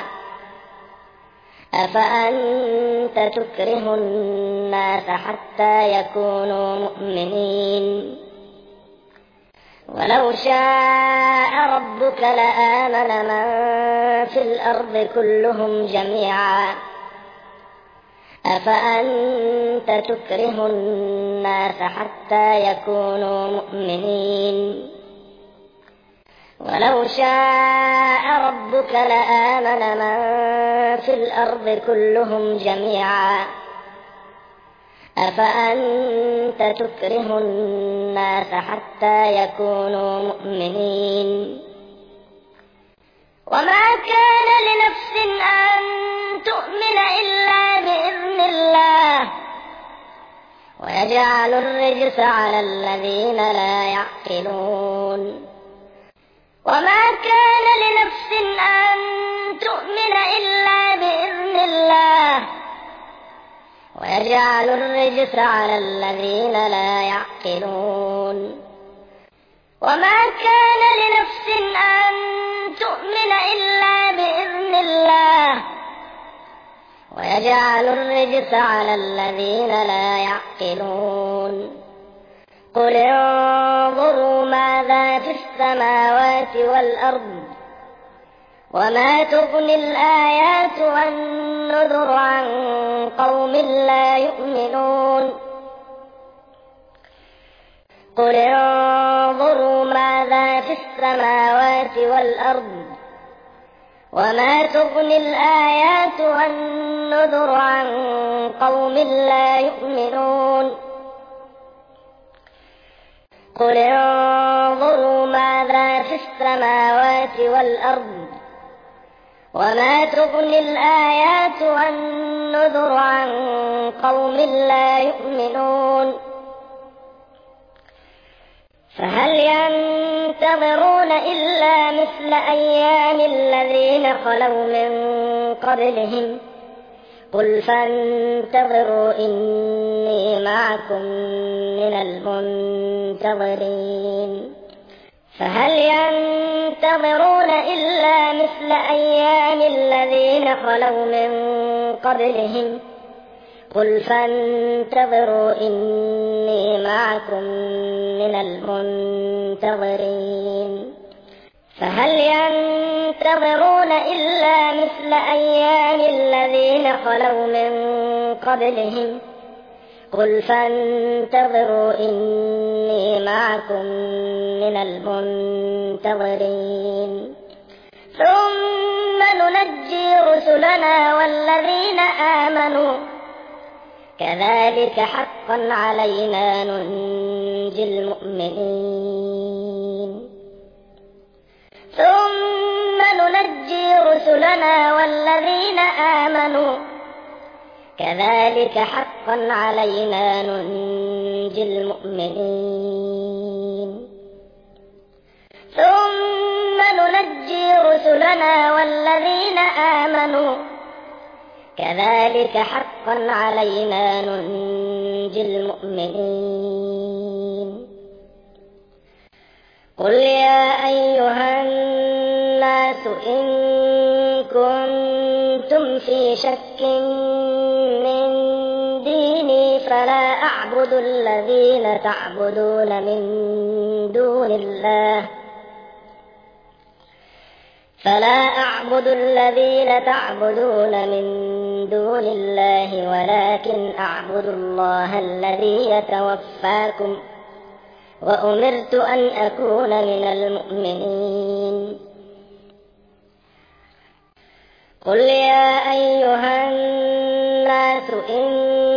أفأنت تكره الناس حتى يكونوا مؤمنين ولو شاء ربك لآمن من في الأرض كلهم جميعا أفأنت تكره الناس حتى يكونوا مؤمنين ولو شاء ربك لآمن من في الأرض كلهم جميعا أفأنت تكره الناس حتى يكونوا مؤمنين وما كان لنفس أن تؤمن إلا بإذن الله ويجعل الرجس على الذين لا يعقلون وما كان لنفس أن تؤمن إلا بإذن الله ويجعل الرجس على الذين لا يعقلون وما كان لنفس أن تؤمن إلا بإذن الله ويجعل الرجس على الذين لا يعقلون قل انظروا ماذا في السماوات والأرض وما تغني الآيات والنذر عن قوم لا يؤمنون قل انظروا ماذا في السماوات والأرض وما تغني الآيات والنذر عن قوم لا يؤمنون قل انظروا ماذا في السماوات والأرض وما تغني الآيات والنذر عن قوم لا يؤمنون فهل ينتظرون إلا مثل أيام الذين خلوا من قبلهم قل فانتظروا إني معكم من المنتظرين فهل ينتظرون إلا مثل أيام الذين خلوا من قبلهم قل فانتظروا إني معكم من المنتظرين فهل ينتظرون إلا مثل أيام الذين خلوا من قبلهم قل فانتظروا إني معكم من المنتظرين ثم ننجي رسلنا والذين آمنوا كذلك حقا علينا ننجي المؤمنين ثم ننجي رسلنا والذين آمنوا كذلك حقا علينا ننجي المؤمنين ثم ننجي رسلنا والذين آمنوا كذلك حقا علينا ننجي المؤمنين قل يا أيها الناس إن كنتم في شك من ديني فلا أعبد الذين تعبدون من دون الله فلا أعبد الذين تعبدون من دون الله ولكن أعبد الله الذي يتوفاكم وأمرت أن أكون من المؤمنين قل يا أيها الناس إن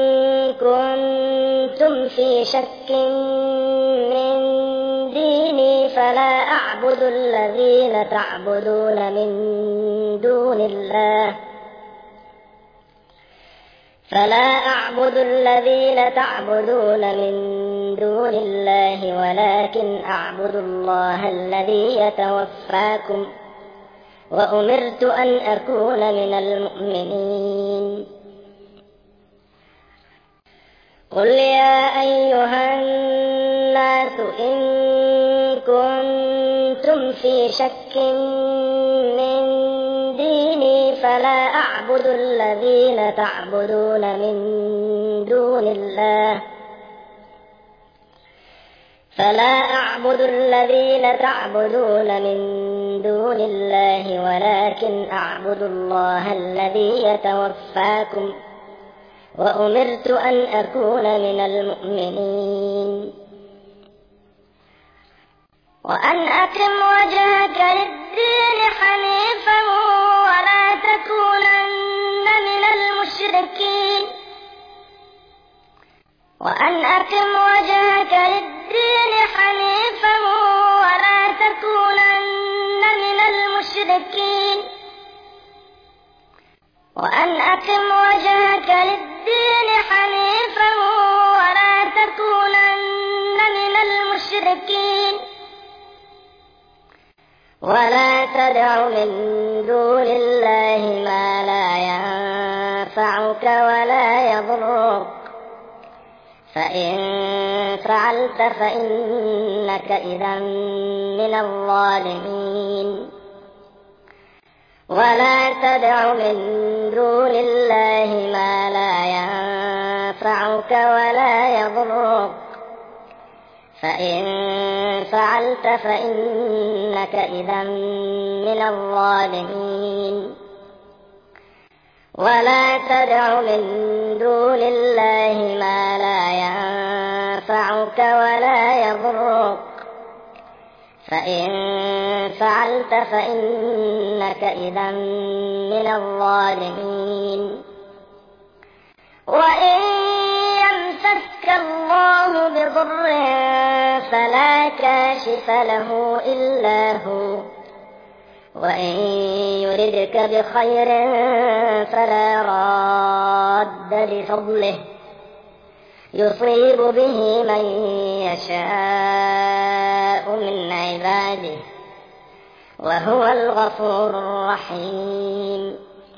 كنتم في شك من ديني فلا أعبد الذين تعبدون من دون الله فلا أعبد الذين تعبدون من دون الله ولكن أعبد الله الذي يتوفاكم وأمرت أن أكون من المؤمنين. قل يا أيها الناس إن كنتم في شك من ديني فلا أعبد الذين تعبدون من دون الله فلا أعبد الذين تعبدون من دون الله ولكن أعبد الله الذي يتوفاكم وأمرت أن أكون من المؤمنين. وأن أقم وجهك للدين حنيفا ولا تكونن من المشركين وأن أقم وجهك للدين حنيفا ولا تكونن من المشركين وأن أقم وجهك للدين حنيفا ولا تكونن من المشركين ولا تدع من دون الله ما لا ينفعك ولا يضرك فإن فعلت فإنك إذا من الظالمين. ولا تدع من دون الله ما لا ينفعك ولا يضرك فإن فعلت فإنك إذا من الظالمين. ولا تدع من دون الله ما لا ينفعك ولا يضرك فإن فعلت فإنك إذا من الظالمين. وإن يمسسك الله بضر فلا كاشف له إلا هو وإن يردك بخير فلا راد لفضله يصيب به من يشاء من عباده وهو الغفور الرحيم.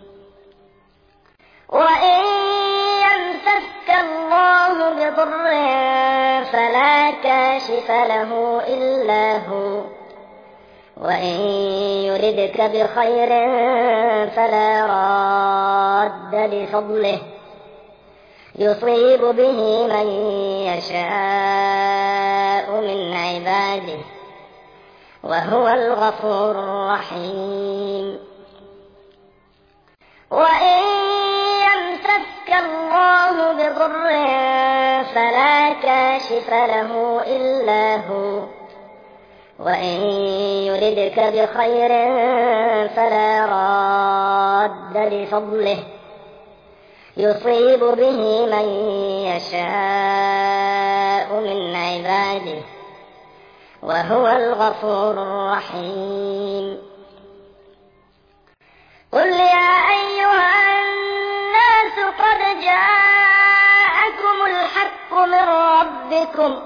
وإن يمسسك الله بضر فلا كاشف له إلا هو وإن يردك بخير فلا راد لفضله يصيب به من يشاء من عباده وهو الغفور الرحيم. وإن يمسسك الله بضر فلا كاشف له إلا هو وإن يردك بخير فلا راد لفضله يصيب به من يشاء من عباده وهو الغفور الرحيم. قل يا أيها الناس قد جاءكم الحق من ربكم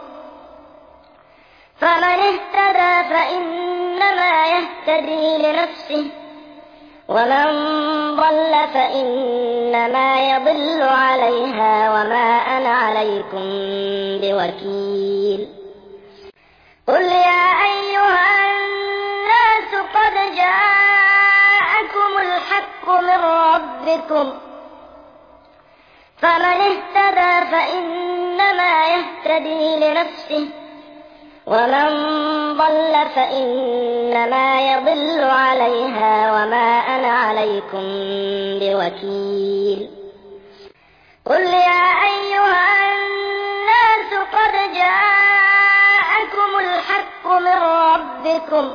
فمن اهتدى فإنما يهتدي لنفسه ومن ضل فإنما يضل عليها وما أنا عليكم بوكيل. قل يا أيها الناس قد جاءكم الحق من ربكم فمن اهتدى فإنما يهتدي لنفسه ومن ضل فإنما يضل عليها وما أنا عليكم بوكيل. قل يا أيها الناس قد جاءكم الحق من ربكم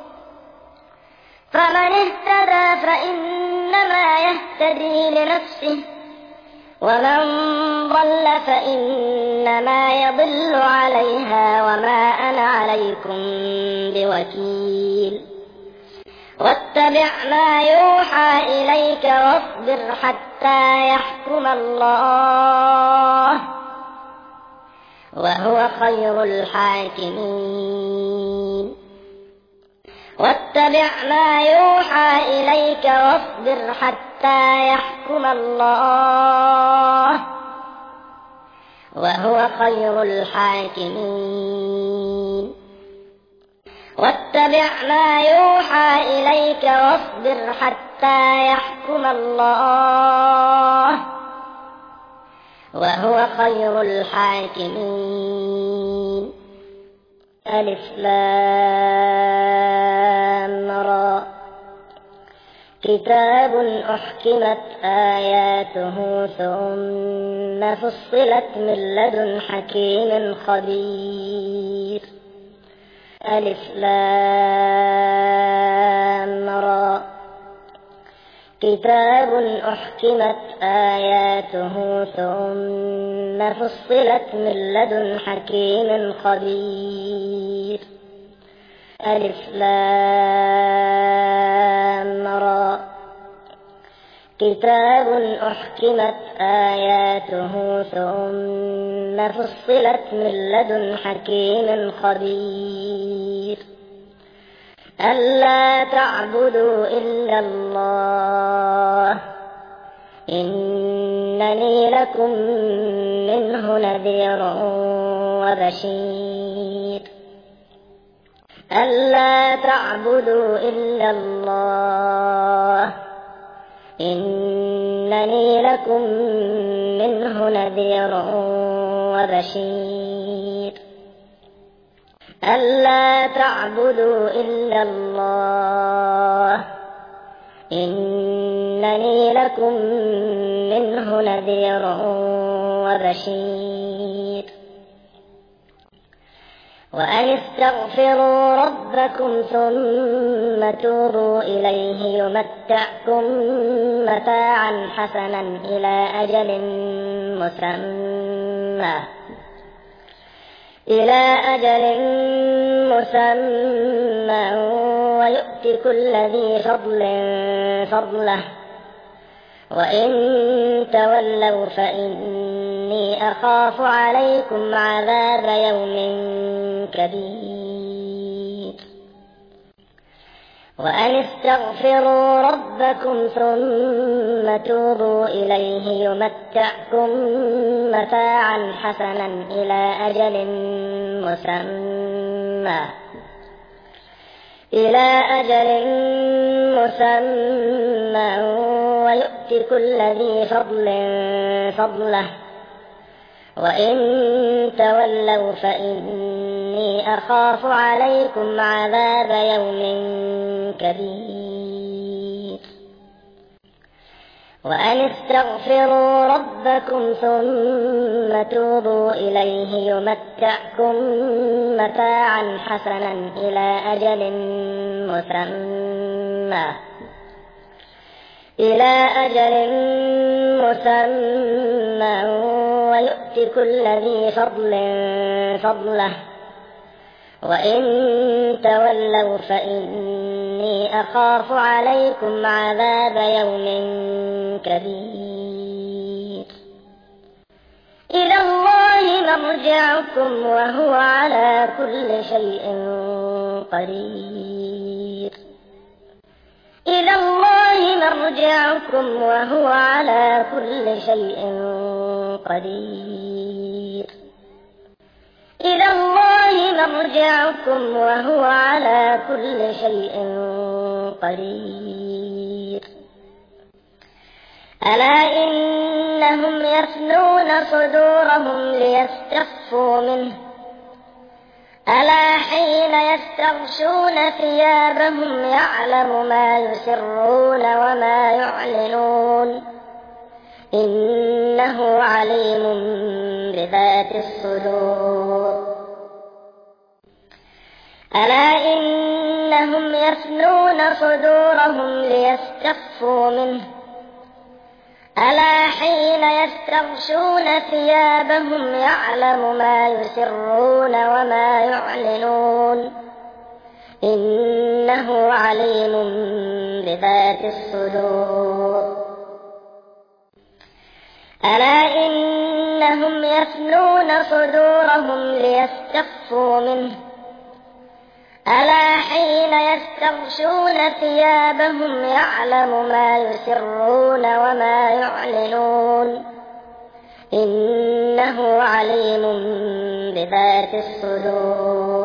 فمن اهتدى فإنما يهتدي لنفسه ومن ضل فإنما يضل عليها وما أنا عليكم بوكيل. واتبع ما يوحى إليك واصبر حتى يحكم الله وهو خير الحاكمين. واتبع ما يوحى إليك واصبر حتى يحكم الله وهو خير الحاكمين واتبع ما يوحى إليك واصبر حتى يحكم الله وهو خير الحاكمين. ألف لام را كتاب أحكمت آياته ثم فصلت من لدن حكيم خبير. ألف لام را كتاب أحكمت آياته ثم فصلت من لدن حكيم خبير. ألف لام را كتاب أحكمت آياته ثم فصلت من لدن حكيم خبير. ألا تعبدوا إلا الله إنني لكم منه نذير وبشير. ألا تعبدوا إلا الله إنني لكم منه نذير وبشير. ألا تعبدوا إلا الله إنني لكم منه نذير وبشير. وأن استغفروا ربكم ثم توبوا إليه يمتعكم متاعا حسنا إلى أجل مسمى إلى أجل مسمى ويؤت كل ذي فضل فضله وإن تولوا فإني أخاف عليكم عذاب يوم كبير. وأن استغفروا ربكم ثم توبوا إليه يمتعكم متاعا حسنا إلى أجل مسمى إلى أجل مسمى ويؤت كل ذي فضل فضله وإن تولوا فإني أخاف عليكم عذاب يوم كبير. وأن استغفروا ربكم ثم توبوا إليه يمتعكم متاعا حسنا إلى أجل مسمى إلى أجل مسمى ويؤت كل ذي فضل فضله وإن تولوا فإني أخاف عليكم عذاب يوم كبير. إلى الله مرجعكم وهو على كل شيء قدير. إلى الله مرجعكم وهو على كل شيء قدير. إلى الله مرجعكم وهو على كل شيء قدير. ألا إنهم يثنون صدورهم ليستخفوا منه ألا حين يستغشون ثيابهم يعلم ما يسرون وما يعلنون إنه عليم بذات الصدور. ألا إنهم يثنون صدورهم ليستخفوا منه ألا حين يستغشون ثيابهم يعلم ما يسرون وما يعلنون إنه عليم بذات الصدور. ألا إنهم يثنون صدورهم ليستخفوا منه ألا حين يستغشون ثيابهم يعلم ما يسرون وما يعلنون إنه عليم بذات الصدور